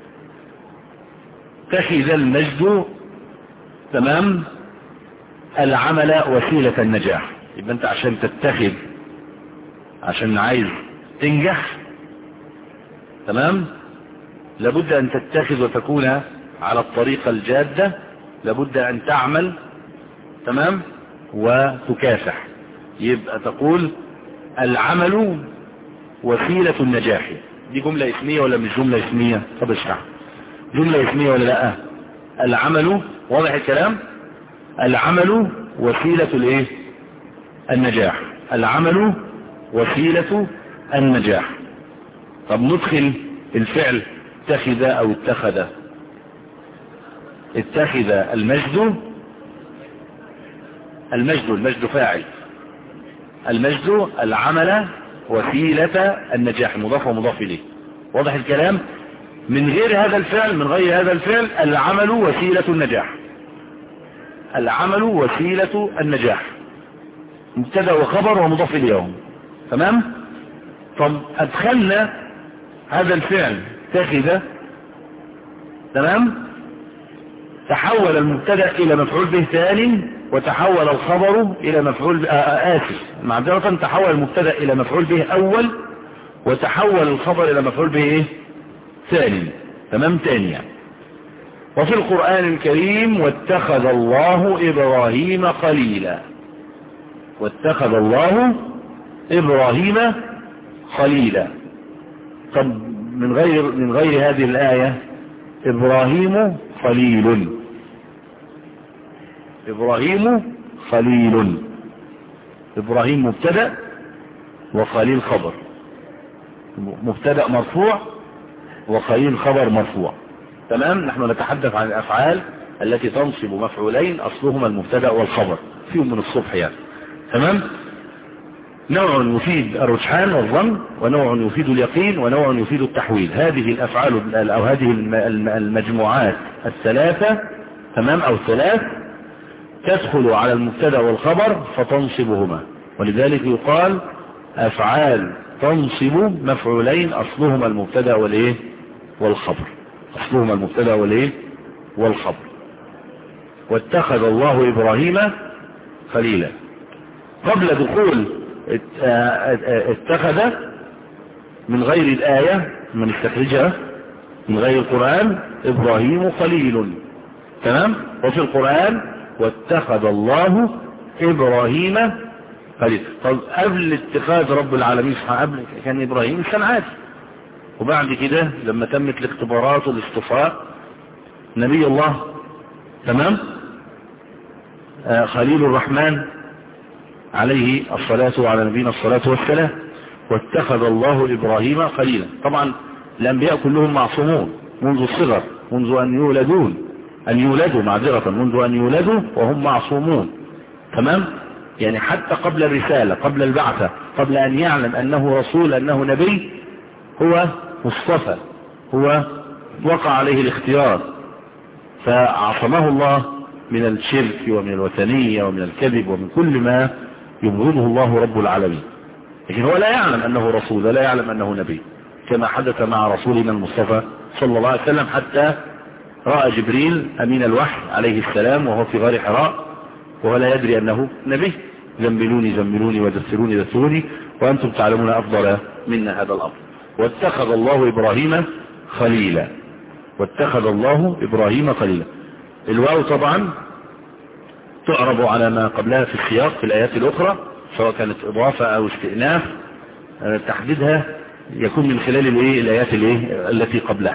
اتخذ المجد، تمام، العمل وسيلة النجاح. يبقى انت عشان تتخذ، عشان عايز تنجح، تمام، لابد ان تتخذ وتكون على الطريقة الجادة، لابد ان تعمل، تمام، وتكافح. يبقى تقول العمل وسيلة النجاح. دي جملة اسمية ولا مش جملة اسمية؟ طب اشرح. جملة اسمية ولا لا؟ العمل، واضح الكلام؟ العمل وسيلة الايه؟ النجاح. العمل وسيلة النجاح. طب ندخل الفعل اتخذ او اتخذ. اتخذ المجد، المجد المجد فاعل، المجد العمل وسيلة النجاح، مضاف ومضاف إليه. واضح الكلام؟ من غير هذا الفعل، من غير هذا الفعل العمل وسيلة النجاح. العمل وسيلة النجاح، مبتدا وخبر ومضاف إليهم. تمام؟ طب أدخلنا هذا الفعل اتخذ، تمام؟ تحول المبتدا إلى مفعول به ثاني، وتحول الخبر إلى مفعول آسف معذرة تحول المبتدا إلى مفعول به أول، وتحول الخبر إلى مفعول به إيه؟ ثاني. تمام؟ ثانيا. وفي القرآن الكريم واتخذ الله إبراهيم خليلا. واتخذ الله إبراهيم خليلا. طب من غير من غير هذه الآية إبراهيم خليل. إبراهيم خليل. إبراهيم مبتدأ وخليل خبر. مبتدأ مرفوع وخليل خبر مرفوع. تمام؟ نحن نتحدث عن الأفعال التي تنصب مفعولين أصلهما المبتدأ والخبر فيهم من الصبح يعني. تمام؟ نوع يفيد الرجحان والظن، ونوع يفيد اليقين، ونوع يفيد التحويل. هذه الأفعال أو هذه المجموعات الثلاثة، تمام، أو ثلاث، تدخل على المبتدأ والخبر فتنصبهما. ولذلك يقال أفعال تنصب مفعولين أصلهما المبتدأ والإيه؟ والخبر. أصلهما المبتدأ والإيه؟ والخبر. واتخذ الله إبراهيم خليلا. قبل دخول اتخذ من غير الآية من استخرجها من غير القرآن إبراهيم خليل. تمام؟ وفي القرآن واتخذ الله إبراهيم خليل. طب قبل اتخاذ رب العالمين قبل كان إبراهيم إنسان عادي، وبعد كده لما تمت الاختبارات والاصطفاء نبي الله، تمام، آه خليل الرحمن عليه الصلاة وعلى نبينا الصلاة والسلام. واتخذ الله إبراهيم خليلا. طبعا الأنبياء كلهم معصومون منذ الصغر، منذ أن يولدون أن يولدوا معذرة منذ أن يولدوا وهم معصومون. تمام؟ يعني حتى قبل الرسالة، قبل البعثة، قبل أن يعلم أنه رسول، أنه نبي، هو مصطفى، هو وقع عليه الاختيار، فعصمه الله من الشرك ومن الوثنية ومن الكذب ومن كل ما يبغضه الله رب العالمين. لكن هو لا يعلم أنه رسول، لا يعلم أنه نبي، كما حدث مع رسولنا المصطفى صلى الله عليه وسلم، حتى رأى جبريل أمين الوحي عليه السلام وهو في غار حراء وهو لا يدري أنه نبي. زملوني زملوني ودثروني دثروني وأنتم تعلمون أفضل منا هذا الأمر. واتخذ الله إبراهيم خليلا. واتخذ الله إبراهيم خليلا. الواو طبعا تعرب على ما قبلها في السياق في الآيات الأخرى، سواء كانت إضافة أو استئناف، تحديدها يكون من خلال الإيه الآيات الإيه التي قبلها.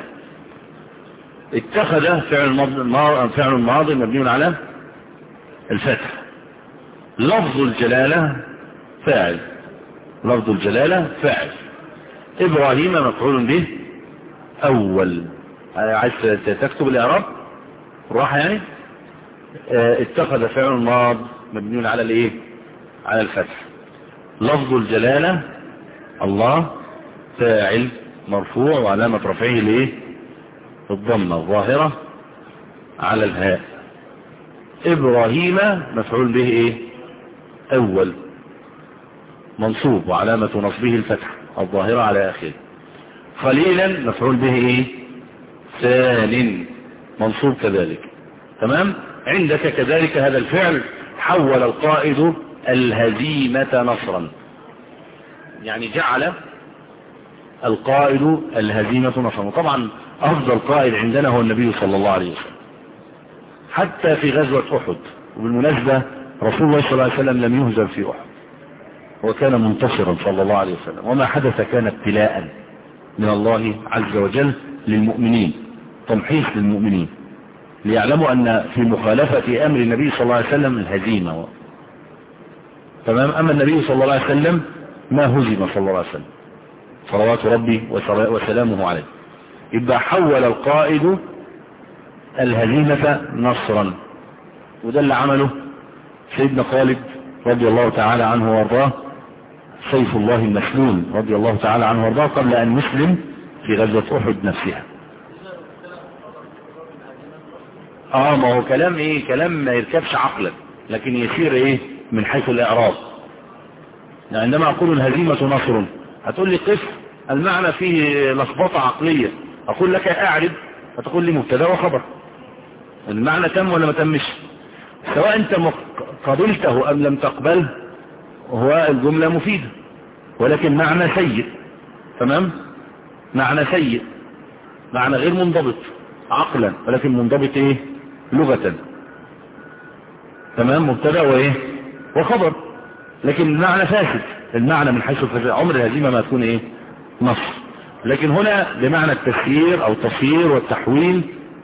اتخذ فعل ماضي فعل ماضي مبني على الفتح. لفظ الجلالة فاعل. لفظ الجلالة فاعل. إبراهيم مفعول به أول. عايز تكتب الإعراب راحة يعني. اتخذ فعل ماض مبني على الايه على الفتح. لفظ الجلالة الله فاعل مرفوع وعلامة رفعه الايه الضمة الظاهرة على الهاء. إبراهيم مفعول به ايه أول منصوب وعلامة نصبه الفتح الظاهرة على آخره. خليلا مفعول به ايه ثان منصوب كذلك. تمام. عندك كذلك هذا الفعل حول القائد الهزيمة نصرا، يعني جعل القائد الهزيمة نصرا. طبعا أفضل قائد عندنا هو النبي صلى الله عليه وسلم، حتى في غزوة أحد. وبالمناسبة رسول الله صلى الله عليه وسلم لم يهزم في أحد، وكان منتصرا صلى الله عليه وسلم، وما حدث كان ابتلاء من الله عز وجل للمؤمنين، تمحيص للمؤمنين ليعلموا أن في مخالفة أمر النبي صلى الله عليه وسلم الهزيمة. تمام. أما النبي صلى الله عليه وسلم ما هزم صلى الله عليه وسلم صلوات ربي وسلامه عليه. يبقى حول القائد الهزيمة نصرا، وده اللي عمله سيدنا خالد رضي الله تعالى عنه وارضاه، سيف الله المسلول رضي الله تعالى عنه وارضاه، قبل أن يسلم في غزوة أحد نفسها. اه ما هو كلام ايه، كلام ما يركبش عقلا، لكن يسير ايه من حيث الاعراب. يعني عندما اقول الهزيمة نصر هتقول لي قف، المعنى فيه لخبطة عقلية، اقول لك اعرب هتقول لي مبتدا وخبر، المعنى تم ولا ما تمش، سواء انت قبلته ام لم تقبله هو الجملة مفيدة، ولكن معنى سيء. تمام. معنى سيء، معنى غير منضبط عقلا، ولكن منضبط ايه لغة. تمام. مبتدا وايه وخبر، لكن المعنى فاسد، المعنى من حيث الفاسد. عمر الهزيمة ما تكون ايه نصر، لكن هنا بمعنى التسيير او التصيير والتحويل.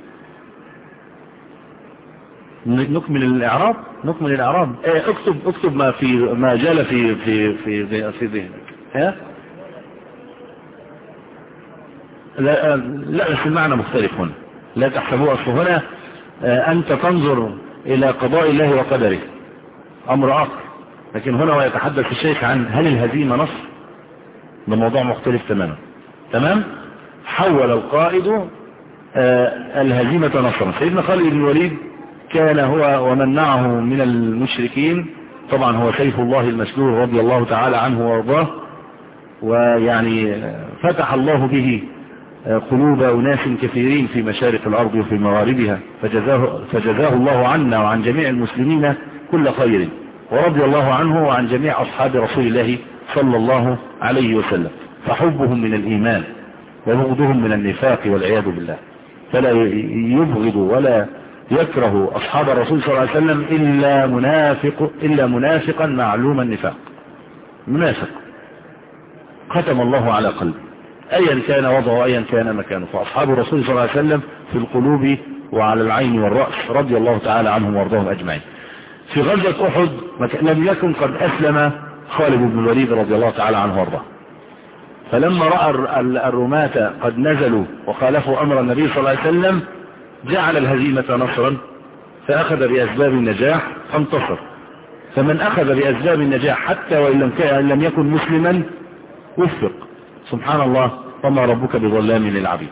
نكمل الاعراب نكمل الاعراب ايه اكتب اكتب ما في ما جال في في في في ذهنك. ها لا لا بس المعنى مختلف هنا، لا تحسبوه. اصل هنا انت تنظر الى قضاء الله وقدره، امر اخر، لكن هنا ويتحدث الشيخ عن هل الهزيمة نصر، ده موضوع مختلف تماما. تمام. حول القائد الهزيمة نصرا. سيدنا خالد بن الوليد كان هو ومن معه من المشركين، طبعا هو سيف الله المسلول رضي الله تعالى عنه وارضاه، ويعني فتح الله به قلوب أناس كثيرين في مشارق الأرض وفي مغاربها، فجزاه, فجزاه الله عنا وعن جميع المسلمين كل خير، ورضي الله عنه وعن جميع أصحاب رسول الله صلى الله عليه وسلم. فحبهم من الإيمان وبغضهم من النفاق والعياذ بالله، فلا يبغض ولا يكره أصحاب الرسول صلى الله عليه وسلم إلا منافق إلا منافقا معلوم النفاق، منافق ختم الله على قلبه أيا كان وضعه أيا كان مكانه. فأصحاب الرسول صلى الله عليه وسلم في القلوب وعلى العين والرأس رضي الله تعالى عنهم وارضاهم أجمعين. في غزوة أحد لم يكن قد أسلم خالد بن الوليد رضي الله تعالى عنه وارضاه، فلما رأى الرماة قد نزلوا وخالفوا أمر النبي صلى الله عليه وسلم جعل الهزيمة نصرا، فأخذ بأسباب النجاح فانتصر. فمن أخذ بأسباب النجاح حتى وإن لم, لم يكن مسلما وفق. سبحان الله. وما ربك بظلام للعبيد،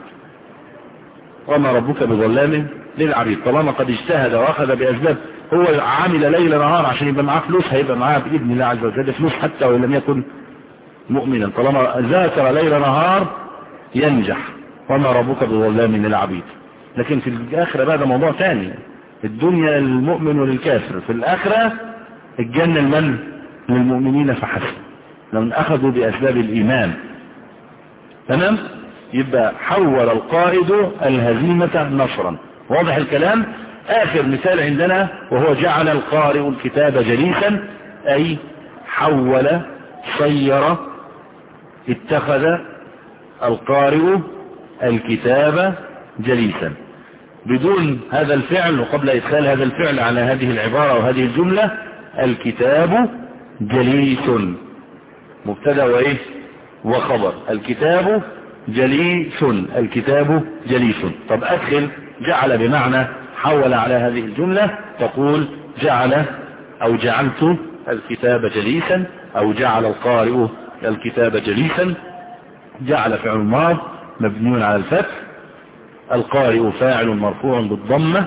وما ربك بظلام للعبيد. طالما قد اجتهد وأخذ بأسباب، هو عامل ليل نهار عشان يبقى معاه فلوس، هيبقى معاه بإذن الله عز وجل فلوس حتى وإن لم يكن مؤمنا. طالما ذاكر ليل نهار ينجح. وما ربك بظلام للعبيد. لكن في الآخرة بقى ده موضوع ثاني، الدنيا للمؤمن وللكافر، في الآخرة الجنة المن للمؤمنين فحسب لمن أخذوا بأسباب الإيمان. تمام. يبقى حول القائد الهزيمة نصرا. واضح الكلام. آخر مثال عندنا وهو جعل القارئ الكتاب جليسا، أي حول صير اتخذ القارئ الكتاب جليسا بدون هذا الفعل. وقبل إدخال هذا الفعل على هذه العبارة وهذه الجملة، الكتاب جليس مبتدا وإيه وخبر. الكتاب جليس، الكتاب جليس. طب أدخل جعل بمعنى حول على هذه الجملة، تقول جعل أو جعلت الكتاب جليسا، أو جعل القارئ الكتاب جليسا. جعل فعل ماض مبني على الفتح، القارئ فاعل مرفوع بالضمة،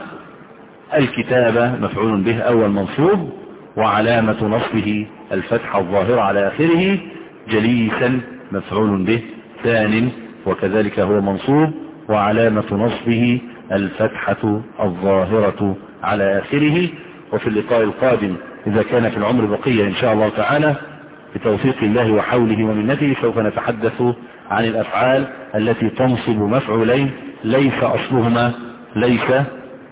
الكتاب مفعول به أول منصوب، وعلامة نصبه الفتحة الظاهرة على آخره، جليسا مفعول به ثان وكذلك هو منصوب، وعلامة نصبه الفتحة الظاهرة على آخره. وفي اللقاء القادم إذا كان في العمر بقية إن شاء الله تعالى بتوفيق الله وحوله ومنته، سوف نتحدث عن الأفعال التي تنصب مفعولين ليس أصلهما ليس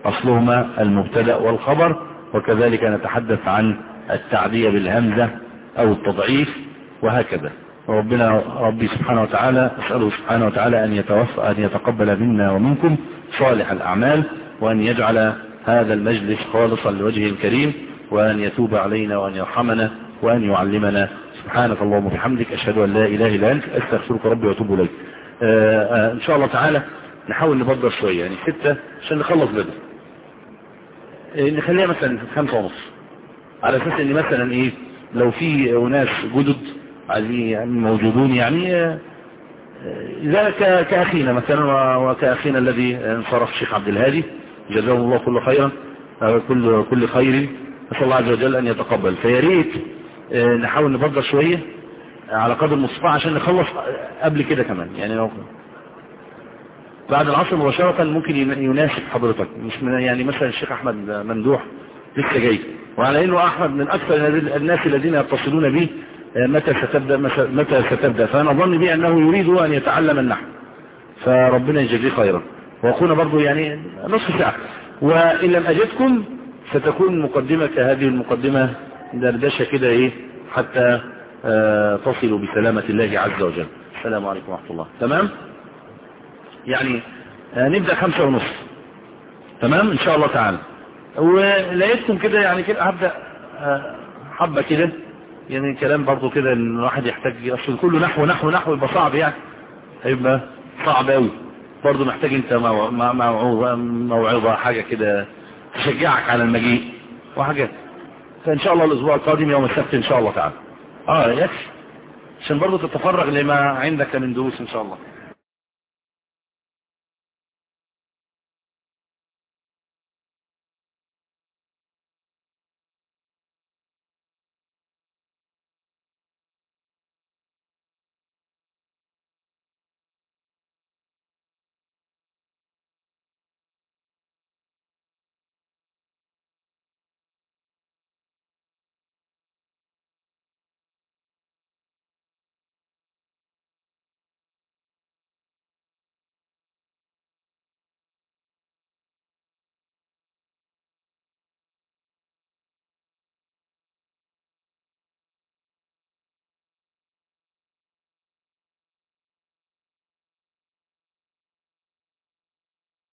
أصلهما المبتدأ والخبر، وكذلك نتحدث عن التعدية بالهمزة أو التضعيف وهكذا. وربنا ربي سبحانه وتعالى أسأله سبحانه وتعالى أن يتوفى أن يتقبل منا ومنكم صالح الأعمال، وأن يجعل هذا المجلس خالصا لوجهه الكريم، وأن يتوب علينا وأن يرحمنا وأن يعلمنا. سبحانك اللهم وبحمدك، أشهد أن لا إله إلا أنت، أستغفرك ربي وأتوب إليك. إن شاء الله تعالى نحاول نبدر شوية، يعني ستة عشان نخلص بدر، نخليها مثلا خمسة ونص، على أساس أن مثلا إيه لو في ناس جدد يعني موجودون، يعني إذا كأخينا مثلا وكأخينا الذي انصرف الشيخ عبد الهادي جزاه الله كل خيرا كل كل خير، نسأل الله عز وجل أن يتقبل. فياريت نحاول نبدر شوية على قدر المستطاع عشان نخلص قبل كده كمان، يعني لو بعد العصر مباشرة ممكن يناسب حضرتك، مش يعني مثلا الشيخ أحمد ممدوح لسه جاي، وعلى إنه أحمد من أكثر الناس الذين يتصلون به متى ستبدأ متى ستبدأ فأنا ظني بي أنه يريد أن يتعلم النحو، فربنا يجزيه خيرا. وأخونا برضو يعني نصف ساعة، وإن لم أجدكم ستكون مقدمة كهذه المقدمة دردشة كده إيه حتى آه تصلوا بسلامة الله عز وجل. السلام عليكم ورحمة الله. تمام، يعني آه نبدأ خمسة ونص، تمام إن شاء الله تعالى. ولقيتكم كده يعني كده هبدأ آه حبة كده، يعني كلام برضو كده ان الواحد يحتاج اصل كله نحو نحو نحو يبقى صعب، يعني هيبقى صعب قوي برضو، محتاج انت موعظة موعظة حاجة كده تشجعك على المجيء وحاجات. فان شاء الله الاسبوع القادم يوم السبت ان شاء الله تعالى اه يكفي عشان برضو تتفرغ لما عندك من دروس ان شاء الله.